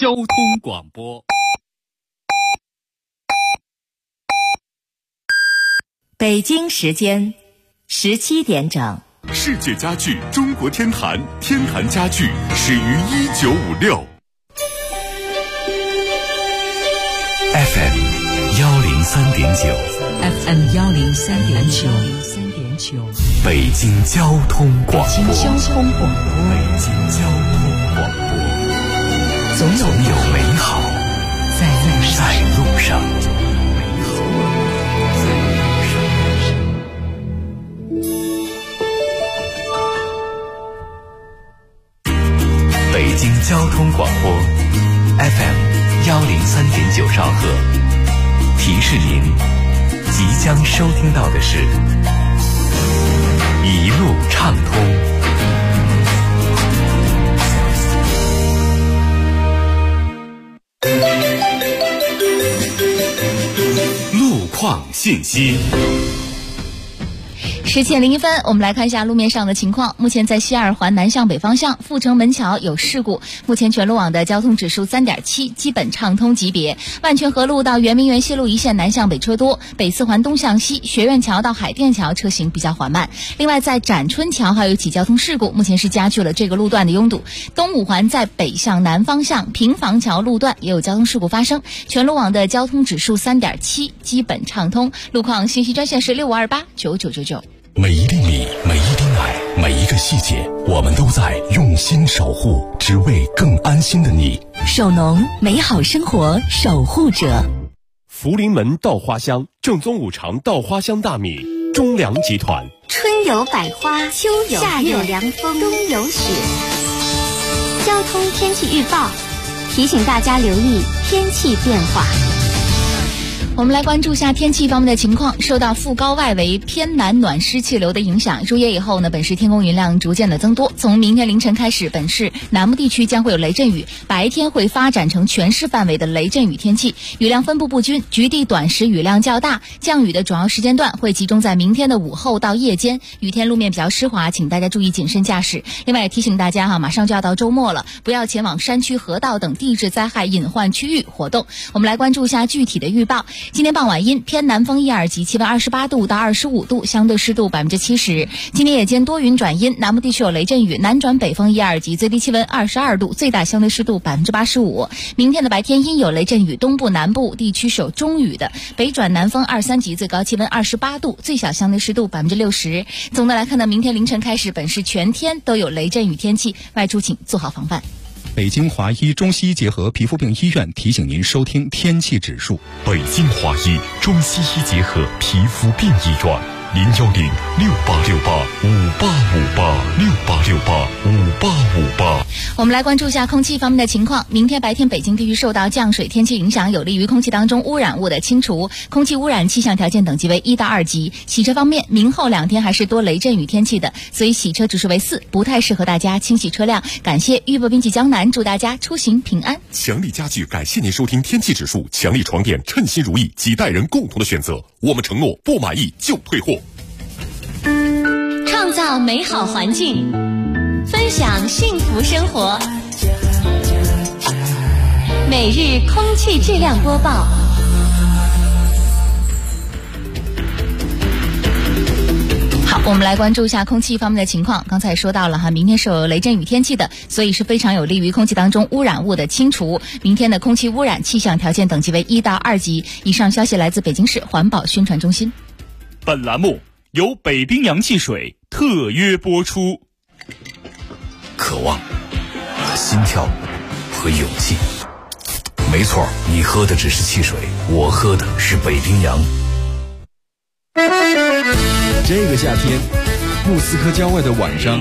交通广播。 北京时间17点整。 世界家具中国天坛，天坛家具始于1956。FM 103.9 FM 103.9 北京交通广播。 北京交通广播， 总有美好在路上。北京交通广播 FM 103.9兆赫，提示您即将收听到的是一路畅通。路况信息。 10点01分，我们来看一下路面上的情况。目前在西二环南向北方向阜成门桥有事故，目前全路网的交通指数3.7，基本畅通级别。万泉河路到圆明园西路一线南向北车多，北四环东向西学院桥到海淀桥车行比较缓慢。另外在展春桥还有一起交通事故，目前是加剧了这个路段的拥堵。东五环在北向南方向平房桥路段也有交通事故发生，全路网的交通指数3.7，基本畅通。路况信息专线是65289999。 每一粒米，每一滴奶，每一个细节，我们都在用心守护，只为更安心的你。 首农，美好生活守护者。 福临门稻花香，正宗五常稻花香大米，中粮集团。 春有百花，秋有夏有凉风，冬有雪。交通天气预报提醒大家留意天气变化。 我们来关注一下天气方面的情况。受到副高外围偏南暖湿气流的影响，入夜以后呢，本市天空云量逐渐的增多。从明天凌晨开始，本市南部地区将会有雷阵雨，白天会发展成全市范围的雷阵雨天气，雨量分布不均，局地短时雨量较大。降雨的主要时间段会集中在明天的午后到夜间，雨天路面比较湿滑，请大家注意谨慎驾驶。另外也提醒大家马上就要到周末了，不要前往山区、河道等地质灾害隐患区域活动。我们来关注一下具体的预报。今天傍晚阴，偏南风1、2级，气温28度到25度，相对湿度70%。今天夜间多云转阴，南部地区有雷阵雨，南转北风1、2级，最低气温22度，最大相对湿度85%。明天的白天阴有雷阵雨，东部南部地区是有中雨的，北转南风2、3级，最高气温28度，最小相对湿度60%。总的来看呢，明天凌晨开始，本市全天都有雷阵雨天气，外出请做好防范。 北京华医中西医结合皮肤病医院提醒您收听天气指数。 北京华医中西医结合皮肤病医院，010-6868-5858，6868-5858。 我们来关注一下空气方面的情况。明天白天北京地区受到降水天气影响，有利于空气当中污染物的清除，空气污染气象条件等级为1到2级。洗车方面，明后2天还是多雷阵雨天气的，所以洗车指数为4，不太适合大家清洗车辆。感谢预报兵器江南，祝大家出行平安。 强力家具感谢您收听天气指数，强力床垫称心如意，几代人共同的选择，我们承诺不满意就退货。 创造美好环境，分享幸福生活。每日空气质量播报。 好，我们来关注一下空气方面的情况。刚才也说到了明天是有雷阵雨天气的，所以是非常有利于空气当中污染物的清除。明天的空气污染气象条件等级为1到2级。以上消息来自北京市环保宣传中心。 本栏目由北冰洋汽水特约播出。 渴望和心跳和勇气，没错，你喝的只是汽水，我喝的是北冰洋。 这个夏天，莫斯科郊外的晚上，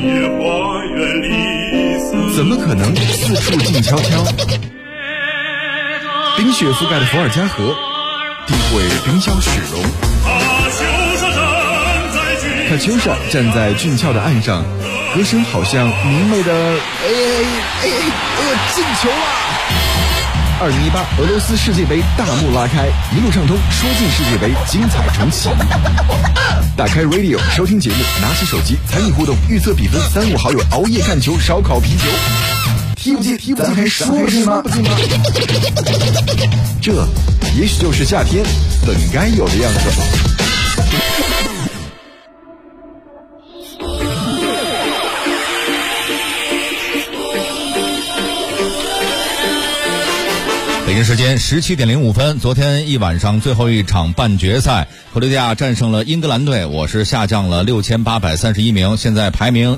怎么可能四处静悄悄？冰雪覆盖的伏尔加河，地会冰消雪融。卡秋莎站在俊俏的岸上，歌声好像明媚的进球了！2018俄罗斯世界杯大幕拉开，一路畅通，说进世界杯，精彩重启。打开 Radio 收听节目，拿起手机参与互动，预测比分，3、5好友熬夜看球，烧烤啤酒。 踢不进，咱还说不进吗？这也许就是夏天本该有的样子。 北京时间17点05分，昨天一晚上最后一场半决赛，克罗地亚战胜了英格兰队，我是下降了6831名，现在排名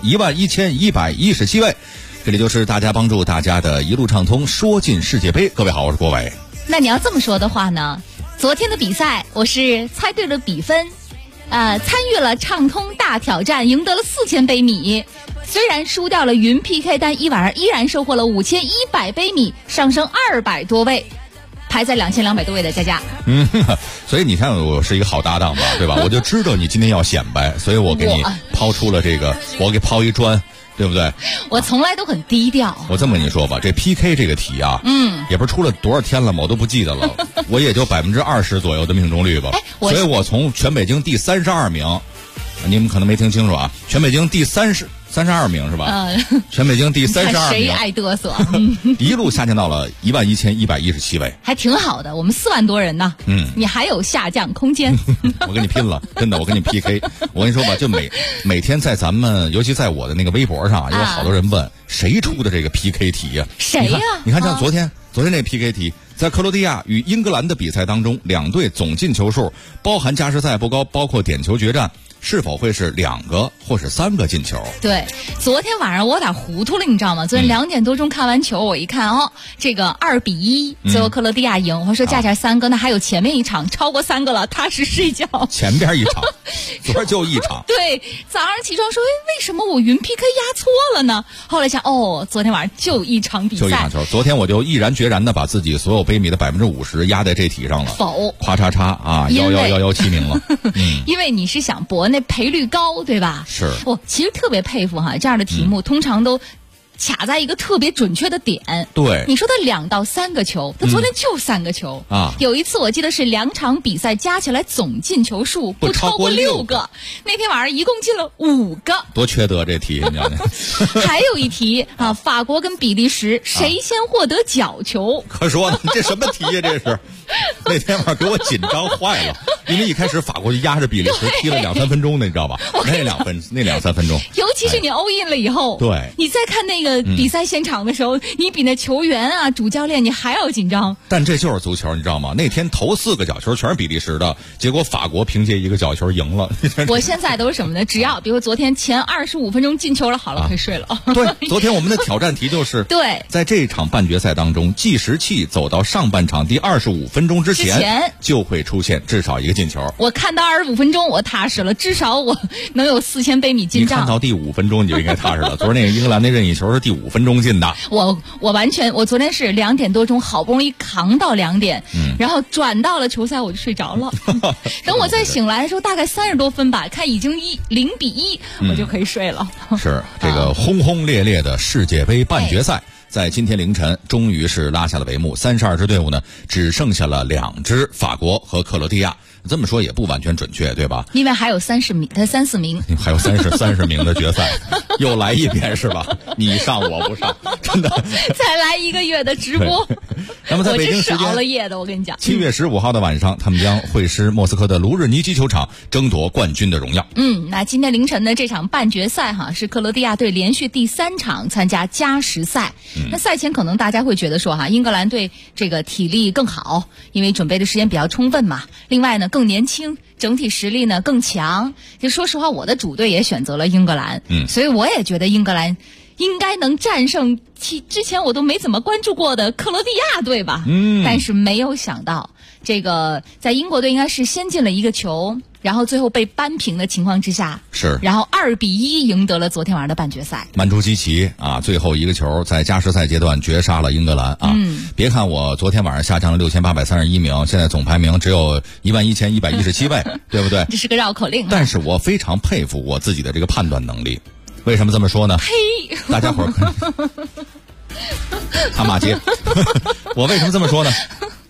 11117位。这里就是大家帮助大家的一路畅通说进世界杯。各位好，我是郭伟。 那你要这么说的话呢，昨天的比赛我是猜对了比分，参与了畅通大挑战，赢得了4000杯米。虽然输掉了云 PK， 但一晚上依然收获了5100杯米，上升200多位，排在2200多位的佳佳。 所以你看我是一个好搭档吧，对吧？我就知道你今天要显摆，所以我给你抛出了这个，我给抛一砖，对不对？ 我从来都很低调。 我这么跟你说吧，这 PK 这个题啊，也不是出了多少天了嘛，我都不记得了，我也就20%左右的命中率吧。所以我从全北京第32名，你们可能没听清楚啊，全北京第32名是吧？全北京第32名， 谁爱嘚瑟？ 一路下降到了11117位， 还挺好的。我们4万多人呢，你还有下降空间。 我跟你拼了，真的，我跟你 PK。我跟你说吧，就每天在咱们，尤其在我的那个微博上，有好多人问谁出的这个 PK 题呀？ 谁呀？ 你看像昨天那 PK 题，在克罗地亚与英格兰的比赛当中，两队总进球数包含加时赛不高，包括点球决战，是否会是2个或是3个进球？ 对，昨天晚上我有点糊涂了，你知道吗？昨天2点多钟看完球，我一看这个2-1，最后克罗地亚赢。我说加起来3个，那还有前面一场超过3个了，踏实睡觉。 前边一场，昨儿就一场。 对，早上起床说，为什么我云 PK 压错了呢？后来想，昨天晚上就一场比赛， 就一场球。昨天我就毅然决然的把自己所有杯米的50%压在这题上了。 否， 咔嚓嚓啊，11117名了。 因为你是想博那赔率高，对吧？ 是。 其实特别佩服这样的题目，通常都卡在一个特别准确的点。 对， 你说的2到3个球，他昨天就3个球啊。 有一次我记得是2场比赛加起来总进球数不超过6个，那天晚上一共进了5个， 多缺德这题！你讲还有一题法国跟比利时谁先获得角球？ 可说呢，这什么题呀？这是那天晚上给我紧张坏了，因为一开始法国就压着比利时踢了2-3分钟的，你知道吧？那2-3分钟， 尤其是你欧印了以后， 对， 你再看那个比赛现场的时候，你比那球员主教练你还要紧张。 但这就是足球，你知道吗？那天头4个角球全是比利时的，结果法国凭借1个角球赢了。 我现在都是什么呢？只要比如昨天前25分钟进球了，好了，可以睡了。 对，昨天我们的挑战题就是对， 在这场半决赛当中，计时器走到上半场第25分钟之前就会出现至少1个进球。 我看到25分钟我踏实了，至少我能有4000杯米进账。 你看到第5分钟你就应该踏实了。昨儿那个英格兰那任意球是第5分钟进的。 我昨天是2点多钟好不容易扛到2点，然后转到了球赛我就睡着了。等我再醒来的时候大概30多分吧，看已经0-1，我就可以睡了。 是这个轰轰烈烈的世界杯半决赛，在今天凌晨终于是拉下了帷幕。32支队伍呢，只剩下了2支，法国和克罗地亚。这么说也不完全准确，对吧？ 因为还有3-4名， 还有30名的决赛，又来一遍是吧？你上我不上，真的。 再来1个月的直播。 那么在北京时间， 我这是熬了夜的，我跟你讲。 7月15号的晚上，他们将会师莫斯科的卢日尼基球场，争夺冠军的荣耀。 那今天凌晨的这场半决赛是克罗地亚队连续第3场参加加时赛。那赛前可能大家会觉得说英格兰队这个体力更好，因为准备的时间比较充分嘛。另外呢，更年轻，整体实力呢更强。就说实话，我的主队也选择了英格兰，所以我也觉得英格兰应该能战胜之前我都没怎么关注过的克罗地亚队吧。但是没有想到，这个在英国队应该是先进了1个球，然后最后被扳平的情况之下，然后2-1赢得了昨天晚上的半决赛。 曼朱基奇最后1个球在加时赛阶段绝杀了英格兰别看我昨天晚上下降了6831名，现在总排名只有11117位，对不对？ 这是个绕口令。 但是我非常佩服我自己的这个判断能力。为什么这么说呢？ 呸！ 大家伙儿看马街。我为什么这么说呢？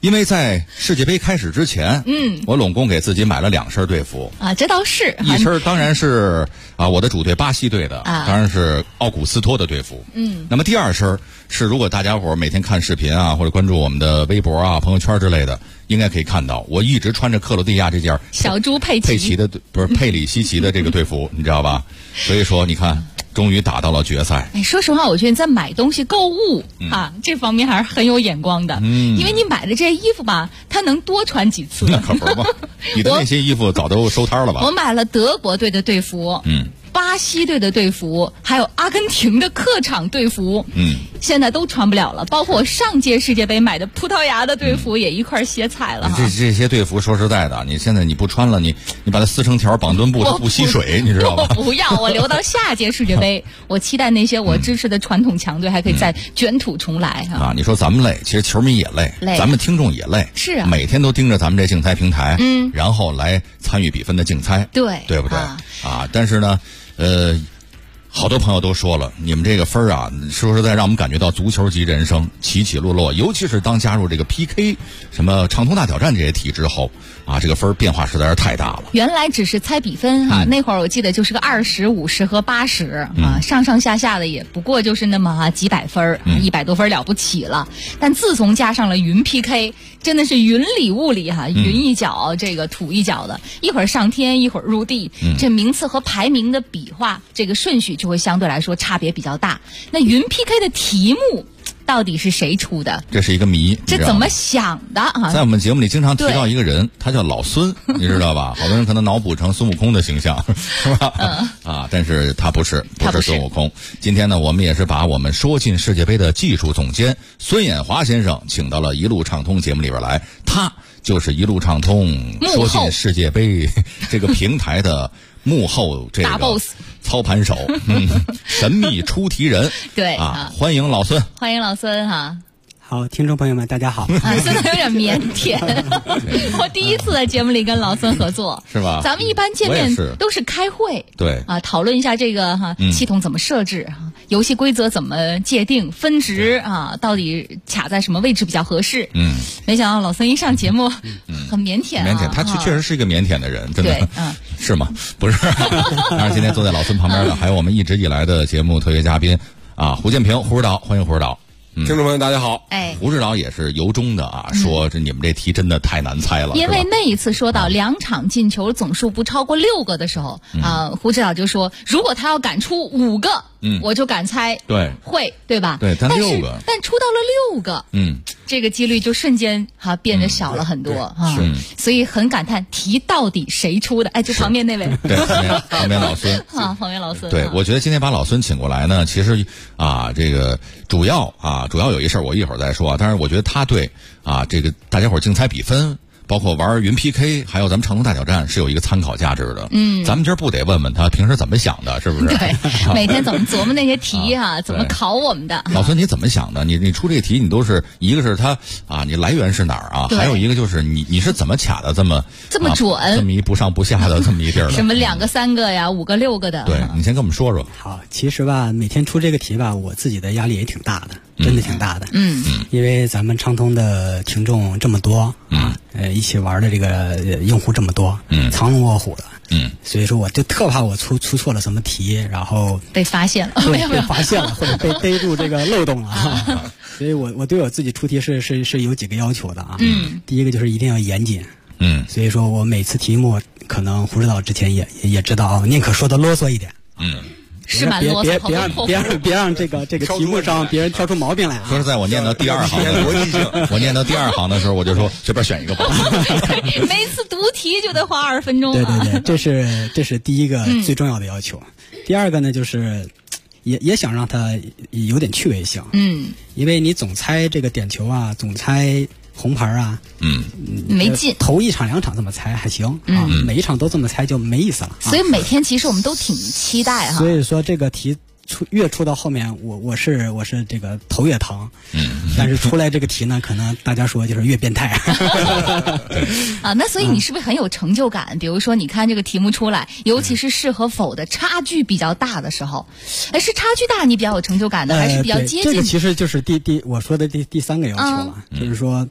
因为在世界杯开始之前，我拢共给自己买了2身队服啊，这倒是一身当然是我的主队巴西队的，当然是奥古斯托的队服。那么第2身是如果大家伙每天看视频或者关注我们的微博朋友圈之类的，应该可以看到我一直穿着克罗地亚这件小猪佩奇的不是佩里西奇的这个队服，你知道吧？所以说你看。终于打到了决赛。 说实话，我觉得你在买东西购物这方面还是很有眼光的。因为你买的这些衣服吧，它能多穿几次。 那可不是嘛，你的那些衣服早都收摊了吧？ 我买了德国队的队服，巴西队的队服，还有阿根廷的客场队服，现在都穿不了了。包括我上届世界杯买的葡萄牙的队服也一块歇菜了。 这些队服说实在的，你现在你不穿了，你把它撕成条绑墩布，它不吸水，你知道吧？ 我不要，我留到下届世界杯。我期待那些我支持的传统强队还可以再卷土重来你说咱们累，其实球迷也累，咱们听众也累。 是啊， 每天都盯着咱们这竞猜平台，然后来参与比分的竞猜，对不对？但是呢。好多朋友都说了，你们这个分说实在让我们感觉到足球级人生起起落落，尤其是当加入这个 PK 什么畅通大挑战这些题之后这个分变化实在是太大了。 原来只是猜比分那会儿我记得就是个20、50和80上上下下的也不过就是那么几百分100多分了不起了。但自从加上了云 PK， 真的是云里雾里云一脚这个土一脚的，一会儿上天一会儿入地，这名次和排名的比划这个顺序就会相对来说差别比较大。那云 PK 的题目到底是谁出的？ 这是一个谜， 这怎么想的在我们节目里经常提到一个人，他叫老孙，你知道吧？好多人可能脑补成孙悟空的形象，是吧？但是他不是孙悟空。今天呢，我们也是把我们说进世界杯的技术总监孙衍华先生请到了一路畅通节目里边来，他就是一路畅通说进世界杯这个平台的幕后这个大 boss 操盘手，神秘出题人， 对欢迎老孙， 欢迎老孙好，听众朋友们，大家好。 孙总有点腼腆，我第一次在节目里跟老孙合作， 是吧？ 咱们一般见面都是开会， 对讨论一下这个系统怎么设置，游戏规则怎么界定，分值到底卡在什么位置比较合适。没想到老孙一上节目，很腼腆， 他确实是一个腼腆的人，真的，是吗？不是。当然，今天坐在老孙旁边的还有我们一直以来的节目特约嘉宾胡建平、胡指导，欢迎胡指导。 听众朋友大家好。 胡指导也是由衷的说你们这题真的太难猜了。 因为那一次说到2场进球总数不超过6个的时候胡指导就说，如果他要敢出5个，我就敢猜会，对吧？ 对，但6个， 但出到了6个，这个几率就瞬间变得小了很多所以很感叹题到底谁出的？就旁边那位， 对，旁边老孙旁边老孙。 对，我觉得今天把老孙请过来呢，其实这个主要有一事我一会儿再说但是我觉得他对这个大家伙竞猜比分，包括玩云 PK， 还有咱们畅通大挑战是有一个参考价值的。咱们今儿不得问问他平时怎么想的，是不是？ 对，每天怎么琢磨那些题怎么考我们的。 老孙你怎么想的？你出这题你都是一个是他你来源是哪儿还有一个就是你是怎么卡的这么准， 这么一不上不下的这么一地儿的？ 什么2个、3个呀，5个、6个的？ 对，你先跟我们说说。 好，其实吧，每天出这个题吧，我自己的压力也挺大的，真的挺大的。因为咱们畅通的听众这么多一起玩的这个用户这么多，藏龙卧虎的，所以说我就特怕我出错了什么题，然后被发现了， 被发现了，或者被逮住这个漏洞了所以我对我自己出题是有几个要求的第一个就是一定要严谨，所以说我每次题目可能胡指导之前也知道宁可说的啰嗦一点， 是蛮啰嗦，别让这个题目上别人挑出毛病来说实在，我念到第2行的时候，我就说随便选一个吧。 每次读题就得花20分钟。 对，这是第一个最重要的要求。第二个呢，就是也想让它有点趣味性。因为你总猜这个点球总猜红牌没劲。 头1场2场这么猜还行每一场都这么猜就没意思了。 所以每天其实我们都挺期待所以说这个题越出到后面，我是这个头越疼，但是出来这个题呢，可能大家说就是越变态。 那所以你是不是很有成就感？比如说你看这个题目出来，尤其是是和否的差距比较大的时候，是差距大你比较有成就感的，还是比较接近？ 这个其实就是我说的第3个要求了，就是说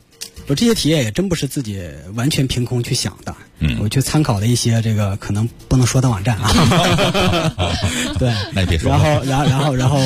我这些体验也真不是自己完全凭空去想的，我去参考了一些这个可能不能说的网站啊，对， 那别说。 然后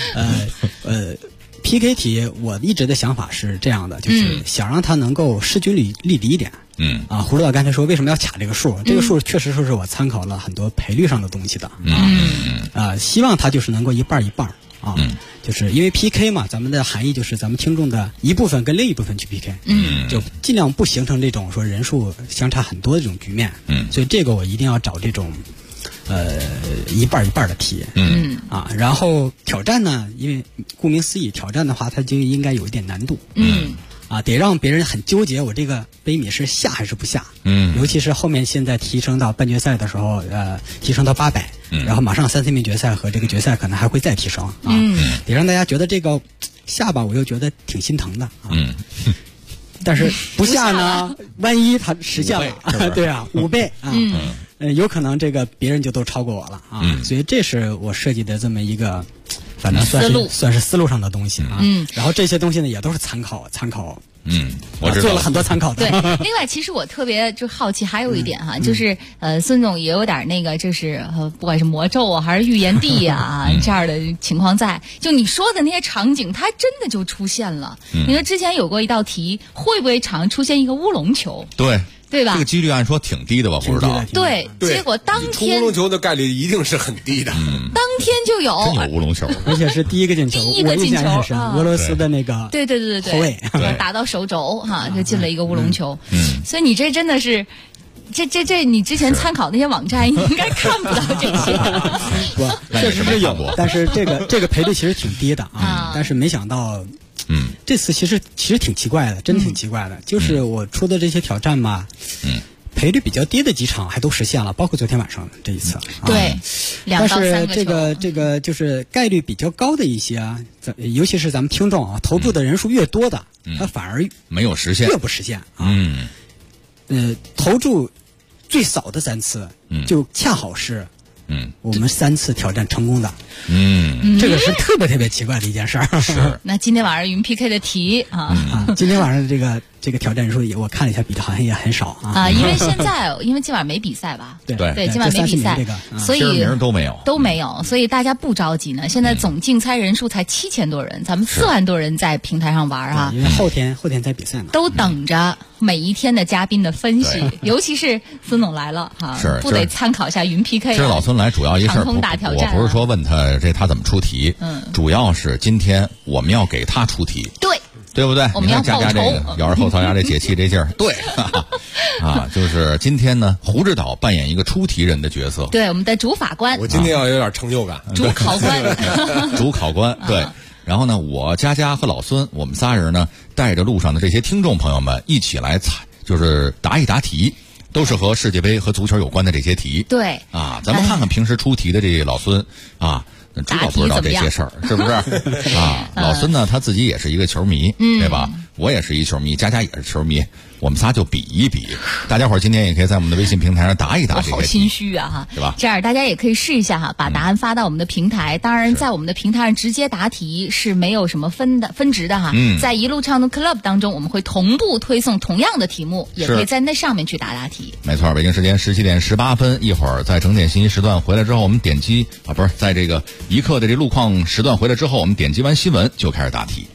PK 题我一直的想法是这样的，就是想让它能够势均力敌一点。胡指导刚才说为什么要卡这个数？这个数确实是我参考了很多赔率上的东西的希望它就是能够一半一半啊。就是因为 PK 嘛，咱们的含义就是咱们听众的一部分跟另一部分去 PK，就尽量不形成这种说人数相差很多的这种局面，所以这个我一定要找这种一半一半的题，然后挑战呢，因为顾名思义，挑战的话它就应该有一点难度，得让别人很纠结，我这个杯米是下还是不下，尤其是后面现在提升到半决赛的时候，提升到800。然后马上3-4名决赛和这个决赛可能还会再提升得让大家觉得这个下吧，我又觉得挺心疼的但是不下呢，万一他实现了，对啊，5倍有可能这个别人就都超过我了所以这是我设计的这么一个，反正算是思路上的东西然后这些东西呢也都是参考。我做了很多参考的。 对，另外其实我特别就好奇，还有一点哈，就是孙总也有点那个，就是不管是魔咒啊，还是预言帝啊这样的情况在。就你说的那些场景，它真的就出现了。你说之前有过一道题，会不会常出现一个乌龙球？对吧？ 这个几率按说挺低的吧，不知道。 对，结果当天出乌龙球的概率一定是很低的。 当天就有， 真有乌龙球， 而且是第一个进球， 我印象很深， 俄罗斯的那个对后卫打到手肘就进了一个乌龙球。所以你这真的是。这你之前参考那些网站应该看不到这些。 确实是有，但是这个赔率其实挺低的但是没想到这次其实挺奇怪的，真挺奇怪的。就是我出的这些挑战嘛赔率比较低的几场还都实现了，包括昨天晚上这一次对但是这个就是概率比较高的一些尤其是咱们听众投注的人数越多的它反而没有实现， 越不实现投注最少的3次就恰好是我们3次挑战成功的这个是特别奇怪的一件事儿。 是那今天晚上云 PK 的题今天晚上这个挑战人数我看了一下，比的好像也很少因为现在因为今晚没比赛吧？ 对， 今晚没比赛，所以名都没有， 所以大家不着急呢。现在总竞猜人数才7000多人，咱们4万多人在平台上玩因为后天在比赛呢， 都等着每一天的嘉宾的分析，尤其是孙总来了不得参考一下云 PK。 这老孙来主要一事儿，我不是说问他怎么出题，主要是今天我们要给他出题，对不对？ 我们要加这个咬着后槽牙这解气这劲儿，对就是今天呢，胡指导扮演一个出题人的角色， 对，我们的主法官， 我今天要有点成就感， 主考官， 主考官，对。然后呢，我佳和老孙，我们仨人呢，带着路上的这些听众朋友们一起来就是答一答题，都是和世界杯和足球有关的这些题。 对咱们看看平时出题的这老孙知道不知道这些事儿，是不是老孙呢，他自己也是一个球迷，对吧？我也是一球迷，佳也是球迷，我们仨就比一比。大家伙儿今天也可以在我们的微信平台上答一答这些题。 好心虚对吧？这样大家也可以试一下把答案发到我们的平台。当然，在我们的平台上直接答题是没有什么分值的在一路畅通 Club 当中，我们会同步推送同样的题目，也可以在那上面去答题。 没错，北京时间17点18分，一会儿在整点信息时段回来之后，我们点击不是在这个一刻的这路况时段回来之后，我们点击完新闻就开始答题。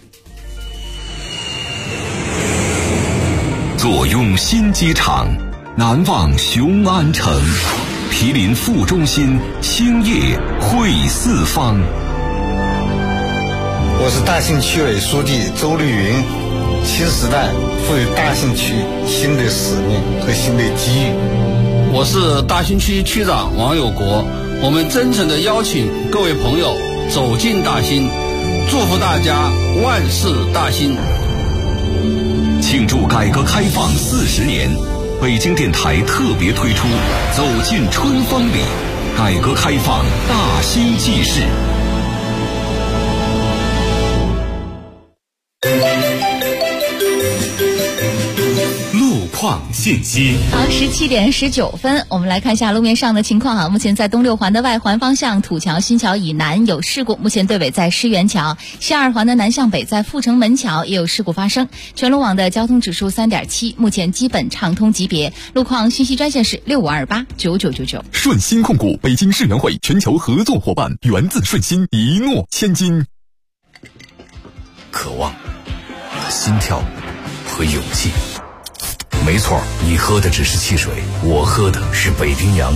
坐拥新机场，难忘雄安城，毗邻副中心，兴业汇四方。 我是大兴区委书记周绿云，新时代赋予大兴区新的使命和新的机遇。 我是大兴区区长王有国，我们真诚地邀请各位朋友走进大兴，祝福大家万事大兴。 庆祝改革开放40年，北京电台特别推出《走进春风里》，改革开放大兴纪事。路况况信息。 好，17点19分，我们来看一下路面上的情况啊。目前在东六环的外环方向，土桥新桥以南有事故，目前队尾在狮园桥；西二环的南向北在阜成门桥也有事故发生。全路网的交通指数3.7，目前基本畅通级别。路况信息专线是65289999。 顺鑫控股北京世园会全球合作伙伴，源自顺鑫，一诺千金。 渴望、心跳和勇气。没错，你喝的只是汽水，我喝的是北冰洋。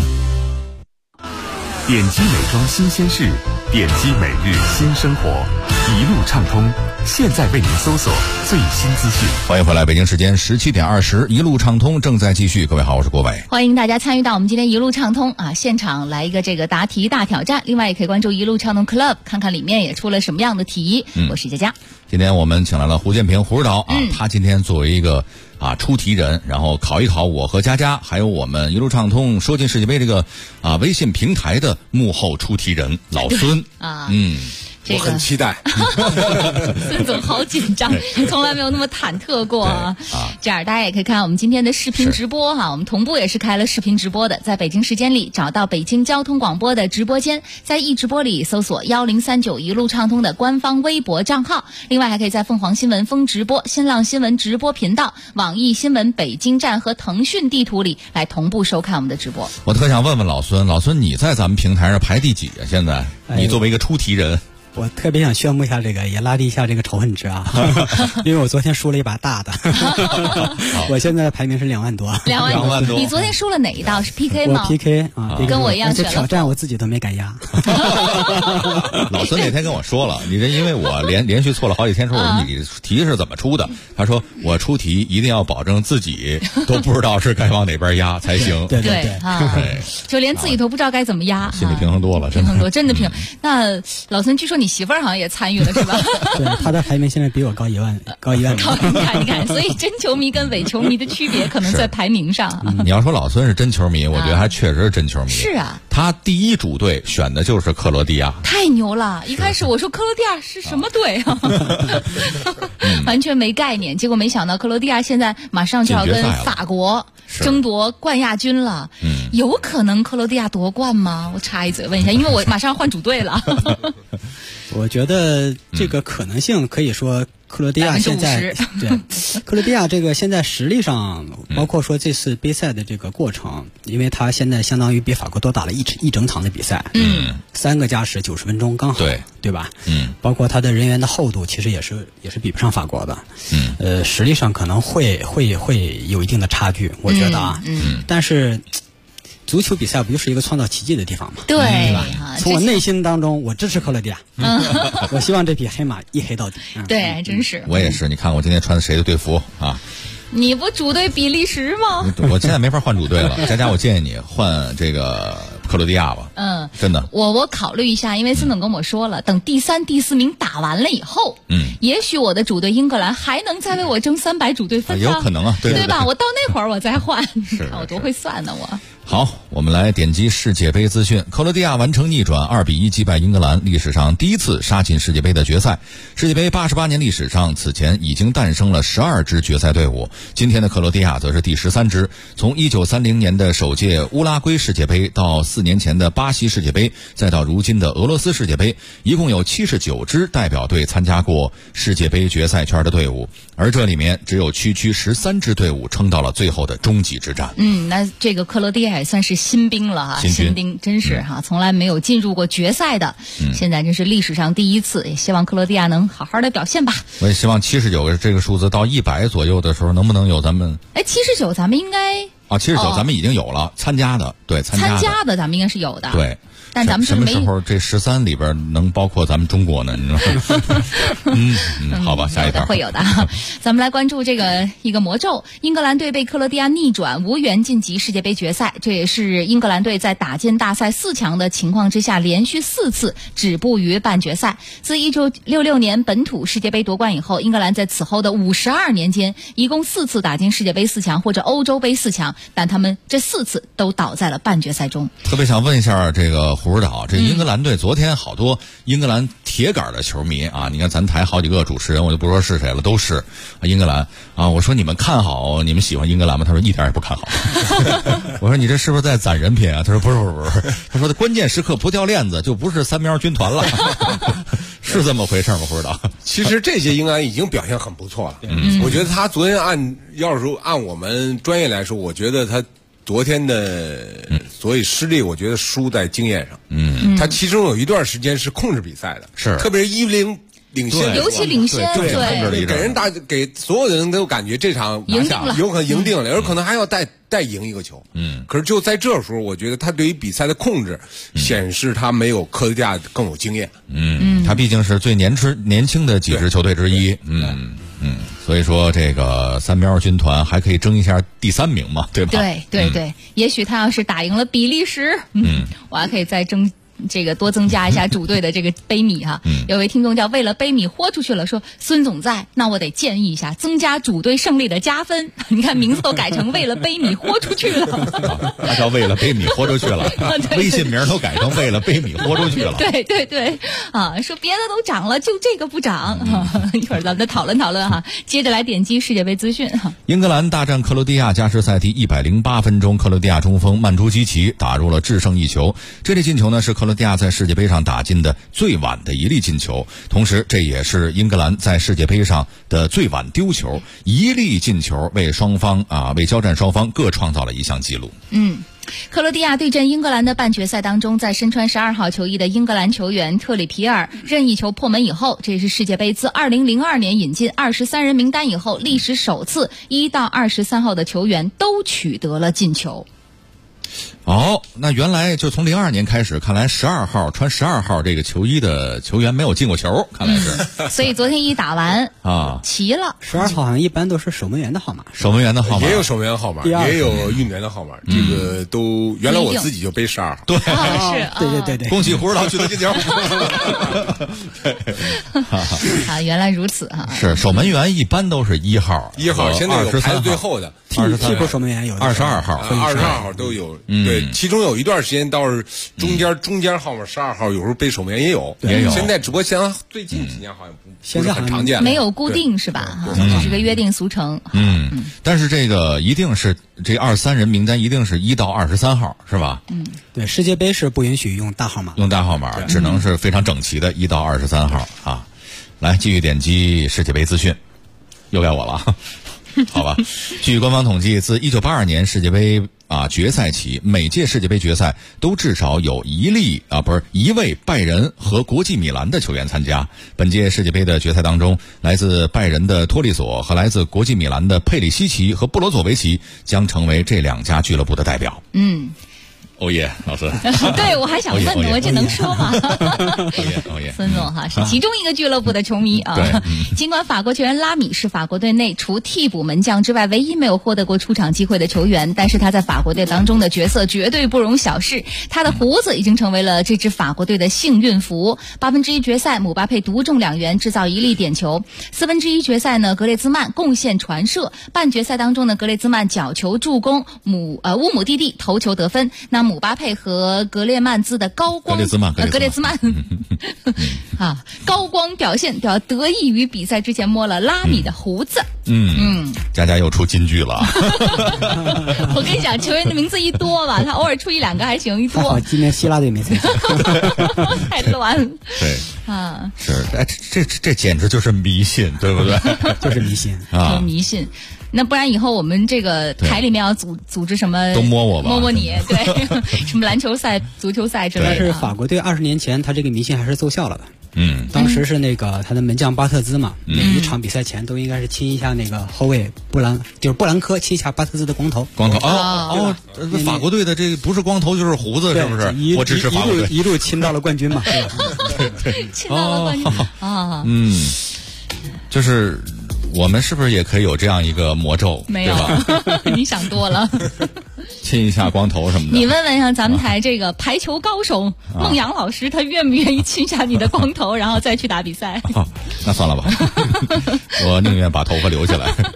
点击美妆新鲜事，点击每日新生活，一路畅通。现在为您搜索最新资讯。 欢迎回来，北京时间17点20，一路畅通正在继续。各位好，我是郭伟。 欢迎大家参与到我们今天一路畅通啊，现场来一个这个答题大挑战。另外也可以关注一路畅通 Club， 看看里面也出了什么样的题。我是佳佳。 今天我们请来了胡建平胡指导啊，他今天作为一个出题人，然后考一考我和佳佳，还有我们一路畅通说进世界杯这个微信平台的幕后出题人老孙啊。 我很期待。 孙总好紧张，从来没有那么忐忑过啊！这样大家也可以看我们今天的视频直播哈，我们同步也是开了视频直播的，在北京时间里找到北京交通广播的直播间，在易直播里搜索1039一路畅通的官方微博账号，另外还可以在凤凰新闻风直播、新浪新闻直播频道、网易新闻北京站和腾讯地图里来同步收看我们的直播。 我特想问问老孙你在咱们平台上排第几啊？现在你作为一个出题人。 我特别想宣布一下这个，也拉低一下这个仇恨值啊，因为我昨天输了一把大的，我现在的排名是2万多。 2万多。你昨天输了哪一道？是 PK 吗？ 我 PK 啊， 跟我一样选了。 挑战我自己都没敢压。 老孙那天跟我说了，你这因为我连续错了好几天，说你题是怎么出的？他说我出题一定要保证自己都不知道是该往哪边压才行。 对， 就连自己都不知道该怎么压， 心理平衡多了，真的真的平衡。那老孙据说你媳妇儿好像也参与了是吧？ 对，她的排名现在比我高1万。 你看，所以真球迷跟伪球迷的区别可能在排名上。 你要说老孙是真球迷，我觉得还确实是真球迷。 是啊， 他第一主队选的就是克罗地亚， 太牛了！一开始我说克罗地亚是什么队啊？完全没概念。结果没想到克罗地亚现在马上就要跟法国争夺冠亚军了。有可能克罗地亚夺冠吗？我插一嘴问一下，因为我马上要换主队了。 我觉得这个可能性可以说，克罗地亚现在对克罗地亚这个现在实力上，包括说这次杯赛的这个过程，因为他现在相当于比法国多打了一整场的比赛，3个加时90分钟刚好，对吧？包括他的人员的厚度，其实也是比不上法国的，实力上可能会有一定的差距，我觉得啊，但是。足球比赛不就是一个创造奇迹的地方吗？ 对吧？从我内心当中，我支持克罗地亚。我希望这匹黑马一黑到底。 对，真是。 我也是。你看我今天穿的谁的队服啊？ 你不主队比利时吗？ 我现在没法换主队了。佳佳，我建议你换这个克罗地亚吧。真的。 我考虑一下，因为孙总跟我说了，等第3、第4名打完了以后，也许我的主队英格兰还能再为我争300主队分也有可能啊，对吧？我到那会儿我再换，我多会算呢我。 好，我们来点击世界杯资讯。克罗地亚完成逆转2-1击败英格兰，历史上第一次杀进世界杯的决赛。世界杯88年历史上，此前已经诞生了12支决赛队伍。今天的克罗地亚则是第13支。从1930年的首届乌拉圭世界杯到4年前的巴西世界杯，再到如今的俄罗斯世界杯，一共有79支代表队参加过世界杯决赛圈的队伍，而这里面只有区13支队伍撑到了最后的终极之战。 那这个克罗地亚也算是新兵了哈，新兵真是哈，从来没有进入过决赛的，现在真是历史上第一次，也希望克罗地亚能好好的表现吧。 我也希望79个这个数字到100左右的时候，能不能有咱们 ？79咱们应该 79咱们已经有了参加的，对参加的咱们应该是有的， 对。 但咱们什么时候这13里边能包括咱们中国呢？你知道吗？好吧，下一条会有的。咱们来关注这个一个魔咒，英格兰队被克罗地亚逆转，无缘晋级世界杯决赛。这也是英格兰队在打进大赛4强的情况之下，连续4次止步于半决赛。自1966年本土世界杯夺冠以后，英格兰在此后的52年间，一共4次打进世界杯4强或者欧洲杯4强，但他们这4次都倒在了半决赛中。 特别想问一下这个胡指导，这英格兰队昨天好多英格兰铁杆的球迷啊，你看咱台好几个主持人，我就不说是谁了，都是英格兰啊。我说你们看好，你们喜欢英格兰吗？他说一点也不看好。我说你这是不是在攒人品啊？他说不是，他说的关键时刻不掉链子就不是三喵军团了。是这么回事吗？胡指导？ 其实这些英格兰已经表现很不错了。我觉得他昨天要是说按我们专业来说，我觉得他昨天的所以失利，我觉得输在经验上。他其中有一段时间是控制比赛的， 是特别是1-0领先， 尤其领先， 对，给所有的人都感觉这场赢定了， 有可能赢定了，有可能还要再赢一个球。可是就在这时候，我觉得他对于比赛的控制显示他没有克罗地亚更有经验。 他毕竟是最年轻的几支球队之一。所以说这个三喵军团还可以争一下第3名嘛，对吧？ 对，也许他要是打赢了比利时，我还可以再争。这个多增加一下主队的这个杯米哈。有位听众叫为了杯米豁出去了，说孙总在，那我得建议一下增加主队胜利的加分。你看名字都改成为了杯米豁出去了。 他叫为了杯米豁出去了，微信名都改成为了杯米豁出去了。 对啊，说别的都涨了，就这个不涨。一会儿咱们再讨论哈。接着来点击世界杯资讯哈。 英格兰大战克罗地亚加时赛第108分钟，克罗地亚中锋曼朱基奇打入了制胜一球。这粒进球呢是克罗地亚在世界杯上打进的最晚的一粒进球，同时这也是英格兰在世界杯上的最晚丢球，一粒进球为交战双方各创造了一项纪录。 克罗地亚对阵英格兰的半决赛当中，在身穿12号球衣的英格兰球员特里皮尔任意球破门以后，这是世界杯自2002年引进23人名单以后历史首次1到23号的球员都取得了进球。 那原来就从02年开始，看来12号穿12号这个球衣的球员没有进过球，看来是。 所以昨天一打完齐了。 12号好像一般都是守门员的号码， 也有守门员号码，也有运动员的号码，这个都原来我自己就背12号。 对， 对， 恭喜胡指导取得进球。 原来如此哈。 是守门员一般都是1号， 现在有排在最后的。 替补守门员有 22号 ，22号都有。对，其中有一段时间倒是中间号码12号，有时候背守门员也有。现在只不过像最近几年好像不是很常见了， 没有固定是吧？只是个约定俗成。 但是这个一定是这23人名单一定是1到23号是吧？ 对，世界杯是不允许用大号码， 只能是非常整齐的1到23号啊。来，继续点击世界杯资讯，又该我了。好吧，据官方统计，自1982年世界杯决赛起，每届世界杯决赛都至少有一位拜仁和国际米兰的球员参加。本届世界杯的决赛当中，来自拜仁的托利索和来自国际米兰的佩里西奇和布罗佐维奇将成为这2家俱乐部的代表。欧耶，老师。 对，我还想问呢，我这能说吗？孙总哈是其中一个俱乐部的球迷啊。尽管法国球员拉米是法国队内除替补门将之外唯一没有获得过出场机会的球员，但是他在法国队当中的角色绝对不容小视。他的胡子已经成为了这支法国队的幸运符。1/8决赛，姆巴佩独中2元，制造1粒点球。1/4决赛呢，格列兹曼贡献传射。半决赛当中呢，格列兹曼角球助攻，乌姆蒂蒂头球得分。那姆巴佩和格列曼兹的高光，格列兹曼高光表现，得益于比赛之前摸了拉米的胡子。 佳佳又出金句了。 我跟你讲，球员的名字一多吧，他偶尔出1-2个还行，一多。 今年希腊队没参加， 太乱了。 对是，这简直就是迷信，对不对？ 就是迷信啊，迷信。那不然以后我们这个台里面要组织什么都摸我吧， 摸你，对，什么篮球赛、足球赛之类的。 但是法国队20年前他这个迷信还是奏效了的。当时是那个他的门将巴特兹嘛，每一场比赛前都应该是亲一下那个后卫布兰科，亲一下巴特兹的光头。 法国队的这不是光头就是胡子，是不是？我支持法国队， 一路亲到了冠军嘛。 对，亲到了冠军啊。 就是我们是不是也可以有这样一个魔咒？ 没有，你想多了。 亲一下光头什么的。 你问问像咱们台这个排球高手孟阳老师，他愿不愿意亲下你的光头，然后再去打比赛？ 那算了吧，我宁愿把头发留下来。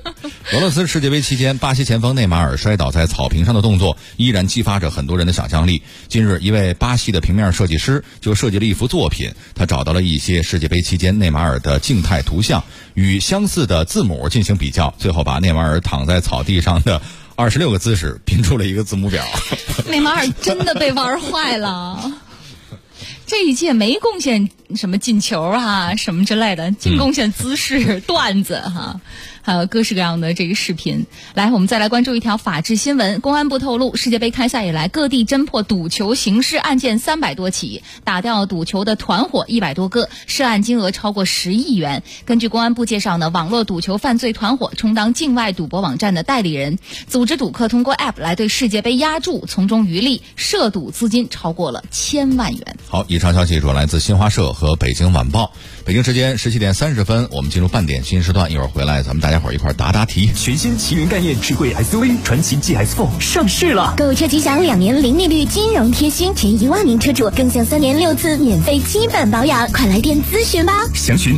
俄罗斯世界杯期间，巴西前锋内马尔摔倒在草坪上的动作依然激发着很多人的想象力。近日，一位巴西的平面设计师就设计了一幅作品，他找到了一些世界杯期间内马尔的静态图像，与相似的字母进行比较，最后把内马尔躺在草地上的26个姿势拼出了一个字母表。 内马尔真的被玩坏了。这一届没贡献什么进球啊什么之类的，仅贡献姿势、段子哈，还有各式各样的这个视频。来，我们再来关注一条法治新闻。公安部透露，世界杯开赛以来，各地侦破赌球刑事案件300多起，打掉赌球的团伙100多个，涉案金额超过10亿元。根据公安部介绍呢，网络赌球犯罪团伙充当境外赌博网站的代理人，组织赌客通过 App 来对世界杯押注，从中渔利，涉赌资金超过了1000万元。 好，以上消息主要来自新华社和北京晚报。北京时间17点30分，我们进入半点新时段，一会儿回来咱们大家伙一块答答题。 全新奇云概念智慧 SUV 传祺 GS4 上市了， 购车即享2年零利率金融贴心，前1万名车主更享3年6次免费基本保养，快来电咨询吧。 详询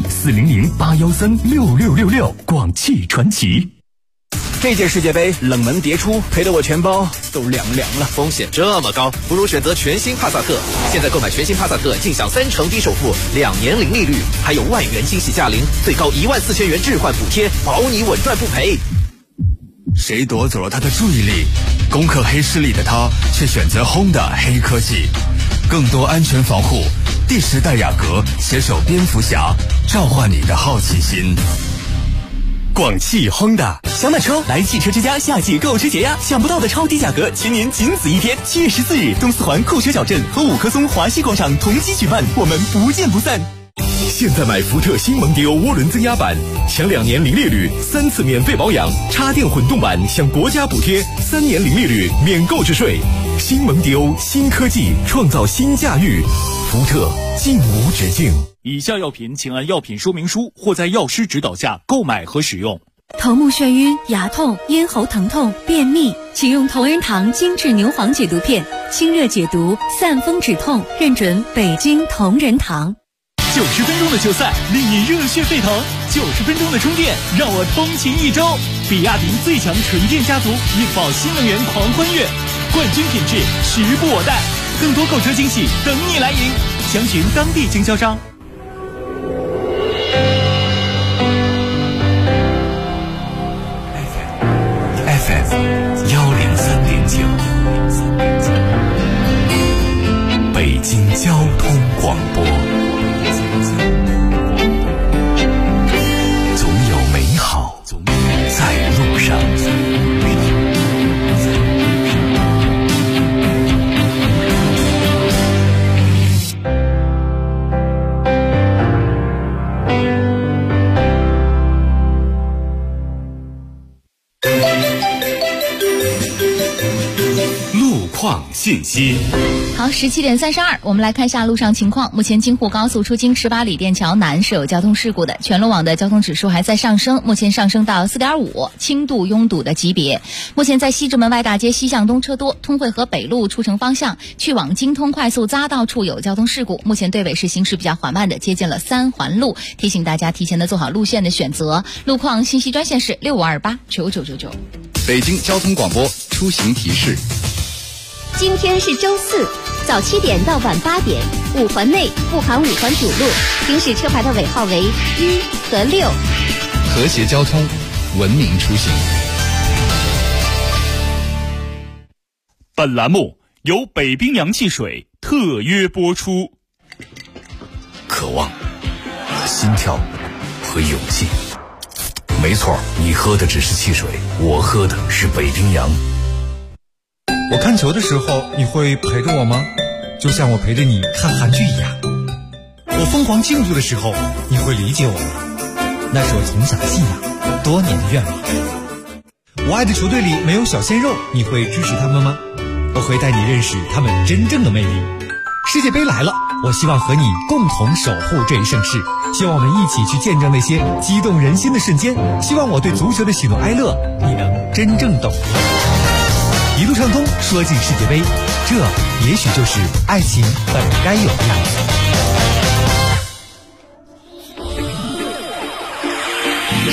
400-813-6666，广汽传祺。 这届世界杯冷门迭出，赔得我钱包都凉了。 风险这么高，不如选择全新帕萨特。现在购买全新帕萨特，尽享3成低首付，2年零利率，还有万元惊喜驾临，最高14000元置换补贴，保你稳赚不赔。 谁夺走了他的注意力？攻克黑势力的他，却选择 Honda 黑科技，更多安全防护。第10代雅阁携手蝙蝠侠，召唤你的好奇心。广汽 Honda 想买车来汽车之家夏季购车节呀！想不到的超低价格，全年仅此一天！7月14日，东四环酷车小镇和5棵松华西广场同期举办，我们不见不散。 现在买福特新蒙迪欧涡轮增压版，享2年零利率，3次免费保养；插电混动版享国家补贴，3年零利率，免购置税。新蒙迪欧，新科技，创造新驾驭，福特尽无止境。 以下药品请按药品说明书或在药师指导下购买和使用。 头目眩晕、牙痛、咽喉疼痛、便秘，请用同仁堂精致牛黄解毒片，清热解毒，散风止痛，认准北京同仁堂。 90分钟的球赛令你热血沸腾，90分钟的充电让我通勤1周。比亚迪最强纯电家族印爆新能源狂欢悦，冠军品质时不我待，更多购车惊喜等你来赢，详询当地经销商。 FM 103.9，北京交通广播。总有美好在路上。信息。 好，17点32，我们来看一下路上情况。目前京沪高速出京18里店桥南是有交通事故的，全路网的交通指数还在上升，目前上升到4.5，轻度拥堵的级别。目前在西直门外大街西向东车多，通惠河北路出城方向去往京通快速匝道处有交通事故，目前对尾是行驶比较缓慢的，接近了3环路，提醒大家提前的做好路线的选择。路况信息专线是65289999。 北京交通广播出行提示。 今天是周四，早7点到晚8点，5环内不含5环主路，行驶车牌的尾号为1和6。 和谐交通，文明出行。 本栏目由北冰洋汽水特约播出。 渴望、心跳和勇气。没错，你喝的只是汽水，我喝的是北冰洋。 我看球的时候，你会陪着我吗？就像我陪着你看韩剧一样。我疯狂庆祝的时候，你会理解我吗？那是我从小的信仰，多年的愿望。我爱的球队里没有小鲜肉，你会支持他们吗？我会带你认识他们真正的魅力。世界杯来了，我希望和你共同守护这一盛世，希望我们一起去见证那些激动人心的瞬间，希望我对足球的喜怒哀乐你能真正懂得。一路畅通，说进世界杯，这也许就是爱情本该有的样子。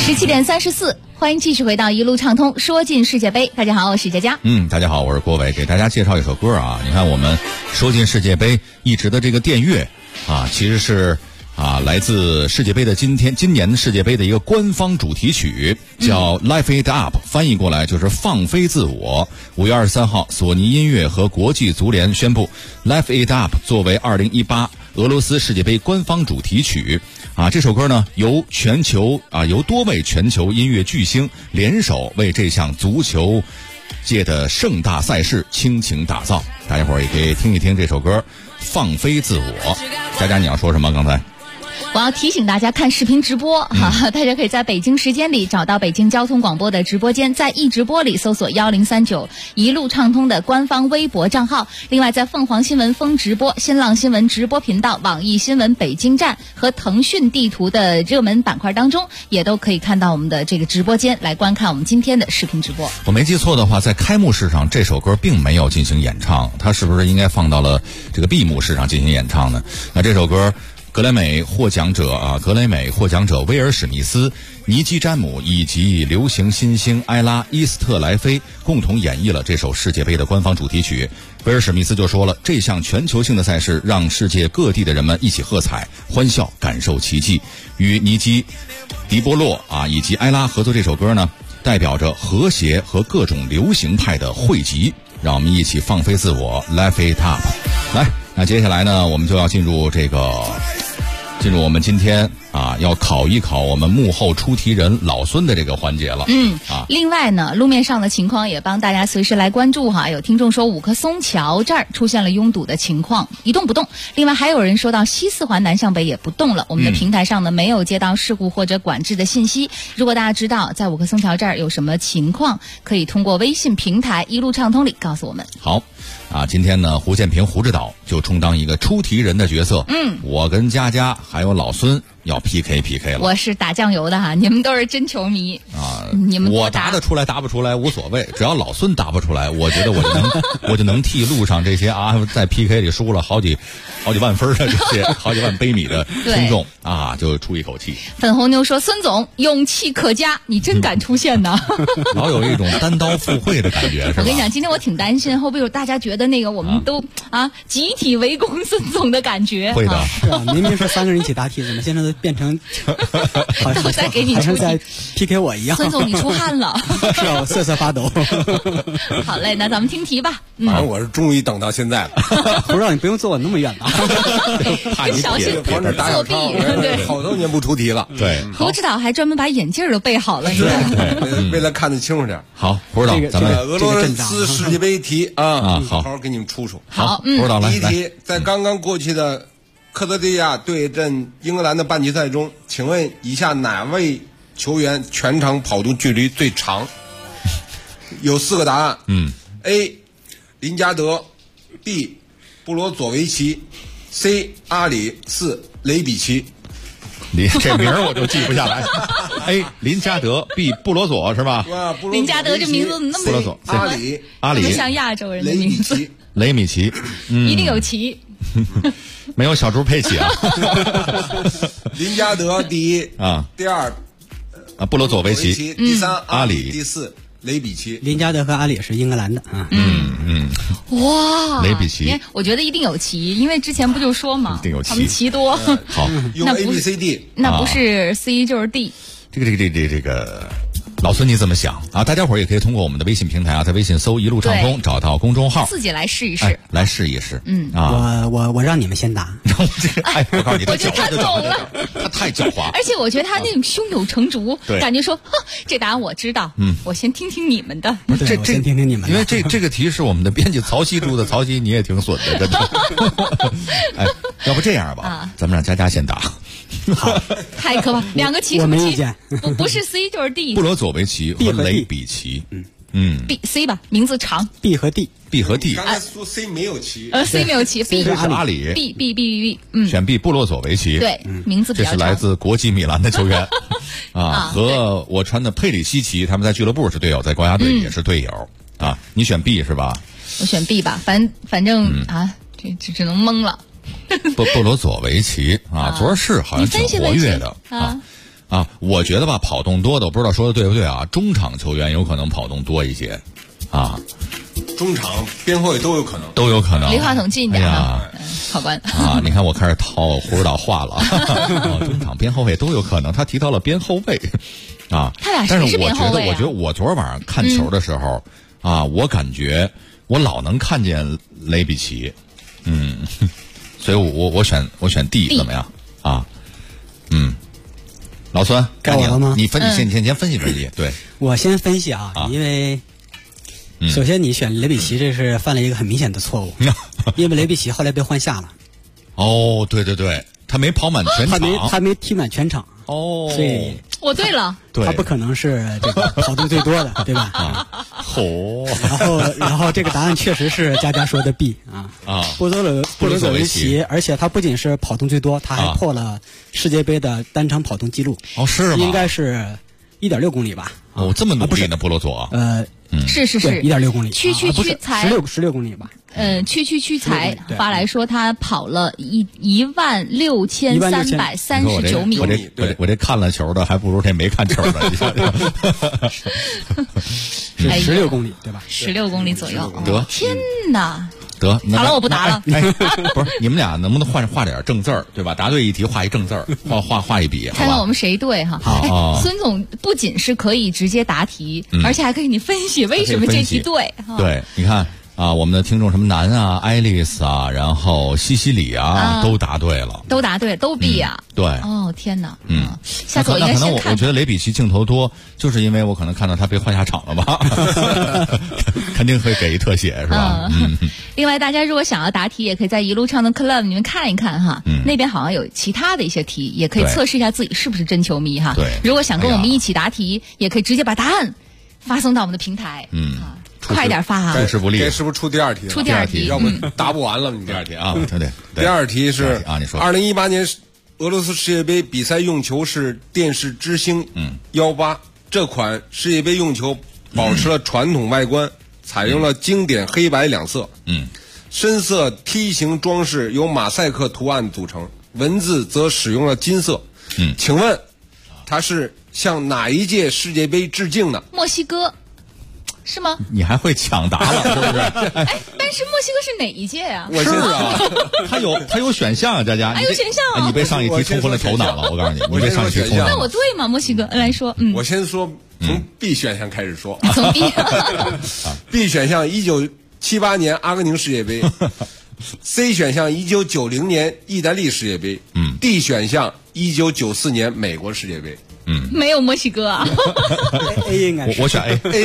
17点34，欢迎继续回到一路畅通，说进世界杯。大家好，我是佳佳。 大家好，我是郭伟，给大家介绍一首歌啊。你看我们说进世界杯一直的这个电乐啊，其实是来自世界杯的今年世界杯的一个官方主题曲，叫 Live It Up， 翻译过来就是放飞自我。5月23号，索尼音乐和国际足联宣布 Live It Up 作为2018俄罗斯世界杯官方主题曲。这首歌呢由多位全球音乐巨星联手为这项足球界的盛大赛事倾情打造。大家伙儿也可以听一听这首歌放飞自我。佳佳，你要说什么？刚才我要提醒大家看视频直播大家可以在北京时间里找到北京交通广播的直播间，在一直播里搜索1039一路畅通的官方微博账号。另外在凤凰新闻风直播、新浪新闻直播频道、网易新闻北京站和腾讯地图的热门板块当中，也都可以看到我们的这个直播间，来观看我们今天的视频直播。 我没记错的话，在开幕式上这首歌并没有进行演唱，它是不是应该放到了这个闭幕式上进行演唱呢？那这首歌格莱美获奖者威尔史密斯、尼基詹姆以及流行新星埃拉伊斯特莱菲共同演绎了这首世界杯的官方主题曲。威尔史密斯就说了，这项全球性的赛事让世界各地的人们一起喝彩欢笑，感受奇迹。与尼基、迪波洛以及埃拉合作这首歌呢，代表着和谐和各种流行派的汇集。让我们一起放飞自我 Live It Up。 来，那接下来呢，我们就要进入我们今天要考一考我们幕后出题人老孙的这个环节了。 另外呢，路面上的情况也帮大家随时来关注有听众说五棵松桥这儿出现了拥堵的情况，一动不动。另外还有人说到西四环南向北也不动了。我们的平台上呢没有接到事故或者管制的信息。如果大家知道在五棵松桥这儿有什么情况，可以通过微信平台一路畅通里告诉我们。 好今天呢，胡建平胡指导就充当一个出题人的角色。我跟佳佳还有老孙要 PK 了。 我是打酱油的你们都是真球迷你们我答得出来答不出来无所谓，只要老孙答不出来，我觉得我就能替路上这些在 PK 里输了好几万分的这些好几万杯米的听众就出一口气。 粉红妞说，孙总勇气可嘉，你真敢出现呢老有一种单刀赴会的感觉是吧？ 我跟你讲，今天我挺担心会不会有大家觉得那个我们都集体围攻孙总的感觉。 会的是明明是3个人一起答题，怎么现在都变成好像在给你出题， 好像在 PK 我一样。 孙总你出汗了是我瑟瑟发抖好嘞，那咱们听题吧。 反正我是终于等到现在了不知道你不用坐我那么远了怕你小心往这打小抄对， 好多年不出题了。 对， 胡指导还专门把眼镜都备好了， 对，为了看得清楚点。 好，胡指导，咱们俄罗斯世界杯题好好给你们出。 好， 胡指导来。 第一题，在刚刚过去的克罗地亚对阵英格兰的半决赛中，请问以下哪位球员全场跑动距离最长？有4个答案。A. 林加德， B. 布罗佐维奇， C. 阿里， 4. 雷比奇。 这名我就记不下来A. 林加德， B. 布罗佐是吧？ 林加德这名字怎么那么布罗佐，阿里像亚洲人的名字。 雷米奇， 一定有奇没有小猪佩奇林加德第一第二布罗佐维奇， 第三阿里， 第四雷比奇。 林加德和阿里是英格兰的哇， 雷比奇， 我觉得一定有奇，因为之前不就说嘛， 一定有奇， 他们奇多。 好， 用 ABCD， 那不是 C 就是 D。 这个。老孙你怎么想大家伙儿也可以通过我们的微信平台在微信搜一路畅通，找到公众号， 自己来试一试， 来试一试。 我让你们先答。 我告诉你， 我觉得他懂了， 他太狡猾。 而且我觉得他那种胸有成竹， 对， 感觉说这答案我知道，我先听听你们的。 这先听听你们的， 因为这个题是我们的编辑曹曦出的，曹曦你也挺损的，真的。要不这样吧，咱们让佳佳先答。 好， 太可怕，2个奇， 我没意见， 不是 C 就是 D。 布罗佐维奇和雷比奇 ，B C 吧，名字长。 B 和 D，B 和 D。 刚才说 C 没有奇 ，C 没有奇 ，B 是阿里 ，B， 选 B 布罗佐维奇， 对，名字比较长。 这是来自国际米兰的球员和我穿的佩里西奇，他们在俱乐部是队友，在国家队也是队友你选 B 是吧？ 我选 B 吧，反正这只能蒙了。 布罗佐维奇昨儿是好像挺活跃的啊，我觉得吧，跑动多的，我不知道说的对不对啊？中场球员有可能跑动多一些，啊， 中场边后卫都有可能， 都有可能。 离话筒近一点啊，考官啊，你看我开始套胡指导话了，中场边后卫都有可能。他提到了边后卫，啊， 他俩但是谁是边后卫啊？ 我觉得我昨儿晚上看球的时候，啊，我感觉我老能看见雷比奇，所以我选 D 怎么样啊？老孙， 该我了吗？ 你先分析分析。对， 我先分析啊，因为首先你选雷比奇，这是犯了一个很明显的错误，因为雷比奇后来被换下了。 哦，对对对，他没跑满全场， 他没踢满全场。 哦， 所以我对了， 他不可能是这个跑动最多的，对吧？然后这个答案确实是佳佳说的 B 啊。布罗佐维奇，而且他不仅是跑动最多，他还破了世界杯的单场跑动记录。 哦，是吗？ 应该是1.6公里吧？ 哦，这么努力呢，布罗佐。 是 1.6公里， 区才 16公里吧。 区才发来说他跑了16339米。 我这看了球的还不如这没看球的。 是16公里对吧 ？16公里左右。 得， 天哪！ 得， 好了，我不答了。 不是，你们俩能不能画点正字儿，对吧？答对一题画一正字儿，画一笔， 看看我们谁对哈。 好， 孙总不仅是可以直接答题，而且还可以你分析为什么这题对。 对，你看。啊，我们的听众什么南啊、爱丽丝啊，然后西西里啊，都答对了， 都 B 啊。 对。 哦，天哪！下次我应该先看。 我觉得雷比奇镜头多，就是因为我可能看到他被换下场了吧，肯定会给一特写，是吧？ 另外，大家如果想要答题，也可以在一路畅通 Club 你们看一看哈，那边好像有其他的一些题，也可以测试一下自己是不是真球迷哈。 对。 如果想跟我们一起答题，也可以直接把答案发送到我们的平台。快点发啊！ 出师不利， 这是不是出第二题？ 出第二题， 要不答不完了。你第二题啊，对。 第二题是啊，你说 2018年俄罗斯世界杯比赛用球是电视之星18，这款世界杯用球保持了传统外观，采用了经典黑白两色，深色梯形装饰由马赛克图案组成，文字则使用了金色。请问它是向哪一届世界杯致敬呢？ 墨西哥。是吗？ 你还会抢答了，是不是？ 但是墨西哥是哪一届呀？ 我现在他有选项啊，佳佳。 有选项啊！ 你被上一题冲昏了头脑了，我告诉你，你被上一题冲昏了。 那我对吗？墨西哥来说， 我先说从 B 选项开始说。 从 B 选项1978年阿根廷世界杯，C 选项1990年意大利世界杯，D 选项1994年美国世界杯。 没有墨西哥啊。 A 应该是我选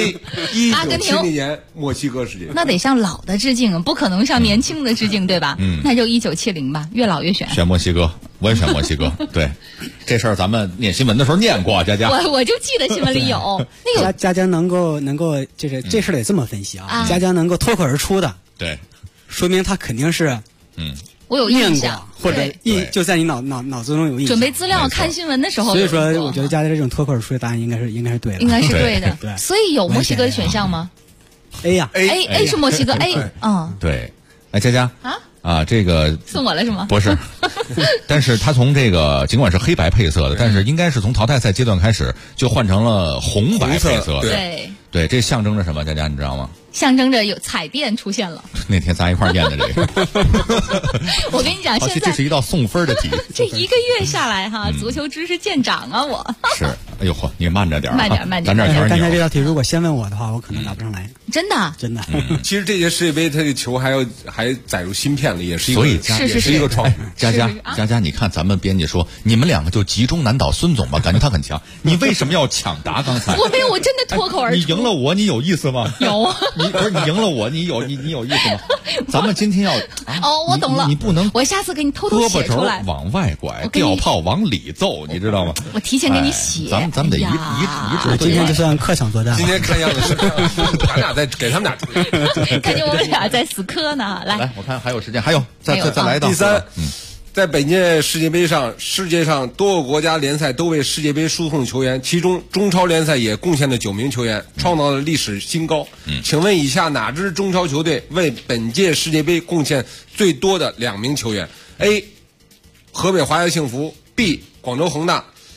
A。1970年墨西哥世界杯。 那得向老的致敬，不可能向年轻的致敬，对吧？那就1970吧，越老越选。 选墨西哥，我也选墨西哥。对，这事儿咱们念新闻的时候念过，佳佳。 我就记得新闻里有那个。 佳佳能够这事得这么分析啊。佳佳能够脱口而出的， 对， 说明他肯定是我有印象， 或者就在你脑子中有印象。 准备资料看新闻的时候， 所以说我觉得佳佳这种脱口而出的答案应该是对的， 应该是对的。 对， 所以有墨西哥的选项吗 ？A 呀 ，A 是墨西哥 A， 对，哎，佳佳这个送我了是吗？ 不是，但是他从这个尽管是黑白配色的，但是应该是从淘汰赛阶段开始就换成了红白配色的。对，这象征着什么？佳佳你知道吗？ 象征着有彩电出现了。 那天咱一块儿念的这个， 我跟你讲，现在这是一道送分的题。 这1个月下来哈，足球知识见长啊！我是，哎呦嚯，你慢着点， 慢点。 咱这全是。 刚才这道题如果先问我的话，我可能答不上来。 真的。 其实这届世界杯，它的球还载入芯片了，也是一个， 是一个创。 佳佳，你看咱们编辑说，你们两个就集中难倒孙总吧，感觉他很强。你为什么要抢答？刚才我没有，我真的脱口而出。 你赢了我，你有意思吗？ 有。 不是你赢了我，你有意思吗？咱们今天要我懂了， 你不能， 我下次给你偷偷写出来， 往外拐，吊炮往里揍，你知道吗？ 我提前给你写。 咱们得一致。 今天就算客场作战。 今天看样子是咱俩在给他们俩， 感觉我们俩在死磕呢。来， 我看还有时间，还有再来一道。 第3。在本届世界杯上，世界上多个国家联赛都为世界杯输送球员，其中中超联赛也贡献了9名球员，创造了历史新高。请问以下哪支中超球队为本届世界杯贡献最多的2名球员 ？A. 河北华夏幸福 ，B. 广州恒大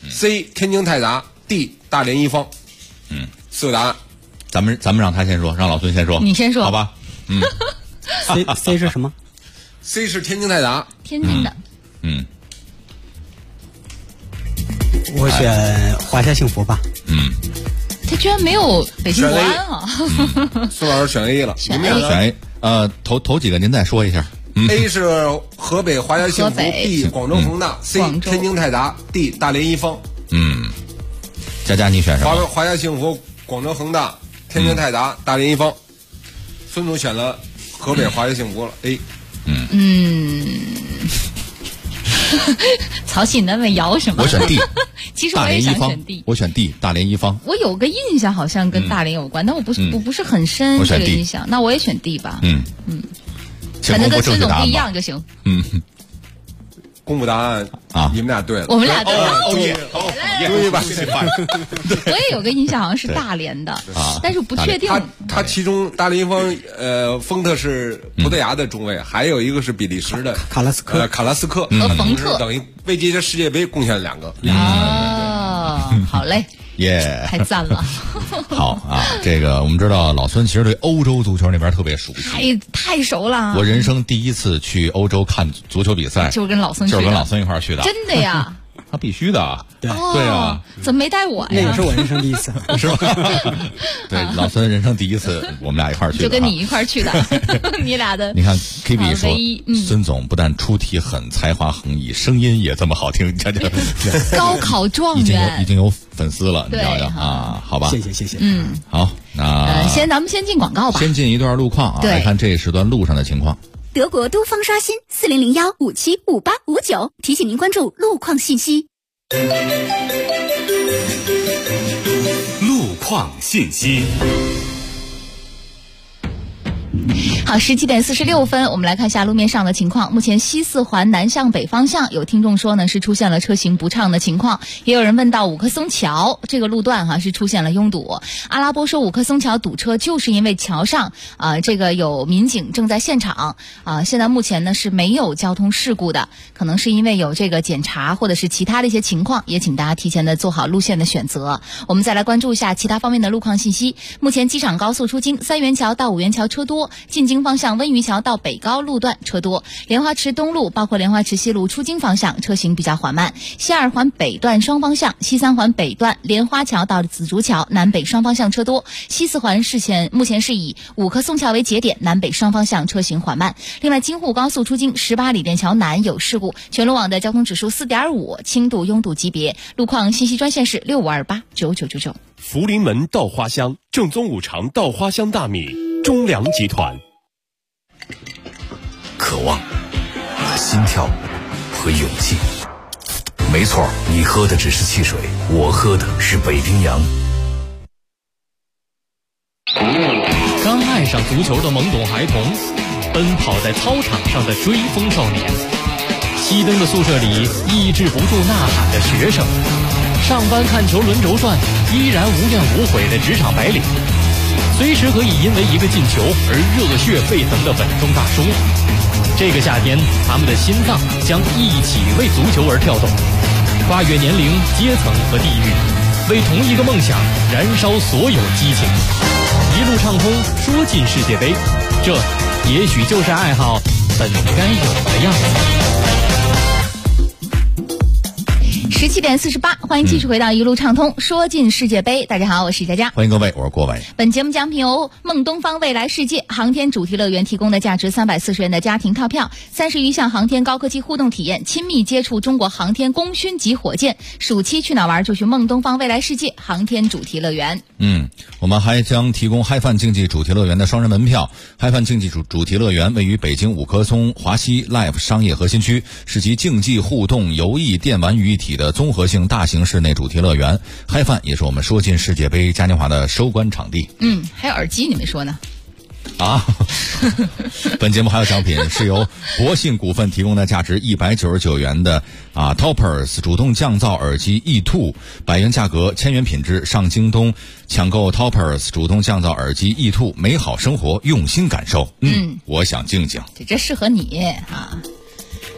C 天津泰达 D 大连一方。4个答案。 咱们让他先说，让老孙先说。 你先说， 好吧 ？C 是什么 ？C 是天津泰达， 天津的。 我选华夏幸福吧。 他居然没有北京国安啊！ 苏老师选 A 了， 选 A。头几个您再说一下。 A 是河北华夏幸福 ，B 广州恒大，C 天津泰达，D 大连一方。 佳你选什么？ 华夏幸福、广州恒大、天津泰达、大连一方。孙总选了河北华夏幸福了 A。 曹喜，你那么摇什么？ 我选 D。 其实我也想选 D。 我选 D 大连一方。 我有个印象好像跟大连有关，但我不是很深这个印象。那我也选 D 吧。反正跟孙总不一样就行。 公布答案啊！你们俩对了， 我们俩对了。 终于把这换了。 我也有个印象，好像是大连的，但是不确定。 他其中大连一方，丰特是葡萄牙的中卫，还有一个是比利时的卡拉斯克和冯特， 等于为这届世界杯贡献了2个。 好嘞。太赞了！ 好啊，这个我们知道老孙其实对欧洲足球那边特别熟悉， 太熟了。 我人生第一次去欧洲看足球比赛， 就是跟老孙一块儿去的。 真的呀？ 他必须的。 对啊， 怎么没带我呀？ 那也是我人生第一次， 是吧？对，老孙人生第一次，我们俩一块儿去的， 就跟你一块儿去的，你俩的。 你看 K B 说，孙总不但出题狠，才华横溢，声音也这么好听， 高考状元已经有粉丝了，你知道啊？好吧， 谢谢。 好，那咱们先进广告吧， 先进一段路况啊，来看这一时段路上的情况。 德国都方刷新4001575859，提醒您关注路况信息。 路况信息。 好，17点46分，我们来看一下路面上的情况。目前西4环南向北方向，有听众说呢是出现了车行不畅的情况，也有人问到五棵松桥这个路段是出现了拥堵。阿拉波说五棵松桥堵车就是因为桥上这个有民警正在现场现在目前呢是没有交通事故的，可能是因为有这个检查或者是其他的一些情况，也请大家提前的做好路线的选择。我们再来关注一下其他方面的路况信息。目前机场高速出京3元桥到5元桥车多，进京方向温榆桥到北高路段车多，莲花池东路包括莲花池西路出京方向车行比较缓慢，西2环北段双方向，西3环北段莲花桥到紫竹桥南北双方向车多，西4环目前是以五棵松桥为节点，南北双方向车行缓慢。另外京沪高速出京18里店桥南有事故，全路网的交通指数4.5，轻度拥堵级别。路况信息专线是65289999。 福临门稻花香，正宗五常稻花香大米，中粮集团。 渴望和心跳和勇气，没错，你喝的只是汽水，我喝的是北冰洋。 刚爱上足球的懵懂孩童，奔跑在操场上的追风少年，熄灯的宿舍里抑制不住呐喊的学生，上班看球轮轴转依然无怨无悔的职场白领，随时可以因为一个进球而热血沸腾的稳重大叔。这个夏天，他们的心脏将一起为足球而跳动，跨越年龄、阶层和地域，为同一个梦想燃烧所有激情，一路畅通，说进世界杯。这也许就是爱好本该有的样子。 17点48，欢迎继续回到一路畅通，说进世界杯。大家好，我是佳佳， 欢迎各位，我是郭伟。 本节目奖品由梦东方未来世界航天主题乐园提供的价值340元的家庭套票，30余项航天高科技互动体验，亲密接触中国航天功勋级火箭。暑期去哪玩就去梦东方未来世界航天主题乐园。 我们还将提供嗨饭竞技主题乐园的双人门票。嗨饭竞技主题乐园位于北京五棵松华西 Life 商业核心区，是集竞技互动、游艺、电玩于一体的综合性大型室内主题乐园。嗨饭也是我们说进世界杯嘉年华的收官场地。 还有耳机你没说呢。 本节目还有奖品是由博信股份提供的价值199元的Toppers 主动降噪耳机 E2， 100元价格，1000元品质，上京东抢购 Toppers 主动降噪耳机 E2， 美好生活用心感受。我想静静， 这适合你啊。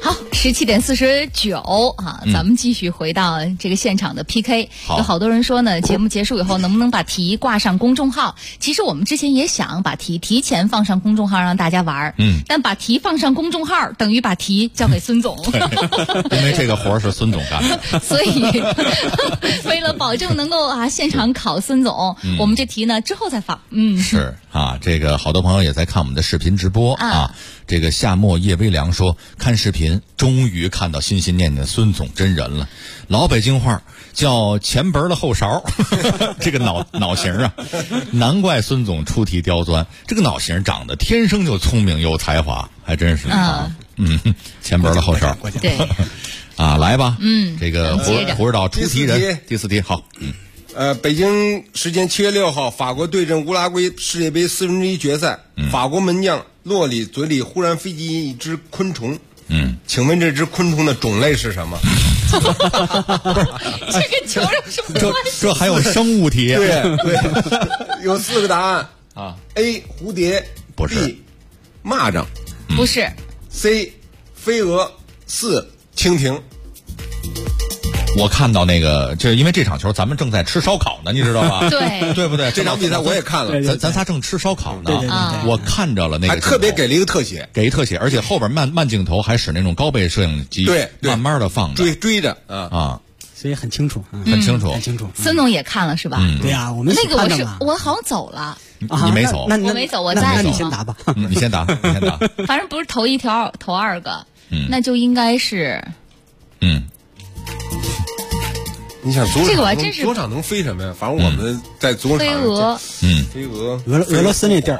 好，17:49啊，咱们继续回到这个现场的 PK。有好多人说呢，节目结束以后能不能把题挂上公众号？其实我们之前也想把题提前放上公众号让大家玩，但把题放上公众号等于把题交给孙总， 因为这个活是孙总干的， 所以为了保证能够现场考孙总，我们这题呢之后再放。 是啊，这个好多朋友也在看我们的视频直播啊。这个夏末夜微凉说，看视频终于看到心心念念的孙总真人了。老北京话叫前门的后勺，这个脑型啊，难怪孙总出题刁钻。这个脑型长得天生就聪明有才华，还真是前门的后勺。 对啊，来吧，这个胡指导出题人第4题好， 北京时间7月6号，法国对阵乌拉圭世界杯4分之一决赛，法国门将洛里嘴里忽然飞进一只昆虫，请问这只昆虫的种类是什么？ 这跟球有什么关系？ 这还有生物题？ 对，有4个答案啊 ：A 蝴蝶， 不是 ；B 蚂蚱， 不是 ；C 飞蛾；4蜻蜓。 我看到那个，就是因为这场球咱们正在吃烧烤呢，你知道吧？对不对？ 这场比赛我也看了， 咱仨正吃烧烤呢。 对， 我看着了那个， 还特别给了一个特写， 而且后边慢镜头还使那种高倍摄影机， 对， 慢慢的放着， 追着所以很清楚， 很清楚。 孙总也看了是吧？ 对呀，我们那个我好像走了， 你没走， 我没走，我在。 那你先答吧， 你先答。 反正不是头一条，头2个，那就应该是， 你想这个我还真是足球场能飞什么呀？反正我们在足球场飞蛾， 飞蛾， 俄罗斯那地儿，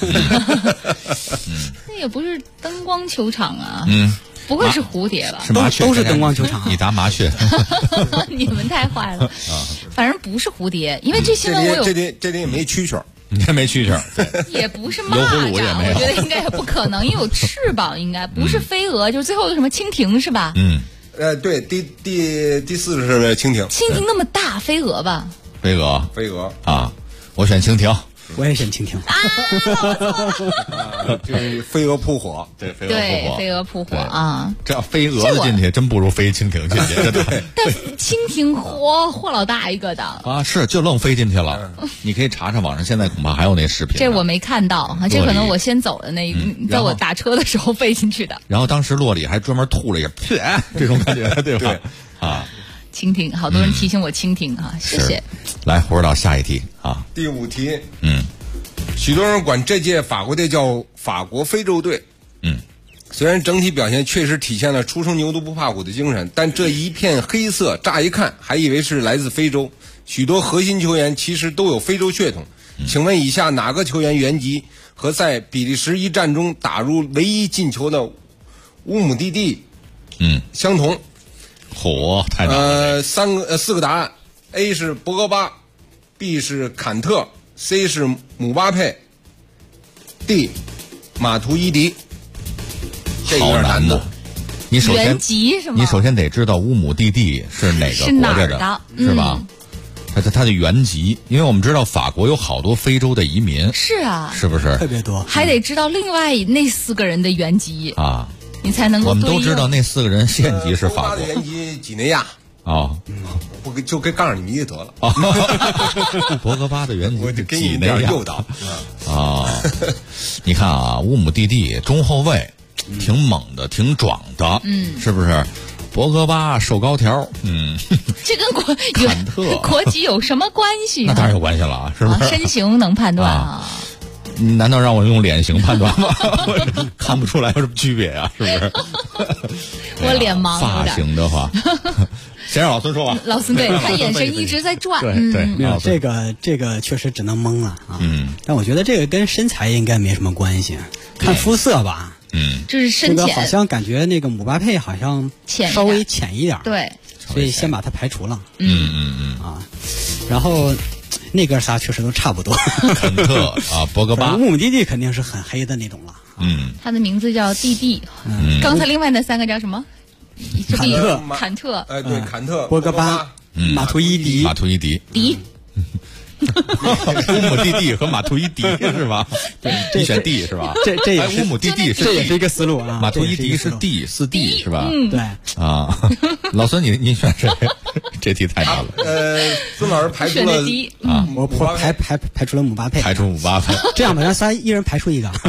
那也不是灯光球场啊，不会是蝴蝶吧？ 是麻雀， 都是灯光球场。 你答麻雀， 你们太坏了。反正不是蝴蝶，因为这新闻我有这里也没蛐蛐儿， 你还没蛐蛐儿， 也不是蚂蚱，我觉得应该也不可能，因为有翅膀，应该不是飞蛾，就是最后什么蜻蜓是吧？ 对，第4个是蜻蜓。 蜻蜓那么大，飞蛾吧？ 飞蛾啊，我选蜻蜓。 我也选蜻蜓。 这飞蛾扑火， 对， 飞蛾扑火啊！ 这要飞蛾子进去，真不如飞蜻蜓进去。 但蜻蜓嚯老大一个的啊，是就愣飞进去了。你可以查查网上，现在恐怕还有那视频。 这我没看到，这可能我先走的那，在我打车的时候飞进去的。 然后当时洛里还专门吐了一下，这种感觉，对吧？啊。 蜻蜓，好多人提醒我蜻蜓啊，谢谢。 来，胡指导下一题啊。 第5题，许多人管这届法国队叫法国非洲队，虽然整体表现确实体现了初生牛犊不怕虎的精神，但这一片黑色乍一看还以为是来自非洲，许多核心球员其实都有非洲血统。请问以下哪个球员原籍和在比利时一战中打入唯一进球的乌姆蒂蒂相同？ 太难了。 4个答案 ：A 是博格巴 ，B 是坎特 ，C 是姆巴佩 ，D 马图伊迪。这好难的。你首先原籍是吗？ 你首先得知道乌姆蒂蒂是哪个国家的，是吧？他的原籍，因为我们知道法国有好多非洲的移民， 是啊， 是不是特别多？ 还得知道另外那4个人的原籍啊。 你才能够。 我们都知道那4个人现籍是法国的原籍几内亚不就跟告诉你们就得了博格巴的原籍几内亚诱导你看啊，乌姆蒂蒂中后卫，挺猛的，挺壮的，是不是？博格巴瘦高条， 这跟坎特国籍有什么关系？ 那当然有关系了啊，是不是？ 身形能判断啊？ 难道让我用脸型判断吗？看不出来有什么区别啊，是不是？ 我脸盲。 发型的话，先让老孙说吧。 老孙对他眼神一直在转。 对， 没有这个确实只能蒙了啊。但我觉得这个跟身材应该没什么关系，看肤色吧。 就是深浅。 好像感觉那个姆巴佩好像稍微浅一点。 对。 所以先把它排除了。然后。那哥仨确实都差不多， 坎特啊，博格巴， 乌姆蒂蒂肯定是很黑的那种了。 他的名字叫蒂蒂。刚才另外那3个叫什么？ 坎特， 对，坎特， 博格巴，马图伊迪， 迪。 乌姆地地和马图伊迪是吧？ 对， 你选 D 是吧？ 这也是乌姆地地是 D， 这也是一个思路啊。 马图伊迪是 D 4D 是吧？ 对啊，老孙你选谁？这题太难了。 孙老师排除了啊， 我排除了姆巴佩， 排除姆巴佩。 这样吧，咱仨一人排除一个。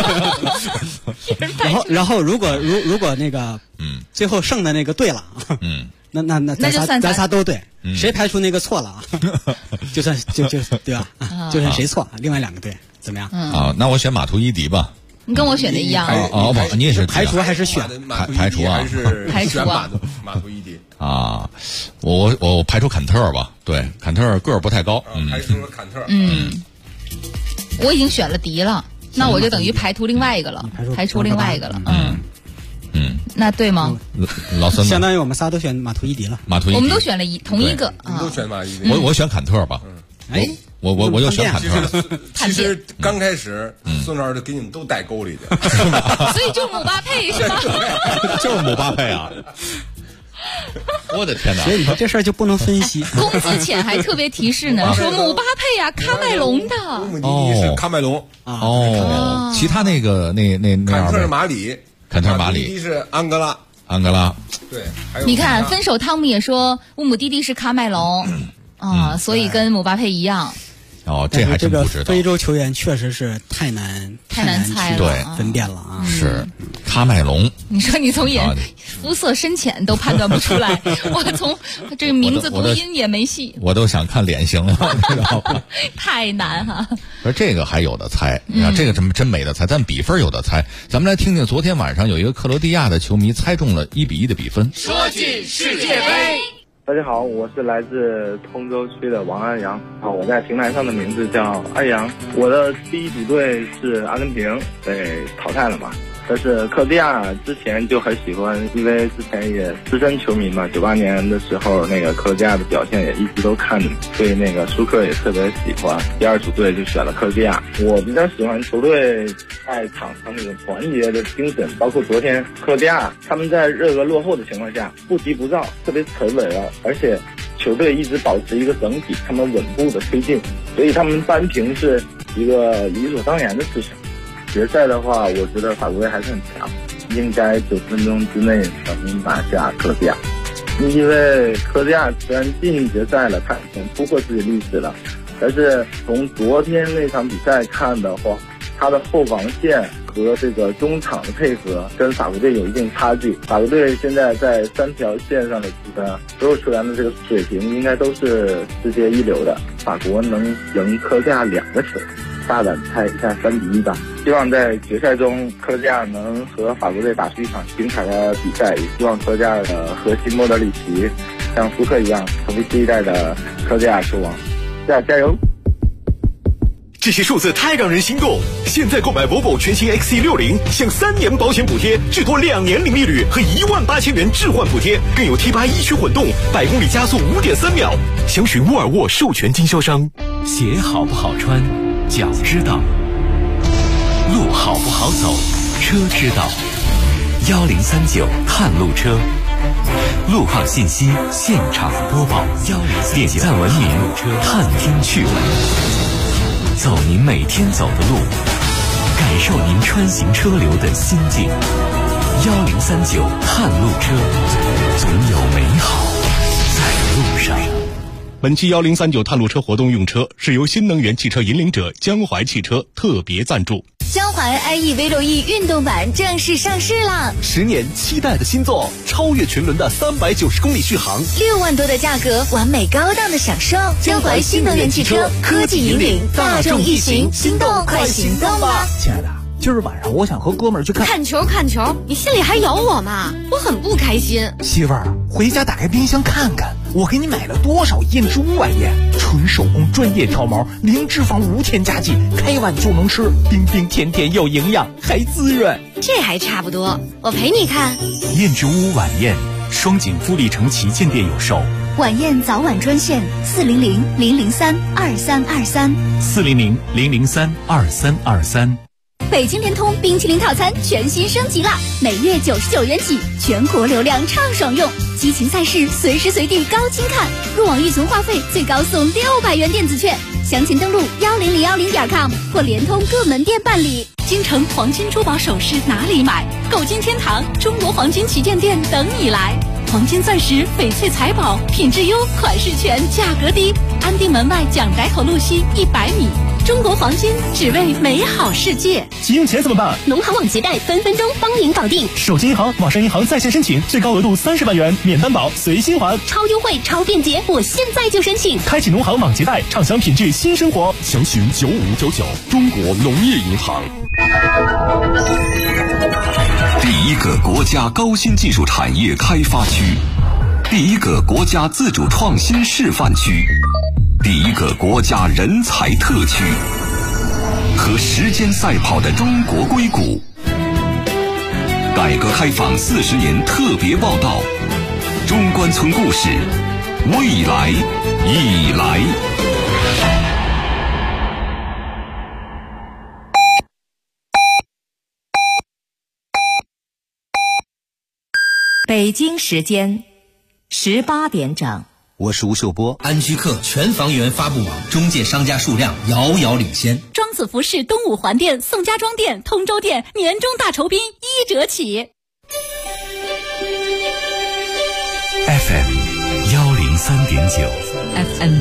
然后如果那个最后剩的那个对了，那咱仨都对，谁排除那个错了啊？就算就对吧？就算谁错，另外2个对，怎么样？ 啊，那我选马图伊迪吧。 你跟我选的一样。 哦，你也是排除还是选？ 排除啊， 还是排除啊？ 马图伊迪啊，我排除坎特吧。对，坎特个儿不太高。 排除了坎特。 我已经选了迪了，那我就等于排除另外一个了，排除另外一个了。那对吗？ 老孙相当于我们仨都选马图伊迪了。 马图伊迪， 我们都选了同一个啊，都选马图伊迪。 我选坎特吧。 哎， 我又选坎特。 其实刚开始孙老师给你们都带沟里去， 所以就是姆巴佩是吗？ 就是姆巴佩啊！我的天哪！ 所以你说这事儿就不能分析。 龚自浅还特别提示呢，说姆巴佩呀，喀麦隆的。 乌姆蒂蒂是喀麦隆哦，其他那坎特是马里， 坎特马里是安哥拉。对， 你看分手汤姆也说乌姆蒂蒂是喀麦隆啊，所以跟姆巴佩一样。 哦，这还真不知道。 非洲球员确实是太难猜了， 对， 分辨了啊。 是喀麦隆。 你说你从肤色深浅都判断不出来，我从这个名字读音也没戏。 我都想看脸型了，知道吗？ 太难哈。 而这个还有的猜，你看这个真没得猜，但比分有的猜。咱们来听听昨天晚上有一个克罗地亚的球迷猜中了1-1的比分。 说起世界杯。 大家好，我是来自通州区的王安阳我在平台上的名字叫安阳。我的第一组队是阿根廷，被淘汰了嘛。但是克罗地亚之前就很喜欢，因为之前也资深球迷嘛，98年的时候那个克罗地亚的表现也一直都看着，对那个舒克也特别喜欢。第二组队就选了克罗地亚。我比较喜欢球队在场上那种团结的精神，包括昨天克罗地亚他们在热俄落后的情况下不急不躁，特别沉稳了，而且球队一直保持一个整体，他们稳步的推进，所以他们扳平是一个理所当然的事情。决赛的话，我觉得法国队还是很强，应该90分钟之内能拿下克罗地亚。因为克罗地亚虽然进决赛了，他已经突破自己历史了，但是从昨天那场比赛看的话，他的后防线和这个中场的配合跟法国队有一定差距。法国队现在在3条线上的积分，所有球员的这个水平应该都是世界一流的。法国能赢克罗地亚2个球，大胆猜一下3-1吧。希望在决赛中克罗地亚能和法国队打出一场精彩的比赛，也希望克罗地亚的核心莫德里奇像舒克一样成为新一代的克罗地亚球王。加油！ 这些数字太让人心动！现在购买 Volvo 全新 XC60，享3年保险补贴，至多2年零利率和18000元置换补贴，更有 T8 1驱混动，100公里加速5.3秒。详询沃尔沃授权经销商。 鞋好不好穿，脚知道；路好不好走，车知道。1039探路车，路况信息现场播报。点赞文明，探听趣闻。走您每天走的路，感受您穿行车流的心境。1039探路车，总有美好在路上。 本期1039探路车活动用车是由新能源汽车引领者江淮汽车特别赞助。 江淮 IE V6E 运动版正式上市啦 ！10年期待的新作，超越群伦的390公里续航 ，6万多的价格，完美高档的享受。江淮新能源汽车，科技引领大众一行，心动快行动吧！ 亲爱的，今儿晚上我想和哥们儿去看球，你心里还有我吗？我很不开心。 媳妇儿，回家打开冰箱看看，我给你买了多少燕之屋晚宴，纯手工专业挑毛，零脂肪无添加剂，开碗就能吃，冰冰甜甜有营养，还滋润。 这还差不多，我陪你看。 燕之屋晚宴，双井富力城旗舰店有售。 晚宴早晚专线 400-003-2323，400-003-2323。 北京联通冰淇淋套餐全新升级啦！每月99元起，全国流量畅爽用，激情赛事随时随地高清看，入网预存话费最高送600元电子券， 详情登录10010.com 或联通各门店办理。 京城黄金珠宝首饰哪里买？购金天堂中国黄金旗舰店等你来。黄金钻石、翡翠财宝，品质优，款式全，价格低。安定门外蒋宅口路西100米。中国黄金，只为美好世界。 急用钱怎么办？ 农行网结贷分分钟帮您搞定。 手机银行、网上银行在线申请，最高额度30万元，免担保，随心还， 超优惠、超便捷，我现在就申请。 开启农行网结贷，畅享品质新生活。 详询9599，中国农业银行。 第一个国家高新技术产业开发区，第一个国家自主创新示范区，第一个国家人才特区，和时间赛跑的中国硅谷。改革开放40年特别报道，中关村故事，未来已来。 北京时间18点整。 我是吴秀波。安居客全房源发布网中介商家数量遥遥领先。 庄子服饰东五环店、宋家庄店、通州店年终大酬宾1折起。 FM 103.9 FM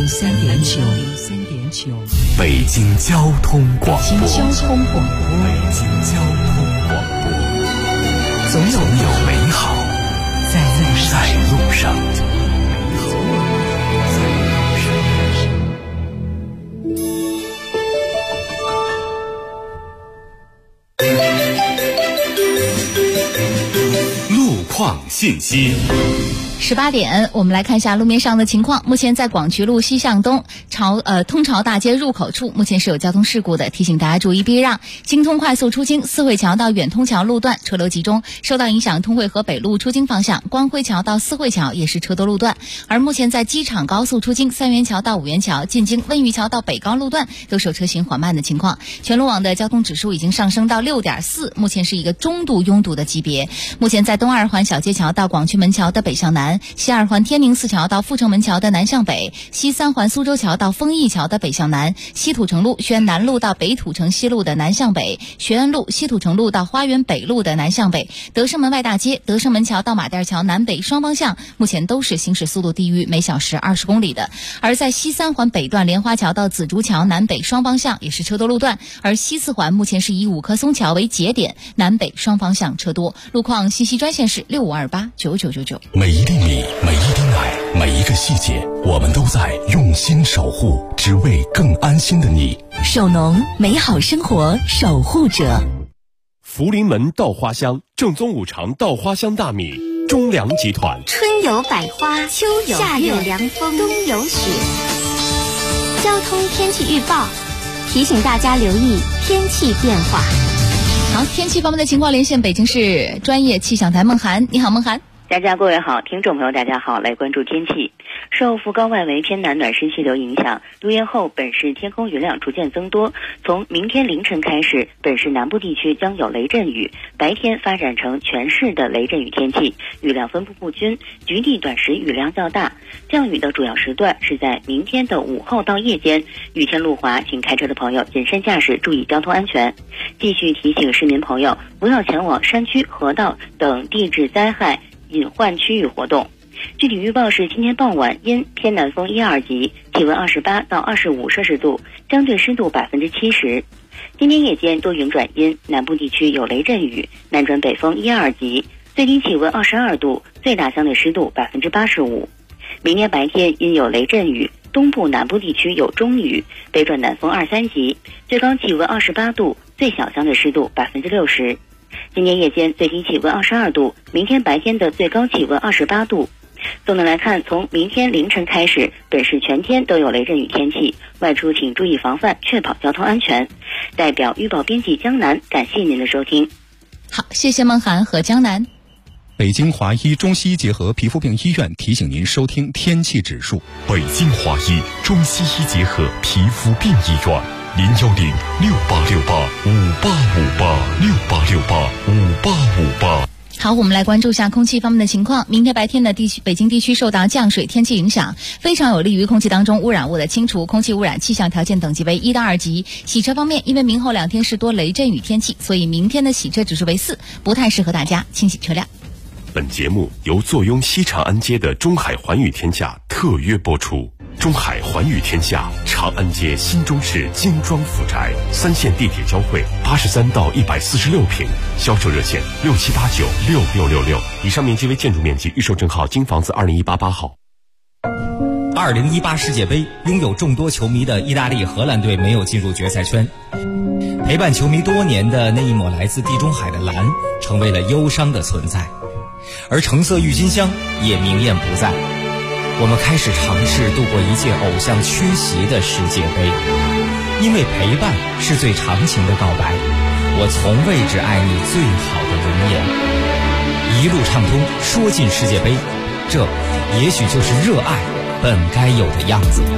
103.9 北京交通广播。 北京交通广播，总有美好在路上。 路况信息。 18点，我们来看一下路面上的情况。目前在广渠路西向东通朝大街入口处，目前是有交通事故的，提醒大家注意避让。京通快速出京四惠桥到远通桥路段车流集中，受到影响，通惠河北路出京方向光辉桥到四惠桥也是车多路段。而目前在机场高速出京三元桥到五元桥、进京温榆桥到北高路段都是有车行缓慢的情况。全路网的交通指数已经上升到6.4，目前是一个中度拥堵的级别。目前在东二环小街桥到广渠门桥的北向南，西二环天宁寺桥到阜成门桥的南向北，西三环苏州桥到丰益桥的北向南，西土城路宣南路到北土城西路的南向北，学安路西土城路到花园北路的南向北，德胜门外大街德胜门桥到马甸桥南北双方向目前都是行驶速度低于每小时20公里的。而在西三环北段莲花桥到紫竹桥南北双方向也是车多路段，而西四环目前是以五棵松桥为节点，南北双方向车多。路况信息专线是65289999。 每一粒米，每一滴奶，每一个细节，我们都在用心守护，只为更安心的你。 首农，美好生活守护者。 福临门稻花香，正宗五常稻花香大米，中粮集团。 春有百花，秋有夏有凉风，冬有雪。交通天气预报提醒大家留意天气变化。 好，天气方面的情况，连线北京市专业气象台孟涵。你好，孟涵。 各位好，听众朋友大家好，来关注天气。受副高外围偏南暖湿气流影响，入夜后本市天空云量逐渐增多，从明天凌晨开始，本市南部地区将有雷阵雨，白天发展成全市的雷阵雨天气，雨量分布不均，局地短时雨量较大。降雨的主要时段是在明天的午后到夜间，雨天路滑，请开车的朋友谨慎驾驶，注意交通安全。继续提醒市民朋友不要前往山区、河道等地质灾害隐患区域活动。具体预报是今天傍晚阴偏南风1、2级，气温28到25摄氏度，相对湿度70%。今天夜间多云转阴，南部地区有雷阵雨，南转北风1、2级，最低气温22度，最大相对湿度85%。明天白天阴有雷阵雨，东部南部地区有中雨，北转南风2、3级，最高气温28度，最小相对湿度60%。今天夜间最低气温22度，明天白天的最高气温28度。总的来看，从明天凌晨开始，本市全天都有雷阵雨天气，外出请注意防范，确保交通安全。代表预报编辑江南，感谢您的收听。 好，谢谢孟涵和江南。 北京华医中西医结合皮肤病医院提醒您收听天气指数。 北京华医中西医结合皮肤病医院，01068685858，68685858。 好，我们来关注一下空气方面的情况。明天白天的北京地区受到降水天气影响，非常有利于空气当中污染物的清除，空气污染气象条件等级为1到2级。洗车方面，因为明后2天是多雷阵雨天气，所以明天的洗车指数为4，不太适合大家清洗车辆。 本节目由坐拥西长安街的中海环宇天下特约播出。中海环宇天下，长安街新中式精装府宅，3线地铁交汇，83到146平，销售热线67896666。以上面积为建筑面积，预售证号京房子20188号。 2018世界杯，拥有众多球迷的意大利、荷兰队没有进入决赛圈。陪伴球迷多年的那一抹来自地中海的蓝，成为了忧伤的存在，而橙色郁金香也明艳不在。我们开始尝试度过一届偶像缺席的世界杯，因为陪伴是最长情的告白。我从未只爱你最好的容颜，一路畅通，说进世界杯，这也许就是热爱本该有的样子。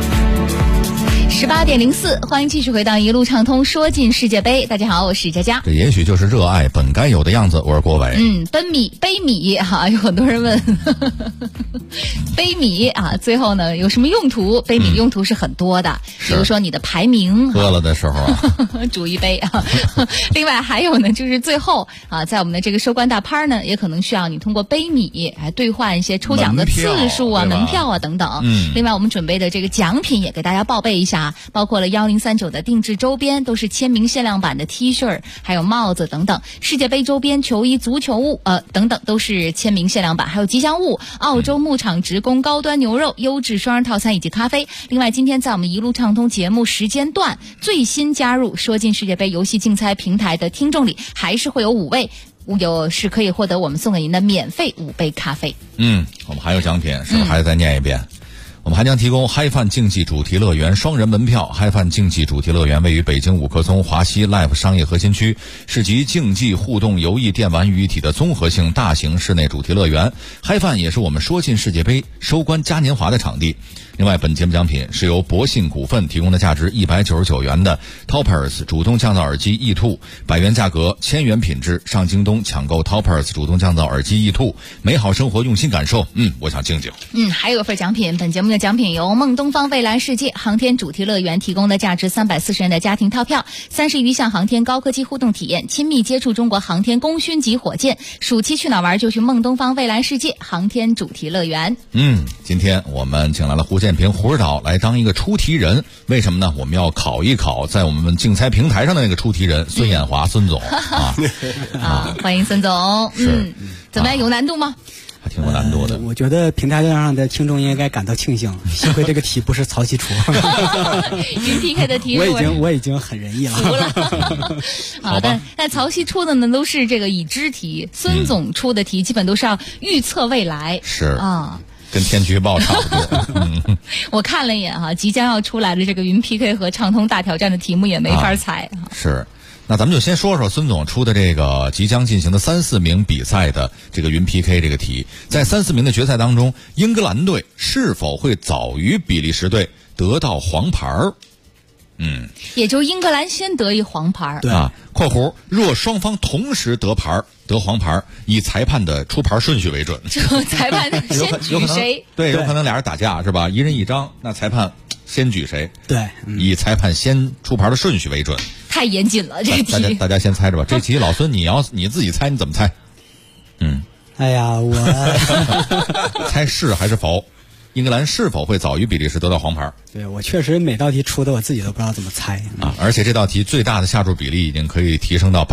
18:04，欢迎继续回到一路畅通说进世界杯。大家好，我是佳佳。 这也许就是热爱本该有的样子。我是郭伟。 杯米哈，有很多人问杯米啊，最后呢有什么用途？杯米的用途是很多的，比如说你的排名， 喝了的时候啊， 煮一杯啊。另外还有呢，就是最后啊，在我们的这个收官大趴呢，也可能需要你通过杯米来兑换一些抽奖的次数啊、门票啊等等。另外我们准备的这个奖品也给大家报备一下。包括了1039的定制周边，都是签名限量版的 T 恤，还有帽子等等。世界杯周边、球衣、足球物等等都是签名限量版，还有吉祥物、澳洲牧场直供高端牛肉、优质双人套餐以及咖啡。另外，今天在我们一路畅通节目时间段最新加入说进世界杯游戏竞猜平台的听众里，还是会有5位。是可以获得我们送给您的免费5杯咖啡。 我们还有奖品，是不是还得再念一遍？我们还将提供嗨饭竞技主题乐园双人门票。嗨饭竞技主题乐园位于北京五棵松华西 Life 商业核心区，是集竞技、互动、游艺、电玩于一体的综合性大型室内主题乐园。嗨饭也是我们说进世界杯收官嘉年华的场地。另外，本节目奖品是由博信股份提供的价值199元的 Toppers 主动降噪耳机 E2，100元价格，1000元品质，上京东抢购 Toppers 主动降噪耳机 E2，美好生活用心感受。我想静静。 还有一份奖品，本节目的奖品由梦东方蔚蓝世界航天主题乐园提供的价值340元的家庭套票，30余项航天高科技互动体验，亲密接触中国航天功勋级火箭。暑期去哪玩就去梦东方蔚蓝世界航天主题乐园。 今天我们请来了胡建平胡指导来当一个出题人，为什么呢？我们要考一考在我们竞猜平台上的那个出题人孙艳华孙总啊。 欢迎孙总。怎么样，有难度吗？ 还挺有难度的。 我觉得平台上的听众应该感到庆幸，幸亏这个题不是曹溪出。 云 PK 的题我已经很仁义了。 好，但曹溪出的呢都是这个已知题，孙总出的题基本都是要预测未来。 是啊。跟天气预报差不多。 我看了一眼哈，即将要出来的这个云 PK 和畅通大挑战的题目也没法猜。 是，那咱们就先说说孙总出的这个即将进行的3、4名比赛的这个云 PK 这个题。在3、4名的决赛当中，英格兰队是否会早于比利时队得到黄牌？ 也就是英格兰先得一黄牌。 对啊，括弧若双方同时得黄牌，以裁判的出牌顺序为准。 裁判先举谁？ 对，有可能俩人打架是吧？一人一张，那裁判先举谁？ 对， 以裁判先出牌的顺序为准。 太严谨了，这题。 大家先猜着吧。这题老孙你自己猜，你怎么猜？ 哎呀，我猜是还是否？英格兰是否会早于比利时得到黄牌？ 对，我确实每道题出的我自己都不知道怎么猜啊！而且这道题最大的下注比例已经可以提升到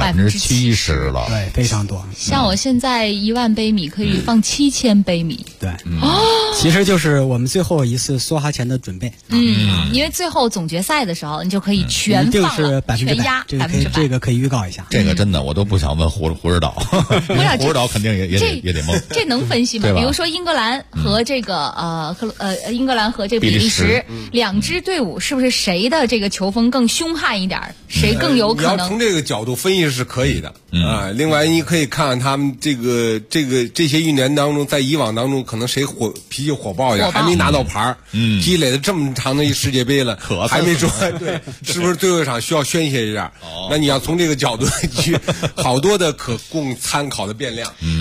70%了， 对，非常多。 像我现在1万杯米可以放7000杯米， 对，其实就是我们最后一次梭哈前的准备。 因为最后总决赛的时候，你就可以全放了， 一定是100%， 全压100%。 这个可以预告一下。 这个真的我都不想问胡指导，胡指导肯定也得蒙。 这能分析吗？比如说英格兰和这个英格兰和这个比利时2支队伍，是不是谁的这个球风更凶悍一点，谁更有可能？ 你要从这个角度分析是可以的啊。另外，你可以看看他们这些运动员当中，在以往当中，可能谁脾气火爆一点，还没拿到牌，积累了这么长的一世界杯了，还没说对，是不是最后一场需要宣泄一下？那你要从这个角度去，好多的可供参考的变量。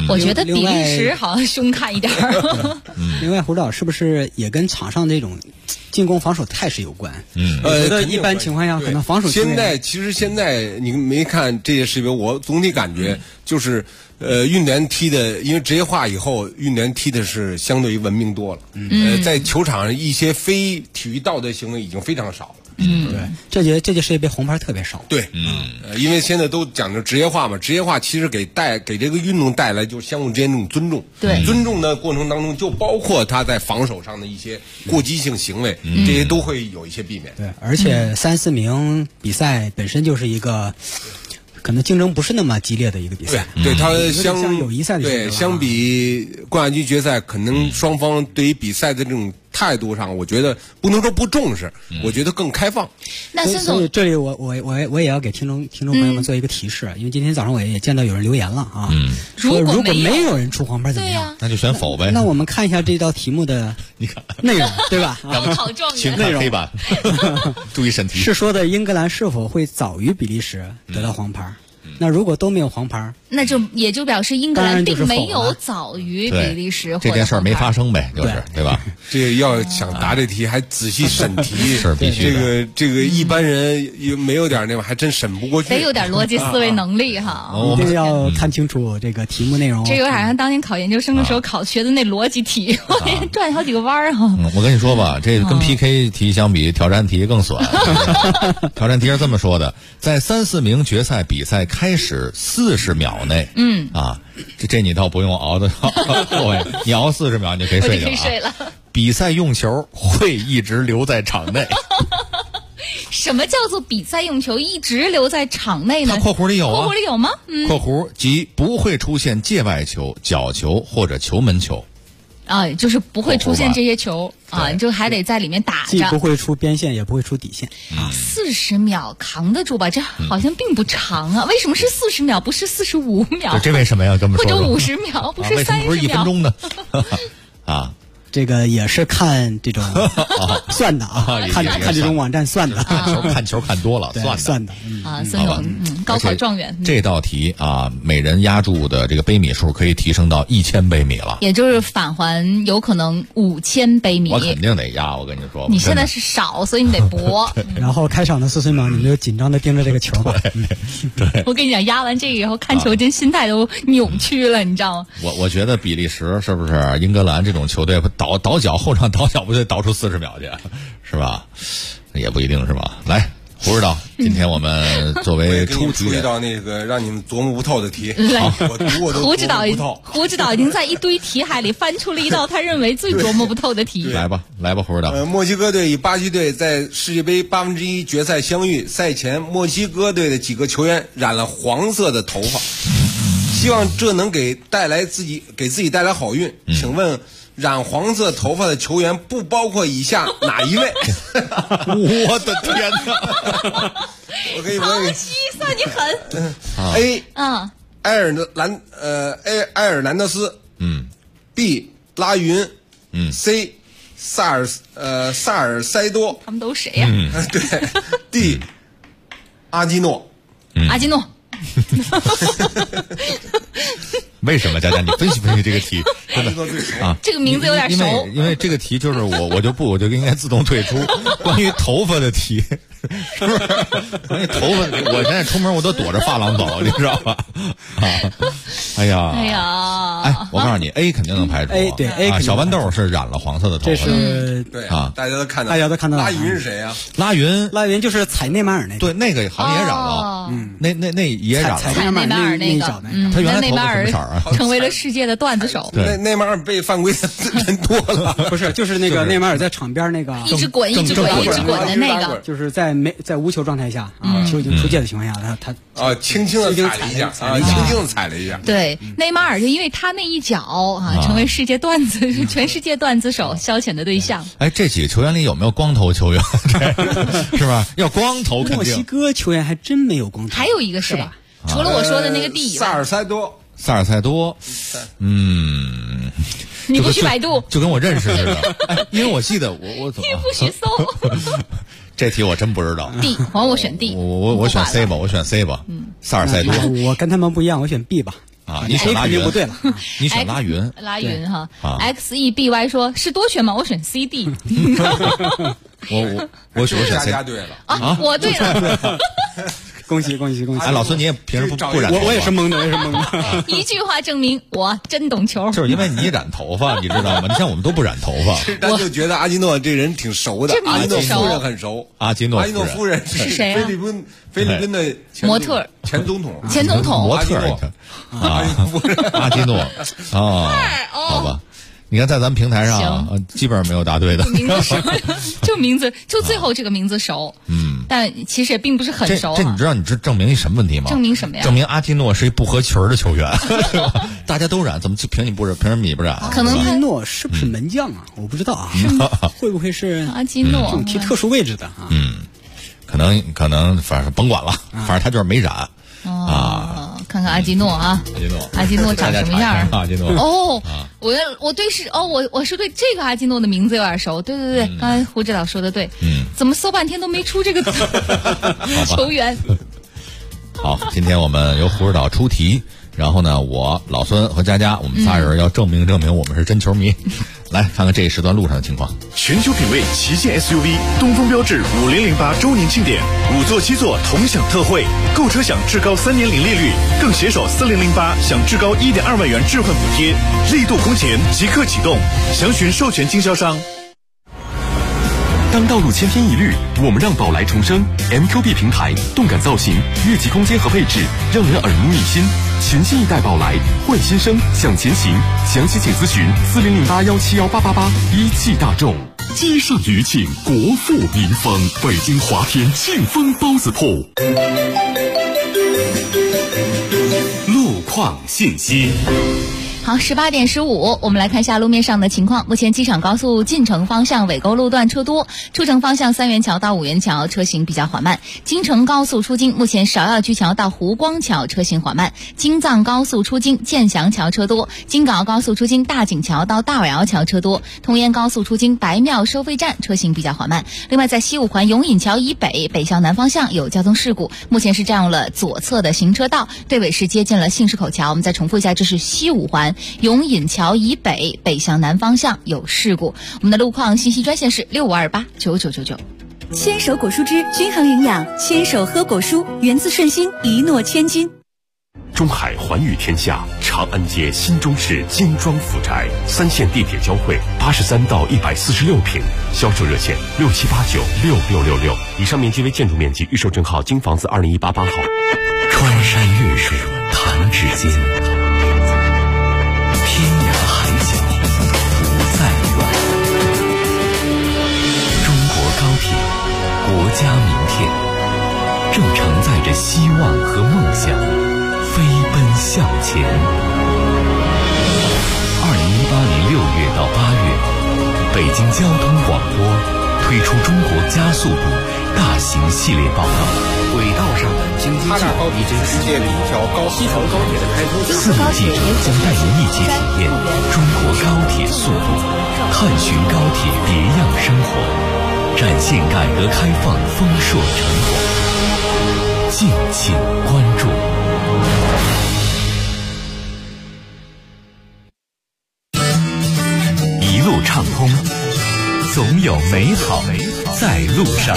我觉得比利时好像凶悍一点。 另外，胡指导是不是也跟场上这种进攻防守态势有关？我觉得一般情况下可能防守现在你没看这些视频，我总体感觉就是运联踢的，因为职业化以后，运联踢的是相对于文明多了。在球场上一些非体育道德行为已经非常少了。 对，这届世界杯红牌特别少。 对，因为现在都讲究职业化嘛，职业化其实给这个运动带来就相互之间那种尊重。 对， 尊重的过程当中就包括他在防守上的一些过激性行为，这些都会有一些避免。 对，而且3、4名比赛本身就是一个可能竞争不是那么激烈的一个比赛。 对，它像友谊赛的对，相比冠亚军决赛，可能双方对于比赛的这种态度上，我觉得不能说不重视，我觉得更开放。 那孙总， 所以这里我也要给听众朋友们做一个提示，因为今天早上我也见到有人留言了啊，说如果没有人出黄牌怎么样？ 那就选否呗。 那我们看一下这道题目的内容，对吧？ 考状元， 请看黑板，注意审题。 是说的英格兰是否会早于比利时得到黄牌？那如果都没有黄牌， 那也就表示英格兰并没有早于比利时， 这件事儿没发生呗，就是对吧？ 这个要想答这题，还仔细审题， 是必须的。这个一般人没有点那还真审不过去， 得有点逻辑思维能力哈。 一定要看清楚这个题目内容。 这有点像当年考研究生的时候考学的那逻辑题，我连转好几个弯儿哈。 我跟你说吧，这跟 PK 题相比，挑战题更损。挑战题是这么说的：在3、4名决赛比赛开始40秒内，这你倒不用熬的，你熬40秒你就可以睡去了。 睡了。 比赛用球会一直留在场内。 什么叫做比赛用球一直留在场内呢？ 它括弧里有啊。 括弧里有吗？ 括弧即不会出现界外球、角球或者球门球。 就是不会出现这些球啊，你就还得在里面打着， 既不会出边线，也不会出底线。 40秒扛得住吧？这好像并不长啊，为什么是40秒，不是45秒？ 这为什么呀？这么说？ 或者50秒，不是30秒？ 为什么不是1分钟呢？ 这个也是看这种算的看这种网站算的。 看球看多了， 算的孙总，高考状元。 这道题每人压注的这个杯米数可以提升到1000杯米了， 也就是返还有可能5000杯米。 我肯定得压，我跟你说。 你现在是少，所以你得搏。 然后开场的40秒，你们就紧张的盯着这个球吧。 对， 我跟你讲，压完这个以后，看球真心态都扭曲了，你知道吗？ 我觉得比利时是不是英格兰这种球队倒脚后场倒脚不得倒出40秒去，是吧？也不一定是吧？来，胡指导，今天我们作为出一道那个让你们琢磨不透的题。我读我都胡指导已经在一堆题海里翻出了一道他认为最琢磨不透的题。 来吧，胡指导。 墨西哥队与巴西队在世界杯1/8决赛相遇，赛前墨西哥队的几个球员染了黄色的头发，希望这能给自己带来好运。请问染黄色头发的球员不包括以下哪一位？ 我的天哪！ 我可以问你，算你狠。 A 埃尔南德斯，B 拉云，C 萨尔塞多。 他们都谁呀？ 对。D 阿基诺。 阿基诺。 为什么佳佳？你分析这个题，真的这个名字有点熟。 因为这个题就是我就应该自动退出。关于头发的题，是不是？关于头发，我现在出门我都躲着发廊走，你知道吧？哎呀，我告诉你 ，A 肯定能排除。 对 A 小豌豆是染了黄色的头发。 这是对大家都看到。拉云是谁呀？ 拉云就是踩内马尔那个。 对，那个好像也染了。那也染了。 踩内马尔那个， 他原来头发什么色儿？ 成为了世界的段子手。 内马尔被犯规的人多了， 不是，就是那个内马尔在场边那个一直滚的那个， 就是在无球状态下球已经出界的情况下，他轻轻的踩了一下轻轻的踩了一下。 对，内马尔就因为他那一脚成为世界段子，全世界段子手消遣的对象。 这几个球员里有没有光头球员？是吧？要光头肯定。 墨西哥球员还真没有光头。 还有一个是吧？除了我说的那个 D 以外， 萨尔塞多。 你不许百度， 就跟我认识似的。因为我记得我怎么你不许搜。 这题我真不知道。 D， 我选 D， 我选 C 吧，萨尔塞多。 我跟他们不一样，我选 B 吧。 啊，你选拉云不对了， 你选拉云， 拉云哈。XEBY 说是多选吗？我选 CD。 我选家对了啊，我对了。 恭喜！ 哎，老孙，你也平时不染头发？ 我也是懵的， 一句话证明我真懂球。 就是因为你染头发，你知道吗？你像我们都不染头发， 他就觉得阿基诺这人挺熟的。阿基诺夫人很熟。 阿基诺夫人是谁啊？ 菲律宾的模特， 前总统。 模特，阿基诺好吧。你看，在咱们平台上基本上没有答对的。 名字就最后这个名字熟，但其实也并不是很熟。 这你知道你这证明一什么问题吗？ 证明什么呀？ 证明阿基诺是一不合群的球员，大家都染，怎么就凭你不染？凭什么你不染？ 可能阿基诺是不是门将啊？我不知道啊，会不会是阿基诺这种踢特殊位置的啊？ 可能，反正甭管了，反正他就是没染。 看看阿基诺啊，阿基诺长什么样？ 阿基诺我是对这个阿基诺的名字有点熟。对，刚才胡指导说的对。怎么搜半天都没出这个球员？ 好，今天我们由胡指导出题，然后呢，我老孙和佳佳，我们仨人要证明我们是真球迷。来看看这一时段路上的情况。 全球品味旗舰 SUV 东风标致5008周年庆典，5座7座同享特惠，购车享至高3年零利率，更携手4008享至高1.2万元置换补贴，力度空前，即刻启动，详询授权经销商。当道路千篇一律，我们让宝来重生。MQB 平台，动感造型，越级空间和配置，让人耳目一新。全新一代宝来，换新生，向前行。详细请咨询4008171888。一汽大众。街上余庆，国富民丰，北京华天庆丰包子铺。路况信息。 好，18点15，我们来看一下路面上的情况。目前机场高速进城方向尾沟路段车多，出城方向3元桥到5元桥车行比较缓慢。京承高速出京，目前芍药居桥到湖光桥车行缓慢。京藏高速出京建祥桥车多，京港澳高速出京大井桥到大尾窑桥车多，通燕高速出京白庙收费站车行比较缓慢。另外，在西五环永隐桥以北北向南方向有交通事故，目前是占用了左侧的行车道，队尾是接近了信市口桥。我们再重复一下，这是西五环永隐桥以北北向南方向有事故。我们的路况信息专线是65289999。 牵手果蔬汁均衡营养，牵手喝果蔬，源自顺心，一诺千金。 中海环宇天下长安街新中市精装府宅，3线地铁交汇，83到146平，销售热线67896666。以上面积为建筑面积，预售证号京房子20188号。 穿山越水弹指间，天涯海角不再远。中国高铁，国家名片，正承载着希望和梦想，飞奔向前。2018年6月到8月，北京交通广播推出中国加速度大型系列报道。 轨道上的经济计划已经世界第一条西成高铁的开通。 4位记者将带您一起体验中国高铁速度，探寻高铁别样生活，展现改革开放丰硕成果。敬请关注。一路畅通，总有美好在路上。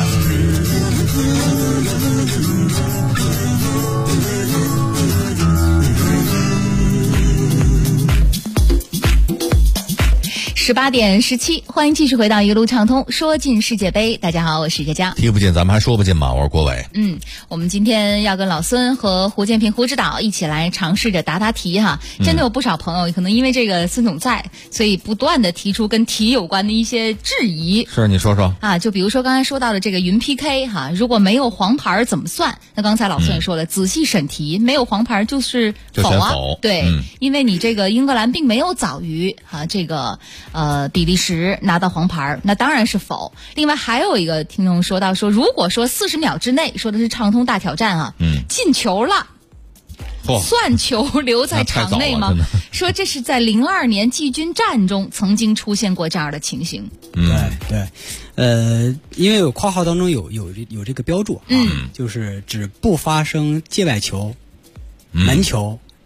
18点17，欢迎继续回到一路畅通，说进世界杯。大家好，我是佳佳。 听不进咱们还说不进嘛，我是郭伟。 我们今天要跟老孙和胡建平、胡指导一起来尝试着答题哈。真的有不少朋友可能因为这个孙总在，所以不断的提出跟题有关的一些质疑。 是，你说说啊，就比如说刚才说到的这个云 PK 哈，如果没有黄牌怎么算？那刚才老孙也说了，仔细审题，没有黄牌就是否啊。对，因为你这个英格兰并没有早于这个比利时拿到黄牌，那当然是否。另外还有一个听众说到说，如果说40秒之内，说的是畅通大挑战啊，进球了，算球留在场内吗？说这是在02年季军战中曾经出现过这样的情形。 对，因为有括号当中有这个标注，就是只不发生界外球、门球、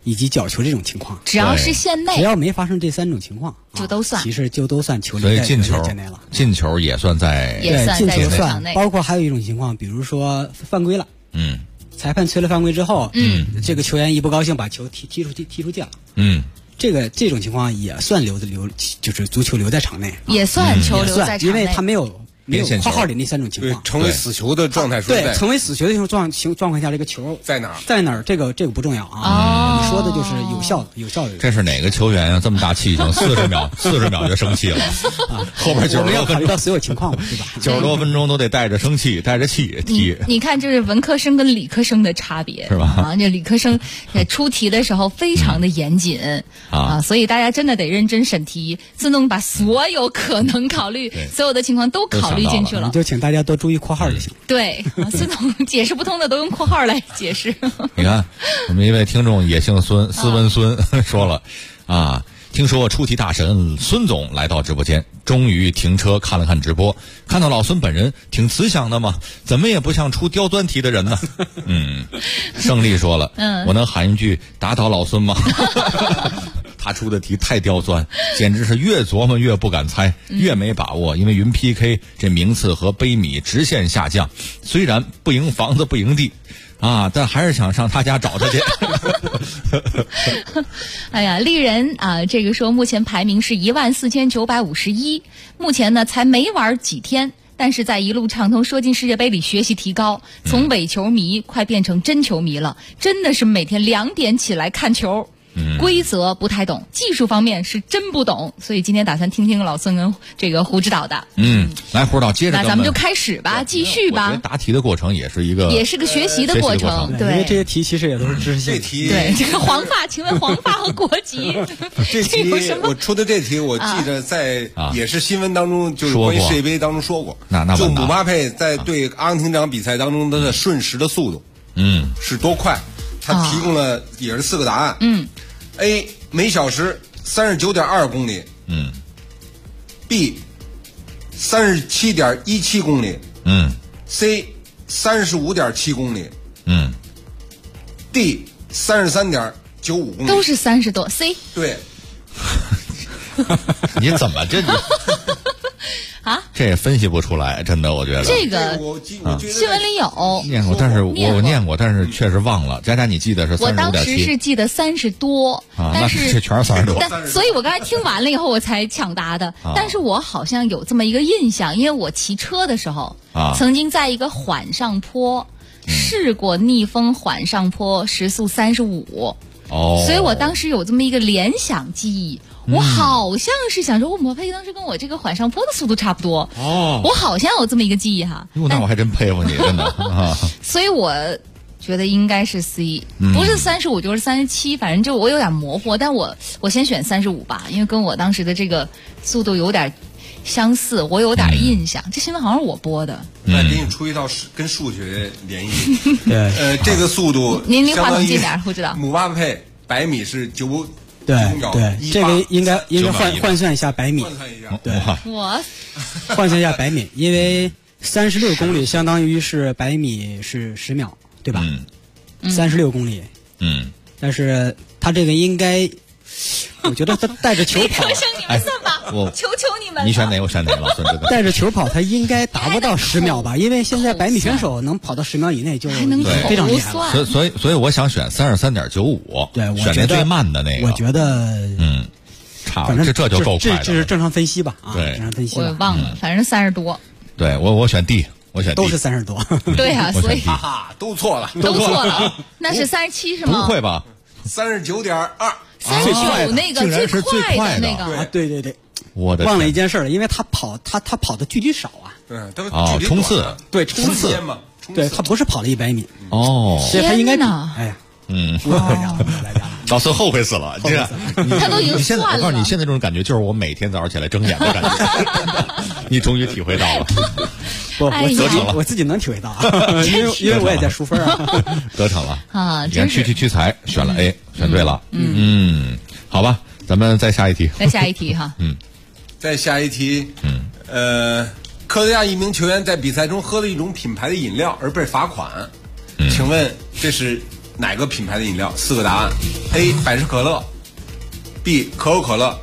以及角球这种情况， 只要是线内， 只要没发生这3种情况， 就都算。 其实就都算球所以进球在内了。 进球也算在， 对，进球算。 内包括还有一种情况，比如说犯规了，裁判吹了犯规之后，这个球员一不高兴把球踢出界了，这种情况也算就是足球留在场内， 也算球留在场内， 因为他没有括号里那3种情况， 成为死球的状态。 对，成为死球的状况下，这个球在哪儿？ 这个不重要啊。你说的就是有效的。 这是哪个球员啊？这么大气性，40秒就生气了啊！后边90多分钟， 我们要考虑到所有情况嘛，对吧 ？90多分钟都得带着生气，带着气踢。 你看，这是文科生跟理科生的差别， 是吧？ 啊，这理科生出题的时候非常的严谨啊，所以大家真的得认真审题。孙总把所有可能考虑、所有的情况都考虑进去了， 就请大家多注意括号就行。 对，孙总解释不通的都用括号来解释。 你看，我们一位听众也姓孙，斯文孙说了啊，听说出题大神孙总来到直播间，终于停车看了看直播，看到老孙本人挺慈祥的嘛，怎么也不像出刁钻题的人呢。胜利说了，我能喊一句打倒老孙吗？他出的题太刁钻，简直是越琢磨越不敢猜，越没把握。因为云 PK 这名次和杯米直线下降，虽然不赢房子不赢地啊，但还是想上他家找他去。 哎呀，丽人啊，这个说目前排名是14951，目前呢才没玩几天。但是在一路畅通说进世界杯里学习提高，从伪球迷快变成真球迷了，真的是每天2点起来看球。规则不太懂，技术方面是真不懂，所以今天打算听听老孙跟这个胡指导的。 来胡指导接着， 那咱们就开始吧，继续吧。 我觉得答题的过程也是个学习的过程， 对，因为这些题其实也都是知识性。 这题对这个黄发，请问黄发和国籍？ 这题我出的这题，我记得在也是新闻当中，就是关于世界杯当中说过。 那就姆巴佩在对阿根廷这场比赛当中他的瞬时的速度，是多快？他提供了也是4个答案。A 每小时39.2公里，B 37.17公里，C 35.7公里，D 33.95公里， 都是30多。C 对， 你怎么这？ 啊， 这也分析不出来，真的，我觉得这个新闻里有念过，但是我念过，但是确实忘了。佳佳，你记得是35.7？ 我当时是记得30多，但是这全是30多。 所以我刚才听完了以后，我才抢答的。但是我好像有这么一个印象，因为我骑车的时候，曾经在一个缓上坡试过逆风缓上坡，时速35。所以我当时有这么一个联想记忆。我好像是想说，姆巴佩当时跟我这个缓上坡的速度差不多。我好像有这么一个记忆哈。 那我还真佩服你，真的。 所以我觉得应该是 C，不是35就是37，反正就我有点模糊。但我先选35吧，因为跟我当时的这个速度有点相似，我有点印象。这新闻好像是我播的。 那给你出一道跟数学联系。对，这个速度您离话筒近点，不知道。 姆巴佩100米是9。 对，这个应该换算一下100米。对， 我换算一下100米，因为36公里相当于是100米是10秒，对吧？36公里。但是他这个应该，我觉得他带着球跑。 理科生你们算吧，求求你们。 你选哪？我选哪？老孙这个带着球跑，他应该达不到10秒吧？因为现在100米选手能跑到10秒以内就非常厉害了。 所以我想选33.95， 对， 选那最慢的那个。 我觉得差， 反正这就够快的。 这是正常分析吧？ 对， 正常分析。 我忘了，反正30多。 对我选 D， 我选 D， 都是30多。 对啊，所以哈哈，都错了， 都错了。那是37是吗？ 不会吧 ？39.2。 39那个最快的那个。 对。 我的忘了一件事了，因为他跑的距离少啊。 冲刺。 对，冲刺嘛。对，他不是跑了100米。所以他应该哎呀。 老孙后悔死了，这样他都已经算了。 我告诉你，现在这种感觉就是我每天早上起来睁眼的感觉，你终于体会到了。 我自己能体会到，因为我也在输分啊。 得逞了啊！ 你看屈才选了 A， 选对了。好吧，咱们再下一题。 再下一题哈。 再下一题。克罗地亚一名球员在比赛中喝了一种品牌的饮料而被罚款，请问这是哪个品牌的饮料？4个答案 ：A. 百事可乐 ，B. 可口可乐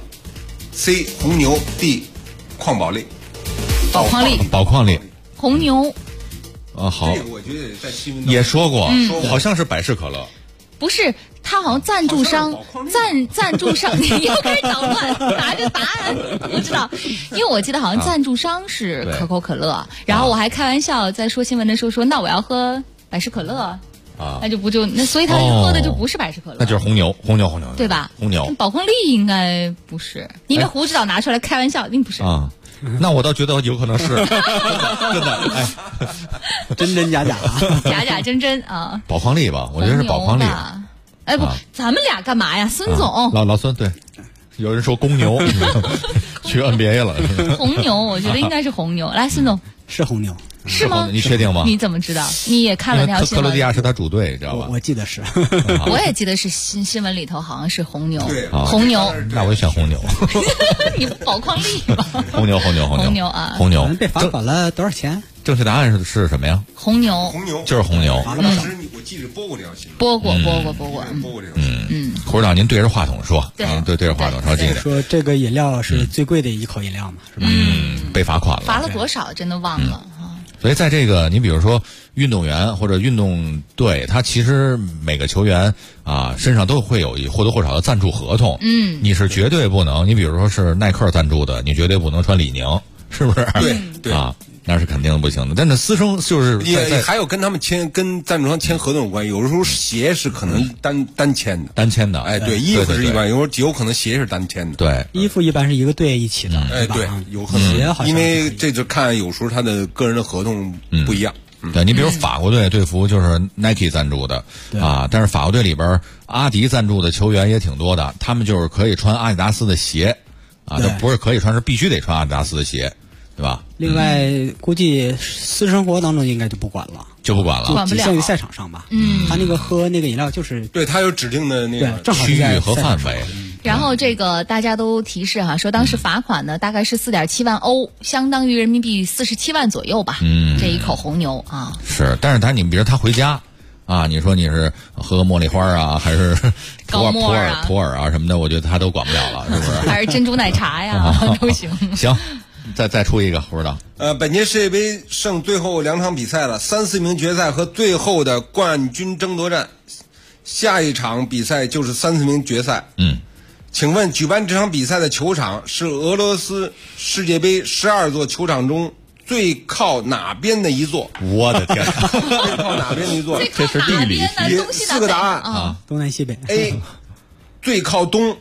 ，C. 红牛 ，D. 矿宝力。 宝矿力， 宝矿力， 红牛。 好， 这个我觉得在新闻也说过，好像是百事可乐。 不是，他好像赞助商，赞助商，你又开始捣乱，拿着答案，我知道，因为我记得好像赞助商是可口可乐，然后我还开玩笑在说新闻的时候说，那我要喝百事可乐。那就不就那，所以他喝的就不是百事可乐， 那就是红牛， 对吧？ 红牛， 宝矿力应该不是，你把胡指导拿出来开玩笑，一定不是啊。那我倒觉得有可能是，真的，哎， 真真假假， 假假真真啊。 宝矿力吧，我觉得是宝矿力。 哎不，咱们俩干嘛呀，孙总？ 老孙对，有人说公牛去 NBA 了。 红牛，我觉得应该是红牛。来，孙总， 是红牛。 是吗？ 你确定吗？ 你怎么知道？你也看了那条新闻？ 克罗地亚是他主队，知道吧？ 我记得是， 我也记得是新闻里头好像是红牛， 红牛。 那我也选红牛。 你宝矿力吧？ 红牛啊！红牛被罚款了多少钱？ 正确答案是什么呀？ 红牛就是红牛。 当时我记得播过这条新闻。 播过这个。 胡指导，您对着话筒说，对着话筒说这个。 说这个饮料是最贵的一口饮料嘛，是吧？ 被罚款了。 罚了多少？真的忘了。 所以在这个，你比如说运动员或者运动队，他其实每个球员身上都会有或多或少的赞助合同。你是绝对不能，你比如说是耐克赞助的，你绝对不能穿李宁，是不是？ 对那是肯定不行的。但是私生就是也还有跟他们跟赞助商签合同有关系，有的时候鞋是可能单签的，哎，对，衣服是一般，有可能鞋是单签的， 对， 衣服一般是一个队一起的， 哎，对，有可能，因为这就看有时候他的个人的合同不一样。 对，你比如法国队队服就是 Nike 赞助的但是法国队里边阿迪赞助的球员也挺多的，他们就是可以穿阿迪达斯的鞋这不是可以穿，是必须得穿阿迪达斯的鞋。对吧？ 另外，估计私生活当中应该就不管了， 就仅限于赛场上吧。他那个喝那个饮料就是对他有指定的那个区域和范围。 然后这个大家都提示说当时罚款呢大概是4.7万欧，相当于人民币47万左右吧。这一口红牛啊。 是，但是你比如他回家你说你是喝茉莉花还是普洱什么的，我觉得他都管不了了，是不是？ 还是珍珠奶茶呀，都行。 行。再出一个，不知道。 本届世界杯剩最后2场比赛了，3、4名决赛和最后的冠军争夺战，下一场比赛就是3、4名决赛。请问举办这场比赛的球场是俄罗斯世界杯12座球场中最靠哪边的一座？ 我的天！ 最靠哪边的一座？ 这是地理题。 4个答案东南西北。 A 最靠东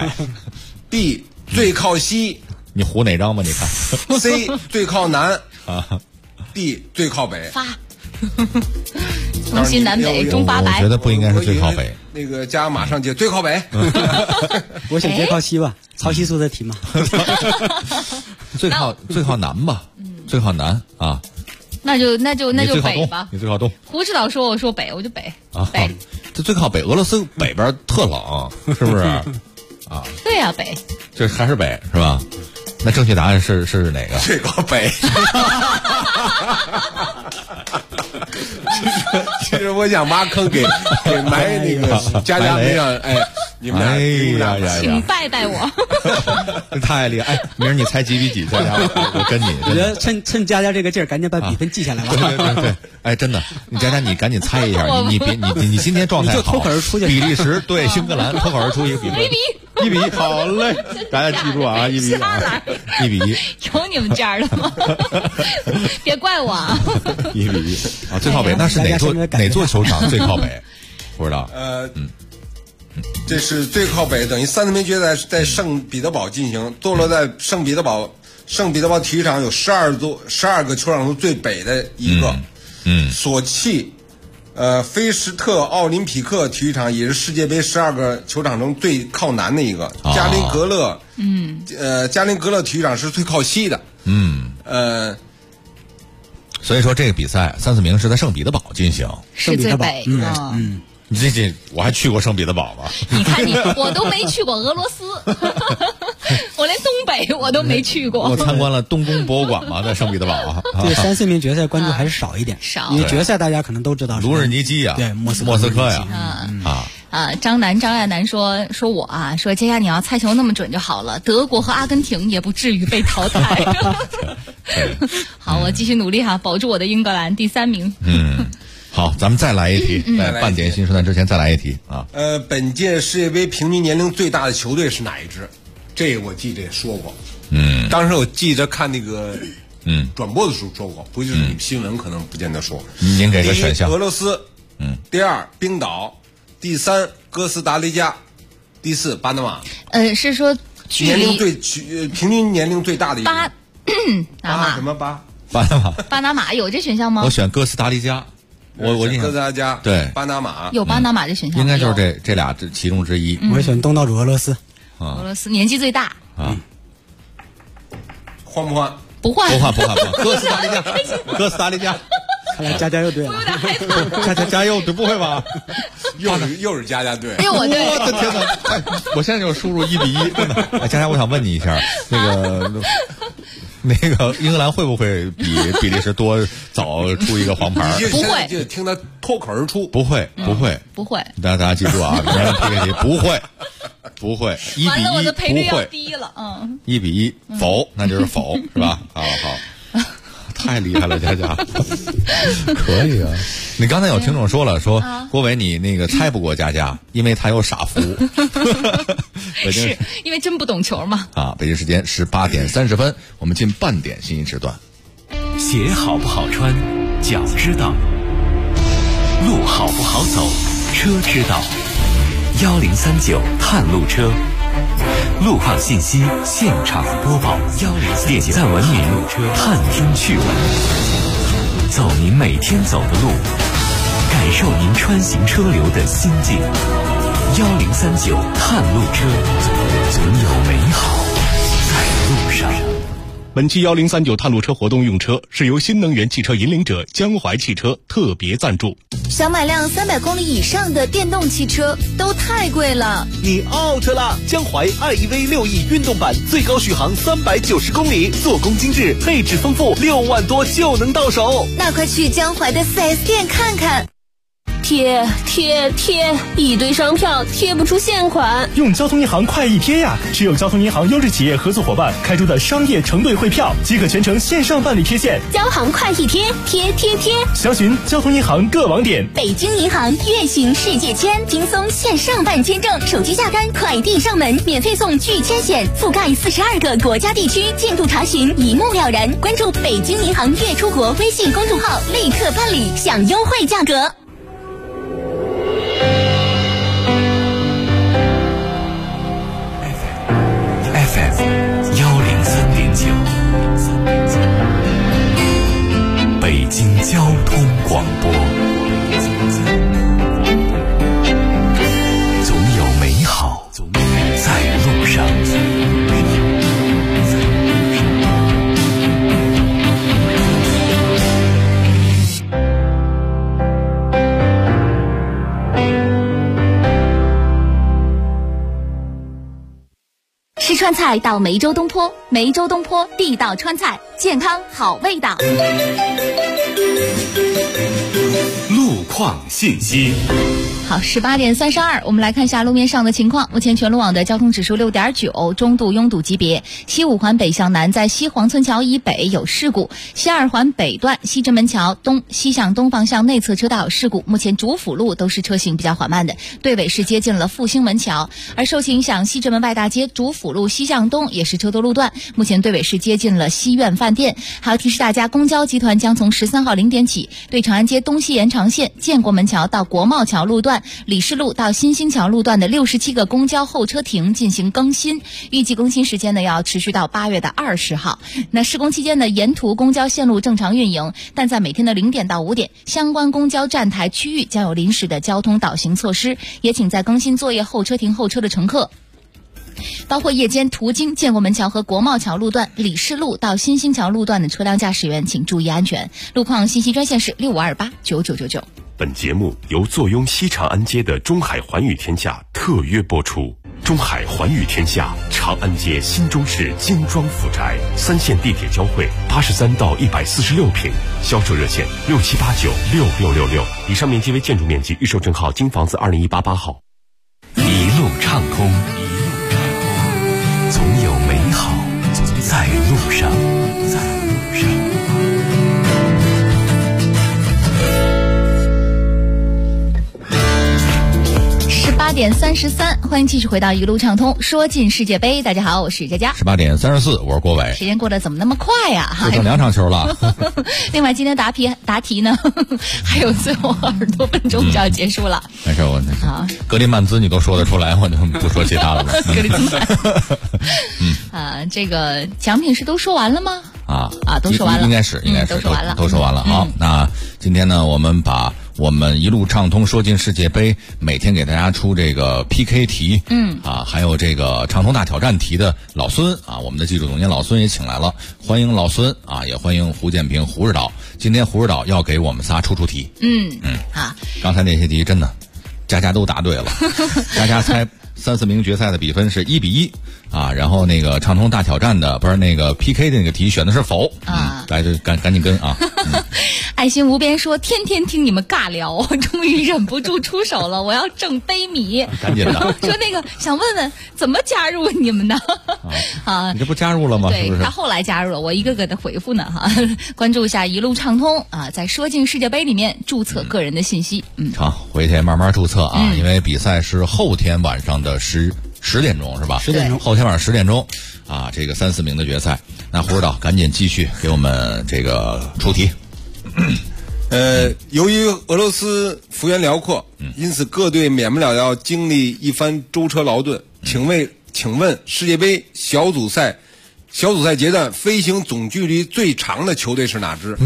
，B 最靠西。 你胡哪张吧？你看 ，C 最靠南，D 最靠北。 发，东西南北中发白。 我觉得不应该是最靠北。 那个加马上接最靠北。 我选最靠西吧，曹西苏的题嘛。 最靠南吧，最靠南啊。 那就北吧。 你最靠东。 胡指导说我说北，我就北。北。 这最靠北，俄罗斯北边特冷，是不是？ 对呀，北。 这还是北是吧？那正确答案是哪个？ 最靠北。其实我想挖坑给埋那个佳没让你们俩请拜拜我。 太厉害！明儿你猜几比几？佳佳，我跟你。 我觉得趁佳佳这个劲儿，赶紧把比分记下来吧。 对，哎，真的，佳佳你赶紧猜一下，你今天状态好， 你就脱口而出就比利时对英格兰脱口而出一个比分，1比1，好嘞，大家记住啊，1比1，1比1， 有你们这样的吗？别怪我啊 ！1比1最靠北，那是哪座球场最靠北？不知道。 这是最靠北，等于3、4名决赛在圣彼得堡进行，坐落在圣彼得堡体育场有12个球场中最北的一个。索契。菲什特奥林匹克体育场也是世界杯12个球场中最靠南的一个。加林格勒，加林格勒体育场是最靠西的。 所以说这个比赛3、4名是在圣彼得堡进行， 是最北。 这我还去过圣彼得堡吗？ 你看我都没去过俄罗斯，我连东北我都没去过。 我参观了东宫博物馆嘛，在圣彼得堡啊。 对3、4名决赛关注还是少一点， 少， 因为决赛大家可能都知道卢日尼基呀， 对莫斯科呀， 张亚楠说我啊，说佳佳你要猜球那么准就好了，德国和阿根廷也不至于被淘汰。好，我继续努力哈，保住我的英格兰第3名。 好，咱们再来一题，在半点新时段之前再来一题啊。 本届世界杯平均年龄最大的球队是哪一支？这个我记着也说过。当时我记着看那个转播的时候说过，不就是你们新闻可能不见得说。 您给个选项。 第一，俄罗斯。第2，冰岛。第3，哥斯达黎加。第4，巴拿马。 是说年龄平均年龄最大的一个。 巴拿马有这选项吗？ 我选哥斯达黎加。我哥斯达黎加， 对， 巴拿马有巴拿马这选项， 应该就是这俩其中之一。 我选东道主俄罗斯。 俄罗斯年纪最大啊， 换不换？ 不换。 哥斯达黎加，哥斯达黎加。 看来佳佳又对了。 我有点害怕。 佳又不会吧？ 又是佳佳对。 哎呦我对。 我的天哪！我现在就输入1-1，真的。佳佳，我想问你一下，那个英格兰会不会比比利时多早出一个黄牌？ 不会， 就听他脱口而出。 不会。大家记住啊，不会。 完了，我的赔率要低了。 1-1，否，那就是否，是吧？好。太厉害了，佳佳，可以啊！你刚才有听众说了，说郭伟你那个猜不过佳佳，因为他有傻福。 是因为真不懂球嘛？ 北京时间18点30分，我们进半点新时段。 鞋好不好穿，脚知道；路好不好走，车知道。1039探路车。路况信息现场播报，点赞文明，探听趣闻，走您每天走的路，感受您穿行车流的心境。1039探路车，总有美好在路上。 本期1039探路车活动用车是由新能源汽车引领者江淮汽车特别赞助。 想买辆300公里以上的电动汽车都太贵了， 你 out 了！江淮 iEV 6E 运动版最高续航390公里，做工精致，配置丰富，6万多就能到手。 那快去江淮的4S 店看看。 贴，一堆商票贴不出现款。 用交通银行快易贴呀！持有交通银行优质企业合作伙伴开出的商业成对汇票，即可全程线上办理贴现。 交行快易贴，贴。 详询交通银行各网点。 北京银行月行世界签，轻松线上办签证，手机下单，快递上门，免费送拒签险，覆盖42个国家地区，进度查询一目了然。关注北京银行月出国微信公众号，立刻办理，享优惠价格。 FM 103.9，北京交通广播，总有美好在路上。 吃川菜到梅州东坡，梅州东坡地道川菜，健康好味道。 路况信息。 好，18点32，我们来看一下路面上的情况。目前全路网的交通指数6.9，中度拥堵级别。西5环北向南，在西黄村桥以北有事故；西2环北段西直门桥东西向东方向内侧车道有事故。目前主辅路都是车行比较缓慢的，队尾是接近了复兴门桥。而受其影响，西直门外大街主辅路西向东也是车多路段，目前队尾是接近了西苑饭店。还要提示大家，公交集团将从13号0点起，对长安街东西延长线建国门桥到国贸桥路段、李氏路到新兴桥路段的67个公交候车亭进行更新，预计更新时间呢要持续到8月20号。那施工期间呢，沿途公交线路正常运营，但在每天的0点到5点，相关公交站台区域将有临时的交通导行措施，也请在更新作业候车亭候车的乘客，包括夜间途经建国门桥和国贸桥路段、李氏路到新兴桥路段的车辆驾驶员请注意安全。路况信息专线是65289999。 本节目由坐拥西长安街的中海环宇天下特约播出。 中海寰宇天下，长安街新中式精装复宅，3线地铁交汇，83到146平，销售热线67896666。以上面积为建筑面积，预售证号京房子20188号。 一路畅通，总有美好在路上。 18点33，欢迎继续回到一路畅通，说进世界杯。大家好，我是佳佳。 18点34，我是郭伟。 时间过得怎么那么快呀？ 就剩2场球了。 另外，今天答题呢，还有最后20多分钟就要结束了。 没事，我格林曼兹你都说得出来，我就不说其他了吧。 格林曼，这个奖品是都说完了吗？都说完了， 应该是都说完了， 都说完了。好，那今天呢，我们把我们一路畅通说进世界杯每天给大家出这个 PK 题，还有这个畅通大挑战题的老孙我们的技术总监老孙也请来了，欢迎老孙也欢迎胡建平、胡指导。今天胡指导要给我们仨出题。刚才那些题真的家家都答对了，家家猜3、4名决赛的比分是1-1然后那个畅通大挑战的不是那个 PK 的那个题选的是否大家就赶紧跟爱心无边说天天听你们尬聊，我终于忍不住出手了，我要挣杯米。 赶紧的说那个想问问怎么加入你们的你这不加入了吗？ 对， 是不是？ 他后来加入了，我一个个的回复呢关注一下一路畅通在说进世界杯里面注册个人的信息。 好，回去慢慢注册因为比赛是后天晚上的10点钟是吧？ 10点钟， 后天晚上10点钟这个3、4名的决赛。那胡指导赶紧继续给我们这个出题。 由于俄罗斯幅员辽阔，因此各队免不了要经历一番舟车劳顿。请问世界杯小组赛阶段飞行总距离最长的球队是哪支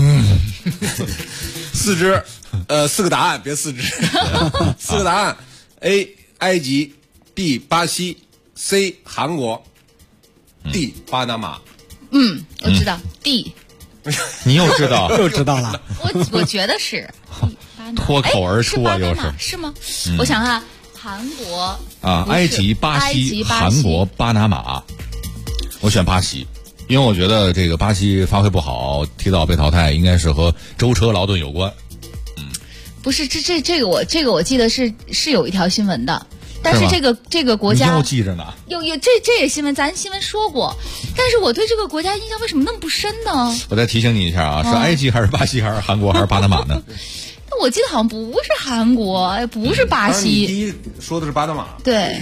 ？4支，4个答案，别4支，4个答案 ：A. 埃及 B. 巴西 C. 韩国 D. 巴拿马。 我知道 D。 你又知道又知道了。 我觉得是脱口而出又是吗？我想韩国埃及、巴西、韩国、巴拿马。我选巴西，因为我觉得这个巴西发挥不好，提早被淘汰，应该是和舟车劳顿有关。 不是这个我记得是有一条新闻的。但是这个国家又记着呢， 有这也新闻，咱新闻说过。但是我对这个国家印象为什么那么不深呢？ 我再提醒你一下是埃及还是巴西还是韩国还是巴拿马呢？ 我记得好像不是韩国，不是巴西。 你第一说的是巴拿马。 对，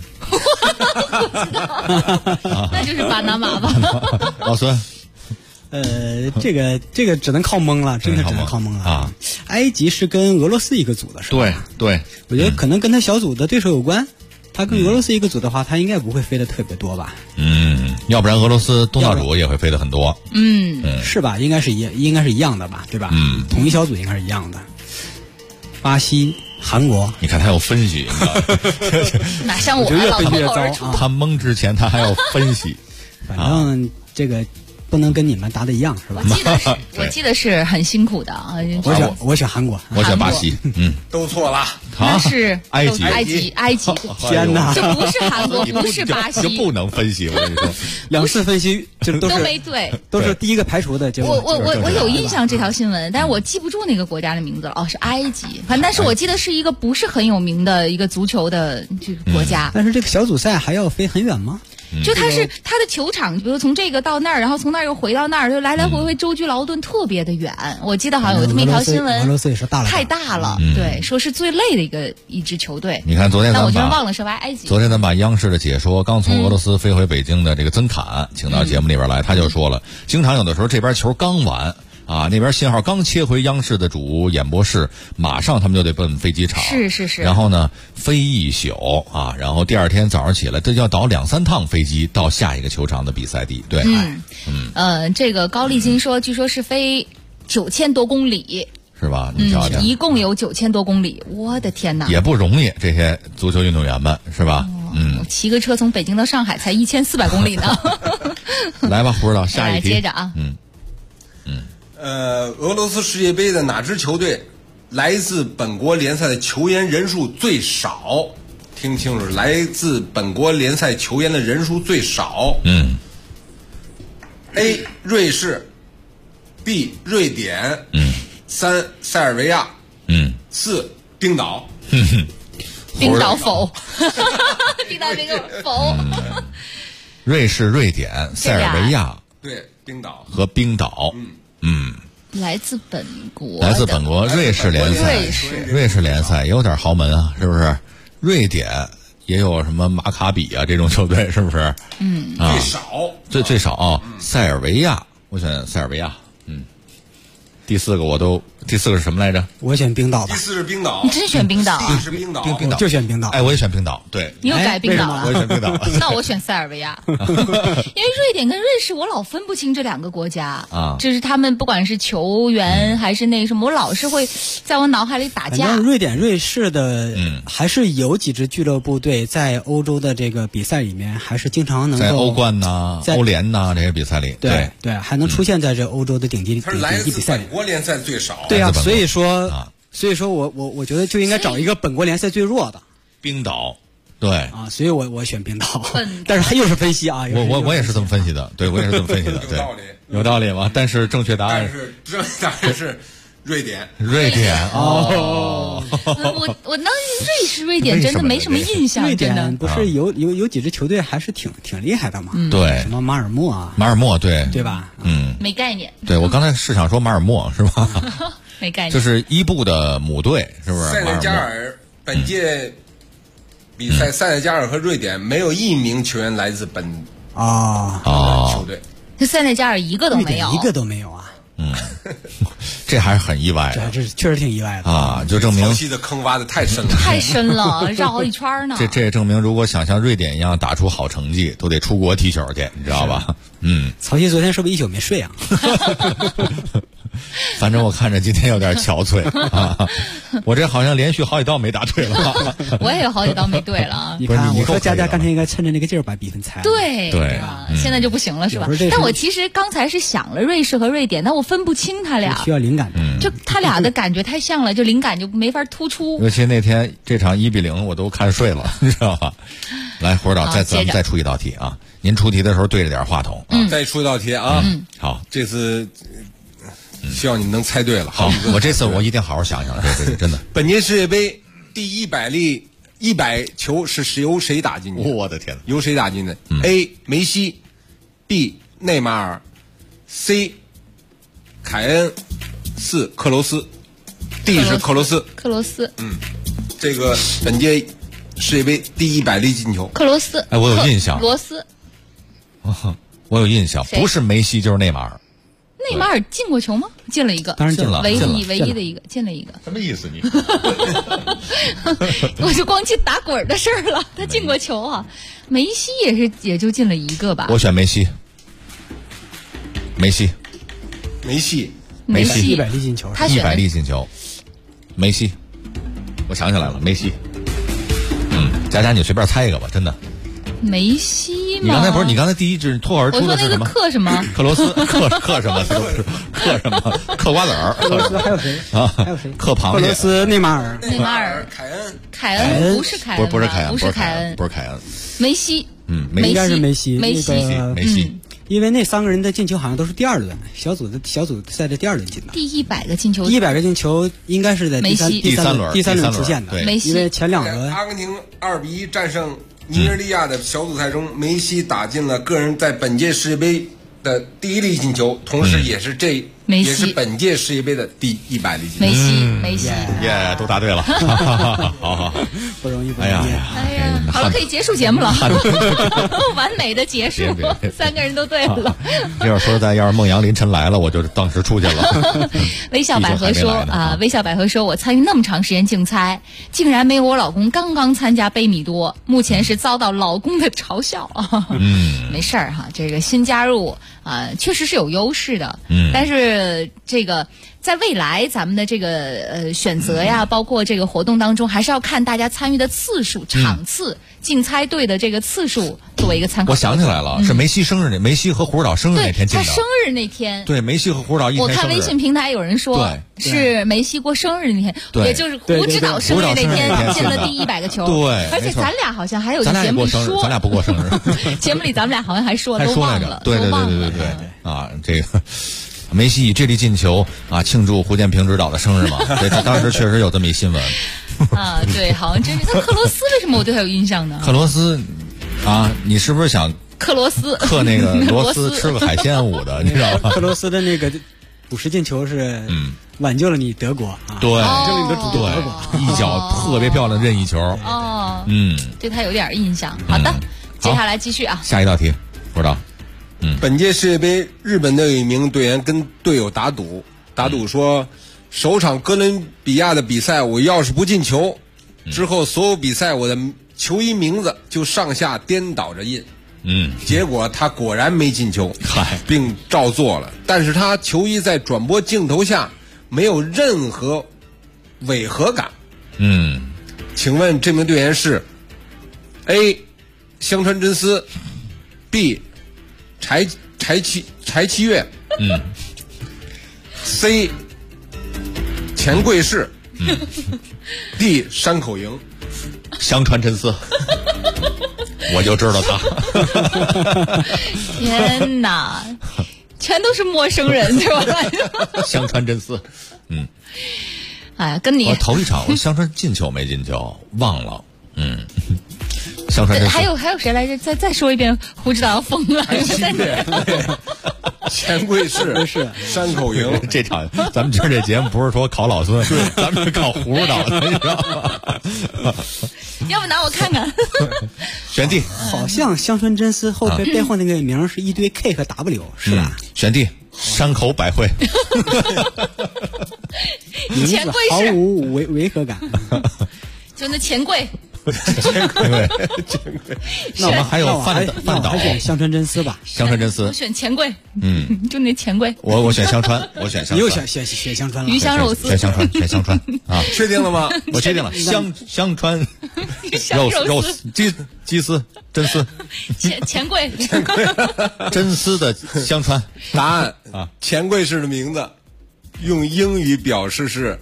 那就是巴拿马吧。 老孙。 这个只能靠蒙了，真的只能靠蒙了埃及是跟俄罗斯一个组的，是吧？ 对， 我觉得可能跟他小组的对手有关。他跟俄罗斯一个组的话，他应该不会飞得特别多吧？ 要不然俄罗斯东道主也会飞得很多。 是吧？应该是一样的吧？对吧？同一小组应该是一样的。巴西、韩国， 你看他有分析， 哪像我越分越糟他蒙之前他还要分析， 反正这个。不能跟你们答的一样是吧？ 我记得是很辛苦的我选韩国， 我选巴西， 都错了。 那是埃及， 天哪， 这不是韩国，不是巴西， 就不能分析。我跟你说 ，2次分析就都没对， 都是第一个排除的结果。 我有印象这条新闻，但是我记不住那个国家的名字了。是埃及，反正但是我记得是一个不是很有名的一个足球的这个国家。 但是这个小组赛还要飞很远吗？ 就它的球场，比如从这个到那儿，然后从那儿又回到那儿，就来来回回舟车劳顿，特别的远。我记得好像有这么一条新闻， 俄罗斯也是太大了，对，说是最累的一支球队。 你看昨天， 但我居然忘了是埃及。 昨天咱把央视的解说刚从俄罗斯飞回北京的这个曾侃请到节目里边来，他就说了，经常有的时候这边球刚完。那边信号刚切回央视的主演播室，马上他们就得奔飞机场。 是。 然后呢，飞一宿然后第二天早上起来，这就要倒2、3趟飞机到下一个球场的比赛地。对， 这个高丽金说，据说是飞9000多公里， 是吧？你瞧瞧， 一共有9000多公里，我的天哪！ 也不容易，这些足球运动员们是吧？ 骑个车从北京到上海才1400公里呢。 来吧，胡指导，下一题。 接着啊。 俄罗斯世界杯的哪支球队来自本国联赛的球员人数最少？ 听清楚，来自本国联赛球员的人数最少。A 瑞士 ，B 瑞典，3塞尔维亚，4冰岛。 冰岛否？冰岛这个否？ 瑞士、瑞典、塞尔维亚， 对，冰岛和冰岛。 来自本国， 瑞士联赛，瑞士联赛也有点豪门啊，是不是？瑞典也有什么马卡比啊这种球队，是不是？ 最少， 最少啊。塞尔维亚，我选塞尔维亚。第四个是什么来着？ 我选冰岛吧。 第4是冰岛。 你真选冰岛啊？ 是冰岛， 冰岛就选冰岛。 哎，我也选冰岛。对， 你又改冰岛了？ 我也选冰岛。 那我选塞尔维亚，因为瑞典跟瑞士我老分不清这两个国家啊，就是他们不管是球员还是那什么，我老是会在我脑海里打架。 瑞典、瑞士的还是有几支俱乐部队在欧洲的这个比赛里面，还是经常能够在欧冠呐、欧联呐这些比赛里，对， 还能出现在这欧洲的顶级比赛里。 本国联赛最少。 对啊，所以说我觉得就应该找一个本国联赛最弱的冰岛。对啊，所以我选冰岛，但是又是分析啊， 我也是这么分析的，对我也是这么分析的，对，有道理吗？但是正确答案是瑞典。 哦， 我当时瑞士、瑞典真的没什么印象， 瑞典不是有几支球队还是挺厉害的嘛？ 对， 什么马尔默， 对吧？ 没概念。 对，我刚才是想说马尔默是吧？ 没概念， 就是伊布的母队，是不是？ 塞内加尔本届比赛，塞内加尔和瑞典没有一名球员来自本球队， 就塞内加尔一个都没有， 一个都没有啊。 这还是很意外的， 这确实挺意外的啊！就证明曹溪的坑挖的太深了， 太深了，绕好几圈呢。 这也证明，如果想像瑞典一样打出好成绩，都得出国踢球去，你知道吧？ 曹溪昨天是不是一宿没睡啊？ 反正我看着今天有点憔悴啊！我这好像连续好几道没答对了。 我也有好几道没对了。 你看，我说佳佳刚才应该趁着那个劲儿把比分猜了。 对啊，现在就不行了是吧？但我其实刚才是想了瑞士和瑞典，但我分不清他俩。 需要灵感的。 就他俩的感觉太像了，就灵感就没法突出。 尤其那天这场1-0，我都看睡了，你知道吧？来，火导，咱们再出一道题啊！您出题的时候对着点话筒啊。 再出一道题啊！ 好， 这次希望你能猜对了。 好，我这次我一定好好想想，这真的。 本届世界杯第100球是由谁打进去？ 我的天哪！ 由谁打进的？A. 梅西 B. 内马尔 C. 凯恩 4. 克罗斯 D. 是克罗斯。这个本届世界杯第100粒进球， 克罗斯。 哎，我有印象。 罗斯。 我有印象，不是梅西就是内马尔。 内马尔进过球吗？进了一个， 当然进了， 唯一的一个，进了一个。 什么意思你？ 我就光记打滚的事儿了。他进过球啊，梅西也就进了一个吧。 我选梅西。梅西 100粒进球 ，100粒进球，梅西，我想起来了，梅西。佳佳你随便猜一个吧，真的。 梅西吗？ 你刚才第一只脱口而出的是什么？ 克什么？ 克罗斯，克什么？克什么？嗑瓜子儿。 克罗斯还有谁？ 还有谁？嗑螃蟹。 克罗斯、内马尔、 凯恩， 不是凯恩， 不是凯恩， 不是凯恩， 不是凯恩。 梅西， 应该是梅西。 梅西。 因为那3个人的进球好像都是第2轮，小组赛的第2轮进的。 第100个进球 ，100个进球应该是在第三轮出现的。 对，梅西。 因为前2轮， 阿根廷2-1战胜尼日利亚的小组赛中，梅西打进了个人在本届世界杯的第1粒进球，同时也是也是本届世界杯的第100粒进球。 梅西， 都答对了，好， 不容易。 哎呀，好了，可以结束节目了，完美的结束，3个人都对了。 要是说要是孟阳凌晨来了，我就当时出去了。 微笑百合说我参与那么长时间竞猜，竟然没有我老公刚刚参加杯米多，目前是遭到老公的嘲笑。没事儿哈，这个新加入确实是有优势的。但是这个在未来咱们的这个选择呀，包括这个活动当中，还是要看大家参与的次数、场次、竞猜队的这个次数作为一个参考。 我想起来了，是梅西生日梅西和胡指导生日那天进的。 他生日那天。 对，梅西和胡指导一天生日。 我看微信平台有人说是梅西过生日那天，也就是胡指导生日那天进了第100个球。 对， 而且咱俩好像还有一节目说， 咱俩不过生日。 节目里咱们俩好像还说都忘了。 对啊，这个梅西以这粒进球啊庆祝胡建平指导的生日嘛？对，他当时确实有这么一新闻。 对，好像真是。那克罗斯为什么我对他有印象呢？ 克罗斯啊，你是不是想克罗斯克那个罗斯吃个海鲜舞的？你知道吗？ 克罗斯的那个50进球是挽救了你德国啊， 对， 挽救了你的主队德国， 一脚特别漂亮任意球。 对他有点印象。好的，接下来继续啊。 下一道题，不知道。 本届世界杯，日本的有一名队员跟队友打赌说，首场哥伦比亚的比赛我要是不进球，之后所有比赛我的球衣名字就上下颠倒着印。结果他果然没进球，并照做了。但是他球衣在转播镜头下没有任何违和感。请问这名队员是 A 香川真司， B 柴七月，C 钱贵士，D 山口营。 香川真司，我就知道他。 天哪，全都是陌生人是吧？ 香川真司， 哎，跟你我头一场我香川进球没进球忘了，香川真司还有谁来着？再说一遍，胡指导要疯了。 钱贵士是山口营。 这场咱们今儿这节目不是说考老孙，咱们是考胡指导的，你知道吗？ 要不拿我看看。 选 D， 好像香川真司后边背后那个名是一堆 K 和 W， 是吧？ 选 D， 山口百惠。 钱贵士毫无违和感。 就那钱柜。 钱柜，那我们还有范岛， 还选香川真司吧？ 香川真司， 我选钱柜，就那钱柜。 我选香川，我选香川。 你又选香川了？ 鱼香肉丝， 选香川啊！ 确定了吗？ 我确定了，香川肉丝鸡丝真丝， 钱柜， 真丝的香川。 答案啊，钱柜士的名字用英语表示是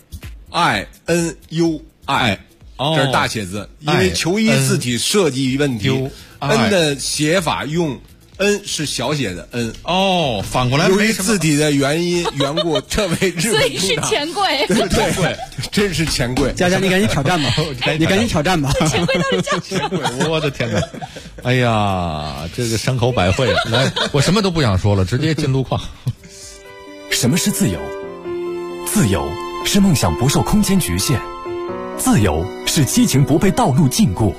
INUI。这是大写字，因为球衣字体设计问题 ，N 的写法用 N 是小写的 N。 反过来由于字体的缘故，这位日本所以是钱柜。 对，真是钱柜。 佳佳，你赶紧挑战吧！你赶紧挑战吧！ 钱柜到底叫什么？ 我的天哪！哎呀，这个山口百惠，来，我什么都不想说了，直接进路况。 什么是自由？自由是梦想不受空间局限。自由是激情不被道路禁锢，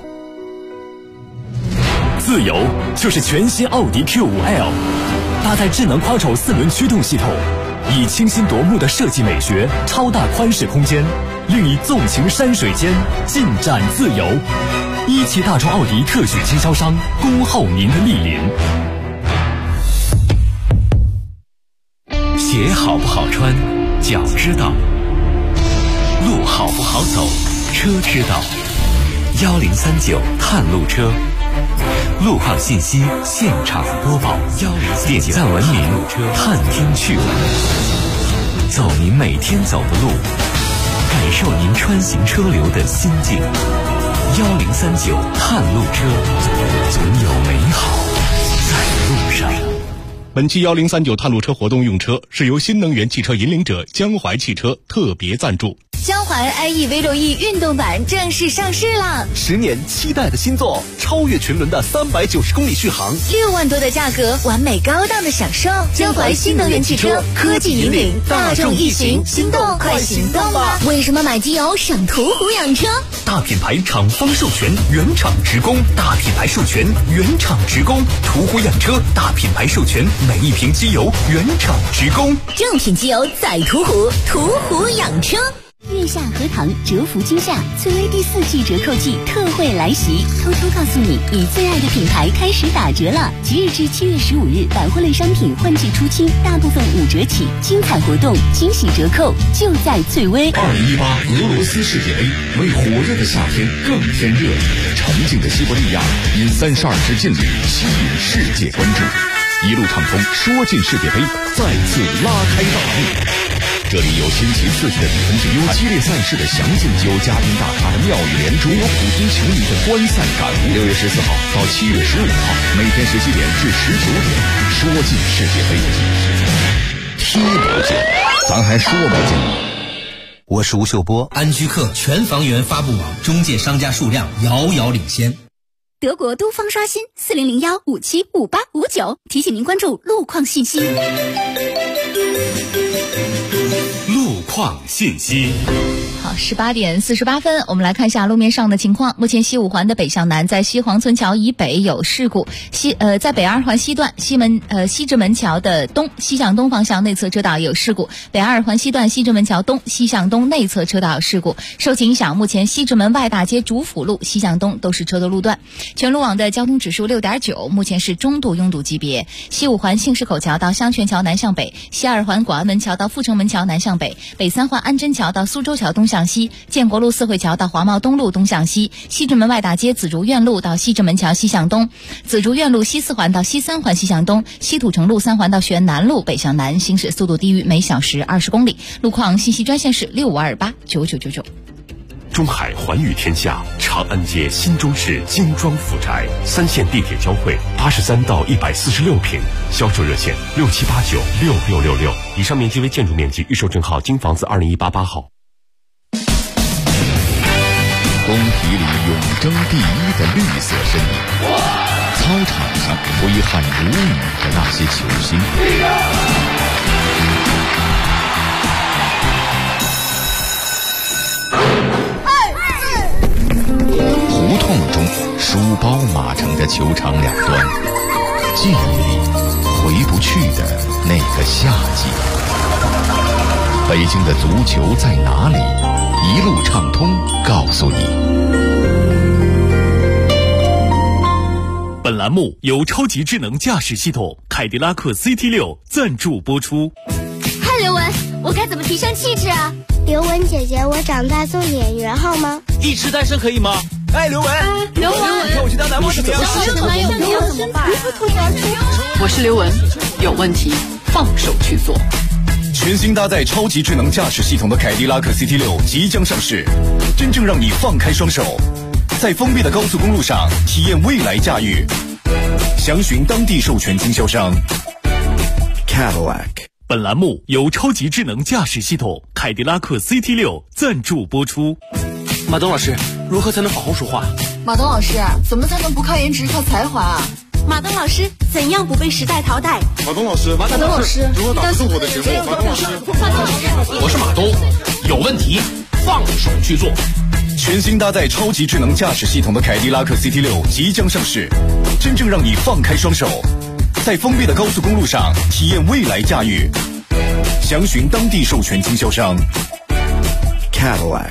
自由就是全新奥迪 Q5L， 搭载智能 Quattro 4轮驱动系统，以清新夺目的设计美学、超大宽适空间，令你纵情山水间，尽展自由。17大众奥迪特许经销商，恭候您的莅临。 鞋好不好穿，脚知道；路好不好走，车知道。1039探路车，路况信息现场播报，点赞文明，探听趣闻，走您每天走的路，感受您穿行车流的心境。1039探路车，总有美好在路上。 本期1039探路车活动用车是由新能源汽车引领者江淮汽车特别赞助。 江淮 IE V6E 运动版正式上市了 ，10年期待的新作，超越群伦的390公里续航 ，6万多的价格，完美高档的享受。江淮新能源汽车，科技引领，大众一行，心动快行动吧！为什么买机油省途虎养车？ 大品牌厂方授权，原厂直供；大品牌授权，原厂直供。途虎养车，大品牌授权，每一瓶机油原厂直供。 正品机油在途虎，途虎养车。 月下荷塘折福今夏翠微第4季折扣季特惠来袭，偷偷告诉你，你最爱的品牌开始打折了！即日至7月15日，百货类商品换季出清，大部分5折起，精彩活动、惊喜折扣就在翠微。 2018俄罗斯世界杯为火热的夏天更添热闹，沉静的西伯利亚因32支劲旅吸引世界关注，一路畅通，说进世界杯再次拉开大幕。这里有新奇刺激的比分之有激烈赛事的详尽，有嘉宾大咖的妙语连珠，有普通球迷的观赛感悟。6月14号到7月15号，每天17点至19点，说进世界杯，踢不进，咱还说不进。 我是吴秀波。安居客全房源发布网中介商家数量遥遥领先。 德国都方刷新401575859，提醒您关注路况信息。 路况信息。 好，18点48分，我们来看一下路面上的情况。目前西五环的北向南，在西黄村桥以北有事故，在北二环西段西直门桥的东西向东方向内侧车道有事故，北二环西段西直门桥东西向东内侧车道有事故。受其影响，目前西直门外大街主辅路西向东都是车多路段。全路网的交通指数6.9，目前是中度拥堵级别。西五环杏市口桥到香泉桥南向北，西二环广安门桥到阜成门桥南向北，北三环安贞桥到苏州桥东向西，建国路四惠桥到华贸东路东向西，西直门外大街紫竹院路到西直门桥西向东，紫竹院路西4环到西3环西向东，西土城路3环到学南路北向南，行驶速度低于每小时20公里。路况信息专线是65289999。 中海环宇天下长安街新中式精装府宅，3线地铁交汇，83到146平，销售热线67896666。以上面积为建筑面积，预售证号京房子20188号。 工体里永争第1的绿色身影，操场上挥汗如雨的那些球星，胡同中书包码成着球场两端，记忆里回不去的那个夏季。北京的足球在哪里？一路畅通告诉你。 本栏目由超级智能驾驶系统凯迪拉克 CT6 赞助播出。 嗨，刘雯，我该怎么提升气质啊？ 刘雯姐姐，我长大做演员好吗？ 一直单身可以吗？哎，刘雯， 刘雯， 看我去当男模是怎么办？ 我是刘雯，有问题放手去做。 全新搭载超级智能驾驶系统的凯迪拉克 CT6 即将上市，真正让你放开双手，在封闭的高速公路上体验未来驾驭。详询当地授权经销商 Cadillac。 本栏目由超级智能驾驶系统凯迪拉克 CT6 赞助播出。 马东老师，如何才能好好说话？ 马东老师，怎么才能不靠颜值靠才华啊？ 马东老师，怎样不被时代淘汰？ 马东老师，如何打不住我的节目？马东老师， 我是马东，有问题放手去做。 全新搭载超级智能驾驶系统的凯迪拉克 CT6 即将上市，真正让你放开双手，在封闭的高速公路上体验未来驾驭。详询当地授权经销商 Cadillac。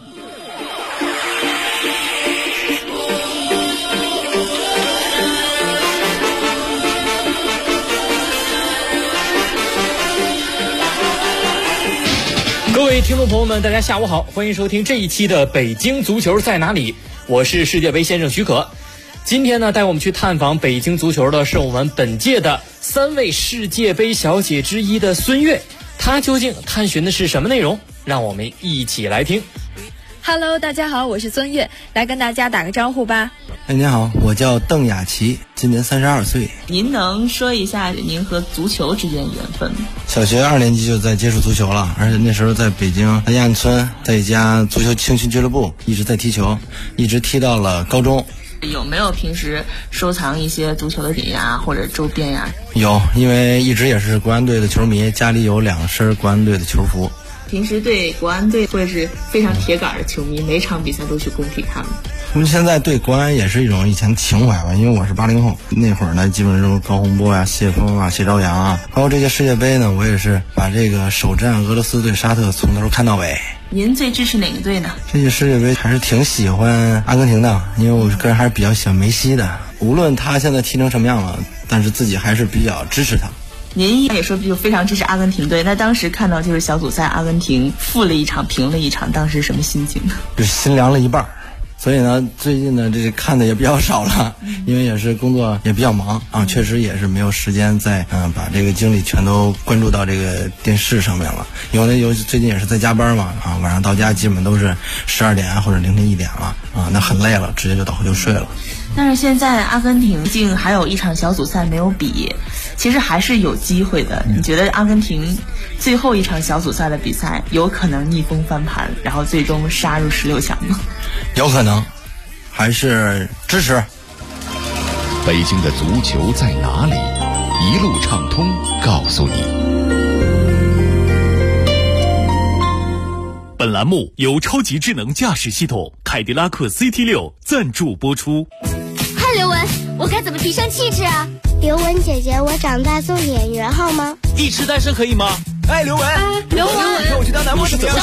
各位听众朋友们，大家下午好，欢迎收听这一期的北京足球在哪里，我是世界杯先生许可。今天呢，带我们去探访北京足球的是我们本届的3位世界杯小姐之一的孙悦，她究竟探寻的是什么内容？让我们一起来听。 Hello， 大家好，我是孙悦，来跟大家打个招呼吧。 您好，我叫邓雅琪，今年32岁。 您能说一下您和足球之间的缘分吗？ 小学2年级就在接触足球了，而且那时候在北京亚运村，在一家足球青训俱乐部一直在踢球，一直踢到了高中。 有没有平时收藏一些足球的点呀或者周边呀？ 有，因为一直也是国安队的球迷，家里有2身国安队的球服。 平时对国安队会是非常铁杆的球迷，每场比赛都去攻击他们。 现在对国安也是一种以前情怀吧，因为我是80后，那会儿呢，基本上高洪波啊、谢峰啊、谢朝阳啊，包括这些世界杯呢，我也是把这个首战俄罗斯对沙特从头看到尾。 您最支持哪个队呢？ 这些世界杯还是挺喜欢阿根廷的，因为我个人还是比较喜欢梅西的，无论他现在踢成什么样了，但是自己还是比较支持他。 您也说就非常支持阿根廷队，那当时看到就是小组赛阿根廷负了一场平了一场，当时什么心情呢？ 就心凉了一半。所以呢，最近呢，这看的也比较少了，因为也是工作也比较忙啊，确实也是没有时间再把这个精力全都关注到这个电视上面了。有最近也是在加班嘛啊，晚上到家基本都是12点或者凌晨1点了啊，那很累了，直接就倒就睡了。 但是现在阿根廷毕竟还有一场小组赛没有比，其实还是有机会的。你觉得阿根廷最后一场小组赛的比赛有可能逆风翻盘，然后最终杀入16强吗？ 有可能，还是支持。 北京的足球在哪里？一路畅通告诉你。 本栏目由超级智能驾驶系统凯迪拉克 CT6 赞助播出。 嗨，刘雯，我该怎么提升气质啊？刘雯姐姐，我长大做演员好吗？ 一直单身可以吗？哎，刘雯， 刘雯， 跟我去当男模怎么样？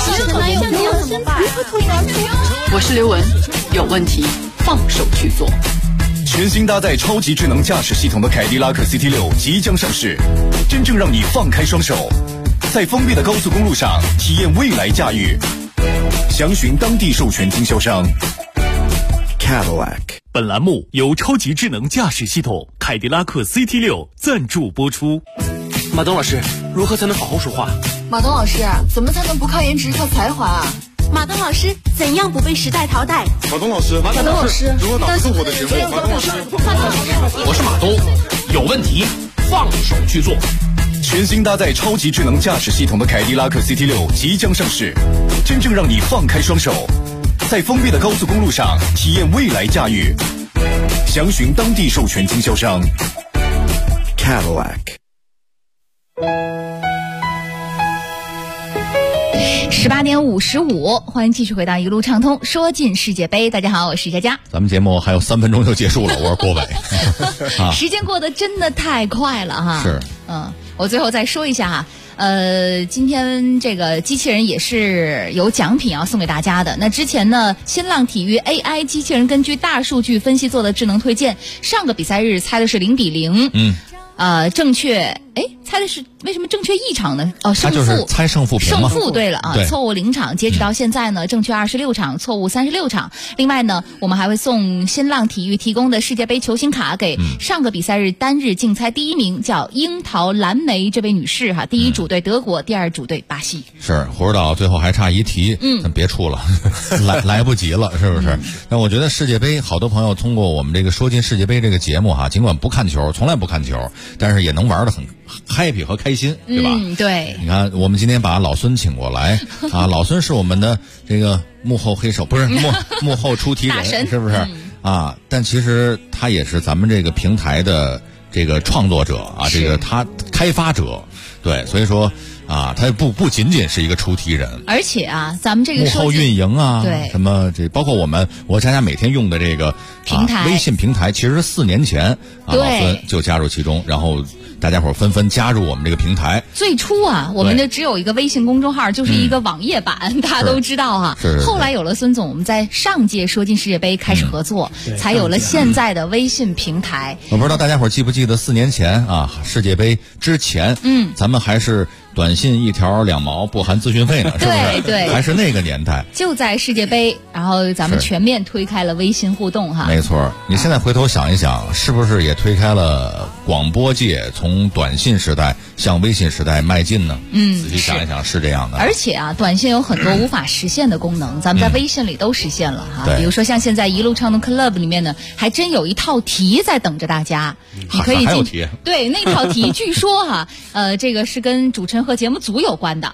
我是刘雯，有问题放手去做。 全新搭载超级智能驾驶系统的凯迪拉克 CT6 即将上市，真正让你放开双手，在封闭的高速公路上体验未来驾驭。详询当地授权经销商。 Cadillac。本栏目由超级智能驾驶系统凯迪拉克 CT6 赞助播出。 马东老师，如何才能好好说话？ 马东老师，怎么才能不靠颜值靠才华啊？ 马东老师，怎样不被时代淘汰？ 马东老师，如何打不住我的节目？马东老师， 我是马东，有问题放手去做。 全新搭载超级智能驾驶系统的凯迪拉克 CT6 即将上市，真正让你放开双手，在封闭的高速公路上体验未来驾驭。详询当地授权经销商。 Cadillac。 18点55，欢迎继续回到一路畅通，说进世界杯。大家好，我是佳佳。 咱们节目还有3分钟就结束了，我是郭伟。 时间过得真的太快了哈。 是。 我最后再说一下哈。今天这个机器人也是有奖品要送给大家的。那之前呢，新浪体育 AI 机器人根据大数据分析做的智能推荐，上个比赛日猜的是0比0。正确。猜的是为什么正确1场呢？胜负， 就是猜胜负平嘛。 胜负对了啊，错误0场。截止到现在呢，正确26场，错误36场。另外呢，我们还会送新浪体育提供的世界杯球星卡给上个比赛日单日竞猜第1名叫樱桃蓝莓这位女士哈，第1组队德国，第2组队巴西。 是胡指导最后还差一题，别出了，来不及了，是不是？那我觉得世界杯，好多朋友通过我们这个说进世界杯这个节目哈，尽管不看球，从来不看球，但是也能玩得很happy 和开心，对吧？ 对。 你看，我们今天把老孙请过来啊，老孙是我们的这个幕后黑手，不是幕后出题人，是不是？啊，但其实他也是咱们这个平台的这个创作者啊，这个他开发者，对，所以说啊，他不仅仅是一个出题人， 而且啊，咱们这个幕后运营啊， 对， 什么这包括我佳佳每天用的这个平台微信平台，其实是4年前啊，老孙就加入其中，然后大家伙纷纷加入我们这个平台。 最初啊，我们的只有一个微信公众号，就是一个网页版，大家都知道哈。 是。 后来有了孙总，我们在上届说进世界杯开始合作，才有了现在的微信平台。 我不知道大家伙记不记得4年前啊，世界杯之前，咱们还是短信1条2毛不含咨询费呢，是不是？ 对， 还是那个年代。 就在世界杯，然后咱们全面推开了微信互动哈。 没错，你现在回头想一想，是不是也推开了广播界从短信时代向微信时代迈进呢？仔细想一想，是这样的。 而且啊，短信有很多无法实现的功能，咱们在微信里都实现了哈。比如说像现在一路畅通 Club 里面呢，还真有一套题在等着大家，你可以还有题。 对，那套题据说哈，这个是跟主持人和节目组有关的。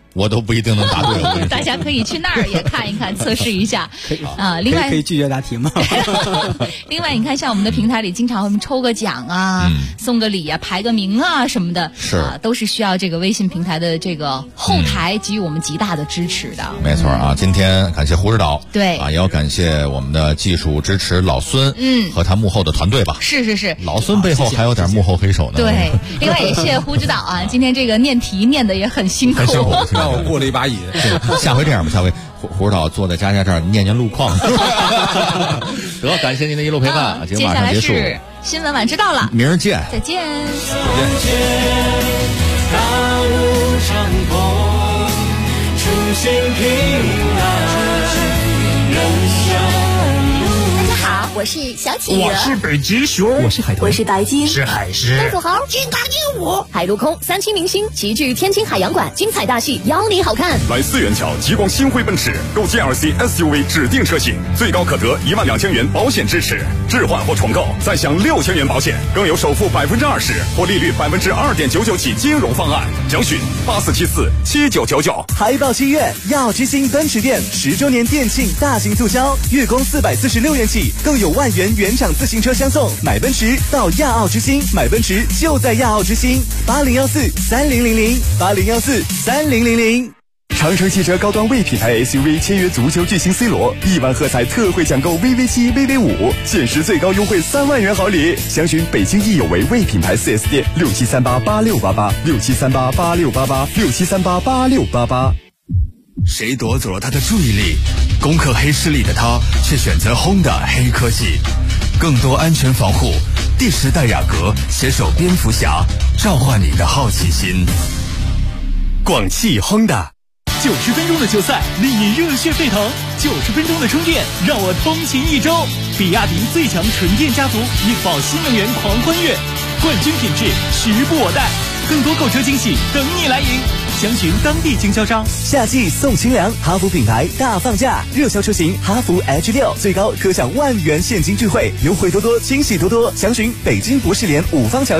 我都不一定能答对。 大家可以去那儿也看一看，测试一下啊。另外可以拒绝答题吗？ 另外，你看，像我们的平台里经常会抽个奖啊、送个礼啊、排个名啊什么的， 是都是需要这个微信平台的这个后台给予我们极大的支持的。 没错啊，今天感谢胡指导， 对啊，也要感谢我们的技术支持老孙，和他幕后的团队吧。 是， 老孙背后还有点幕后黑手呢。 对，另外也谢谢胡指导啊，今天这个念题念的也很辛苦， 让我过了一把瘾。 下回这样吧，下回胡指导坐在佳这儿念路况。得，感谢您的一路陪伴，节目马上结束。 接下来是新闻晚知道了， 明儿见， 再见。 大路长空，初心平安，人生路。 大家好，我是小企鹅， 我是北极熊， 我是海豚，我是白鲸， 是海狮， 松鼠猴，金刚鹦鹉，海陆空3期明星齐聚天津海洋馆，精彩大戏邀你好看。 来4元桥极光星辉奔驰购 GLC SUV 指定车型，最高可得12000元保险支持，置换或重购再享6000元保险，更有首付20%或利率2.99%起金融方案。详询84747999。 海豹7月亚奥之星奔驰店10周年店庆大型促销，月供446元起，更有万元原厂自行车相送。买奔驰到亚奥之星，买奔驰就在亚奥之星。80143000，80143000。 长城汽车高端魏品牌 SUV 签约足球巨星 C 罗，1万喝彩特惠抢购 VV7、VV5，限时最高优惠3万元好礼。详询北京易有为魏品牌4S店，67388688，67388688，67388688。 谁夺走了他的注意力？攻克黑势力的他，却选择 Honda 黑科技，更多安全防护。第10代雅阁携手蝙蝠侠，召唤你的好奇心。 广汽 Honda。 90分钟的球赛令你热血沸腾，90分钟的充电让我通勤1周。比亚迪最强纯电家族引爆新能源狂欢月，冠军品质时不我待，更多购车惊喜等你来赢。详询当地经销商。 夏季送清凉，哈弗品牌大放价，热销车型哈弗 H6最高可享1万元现金钜惠，优惠多多，惊喜多多。详询北京博士联5方桥。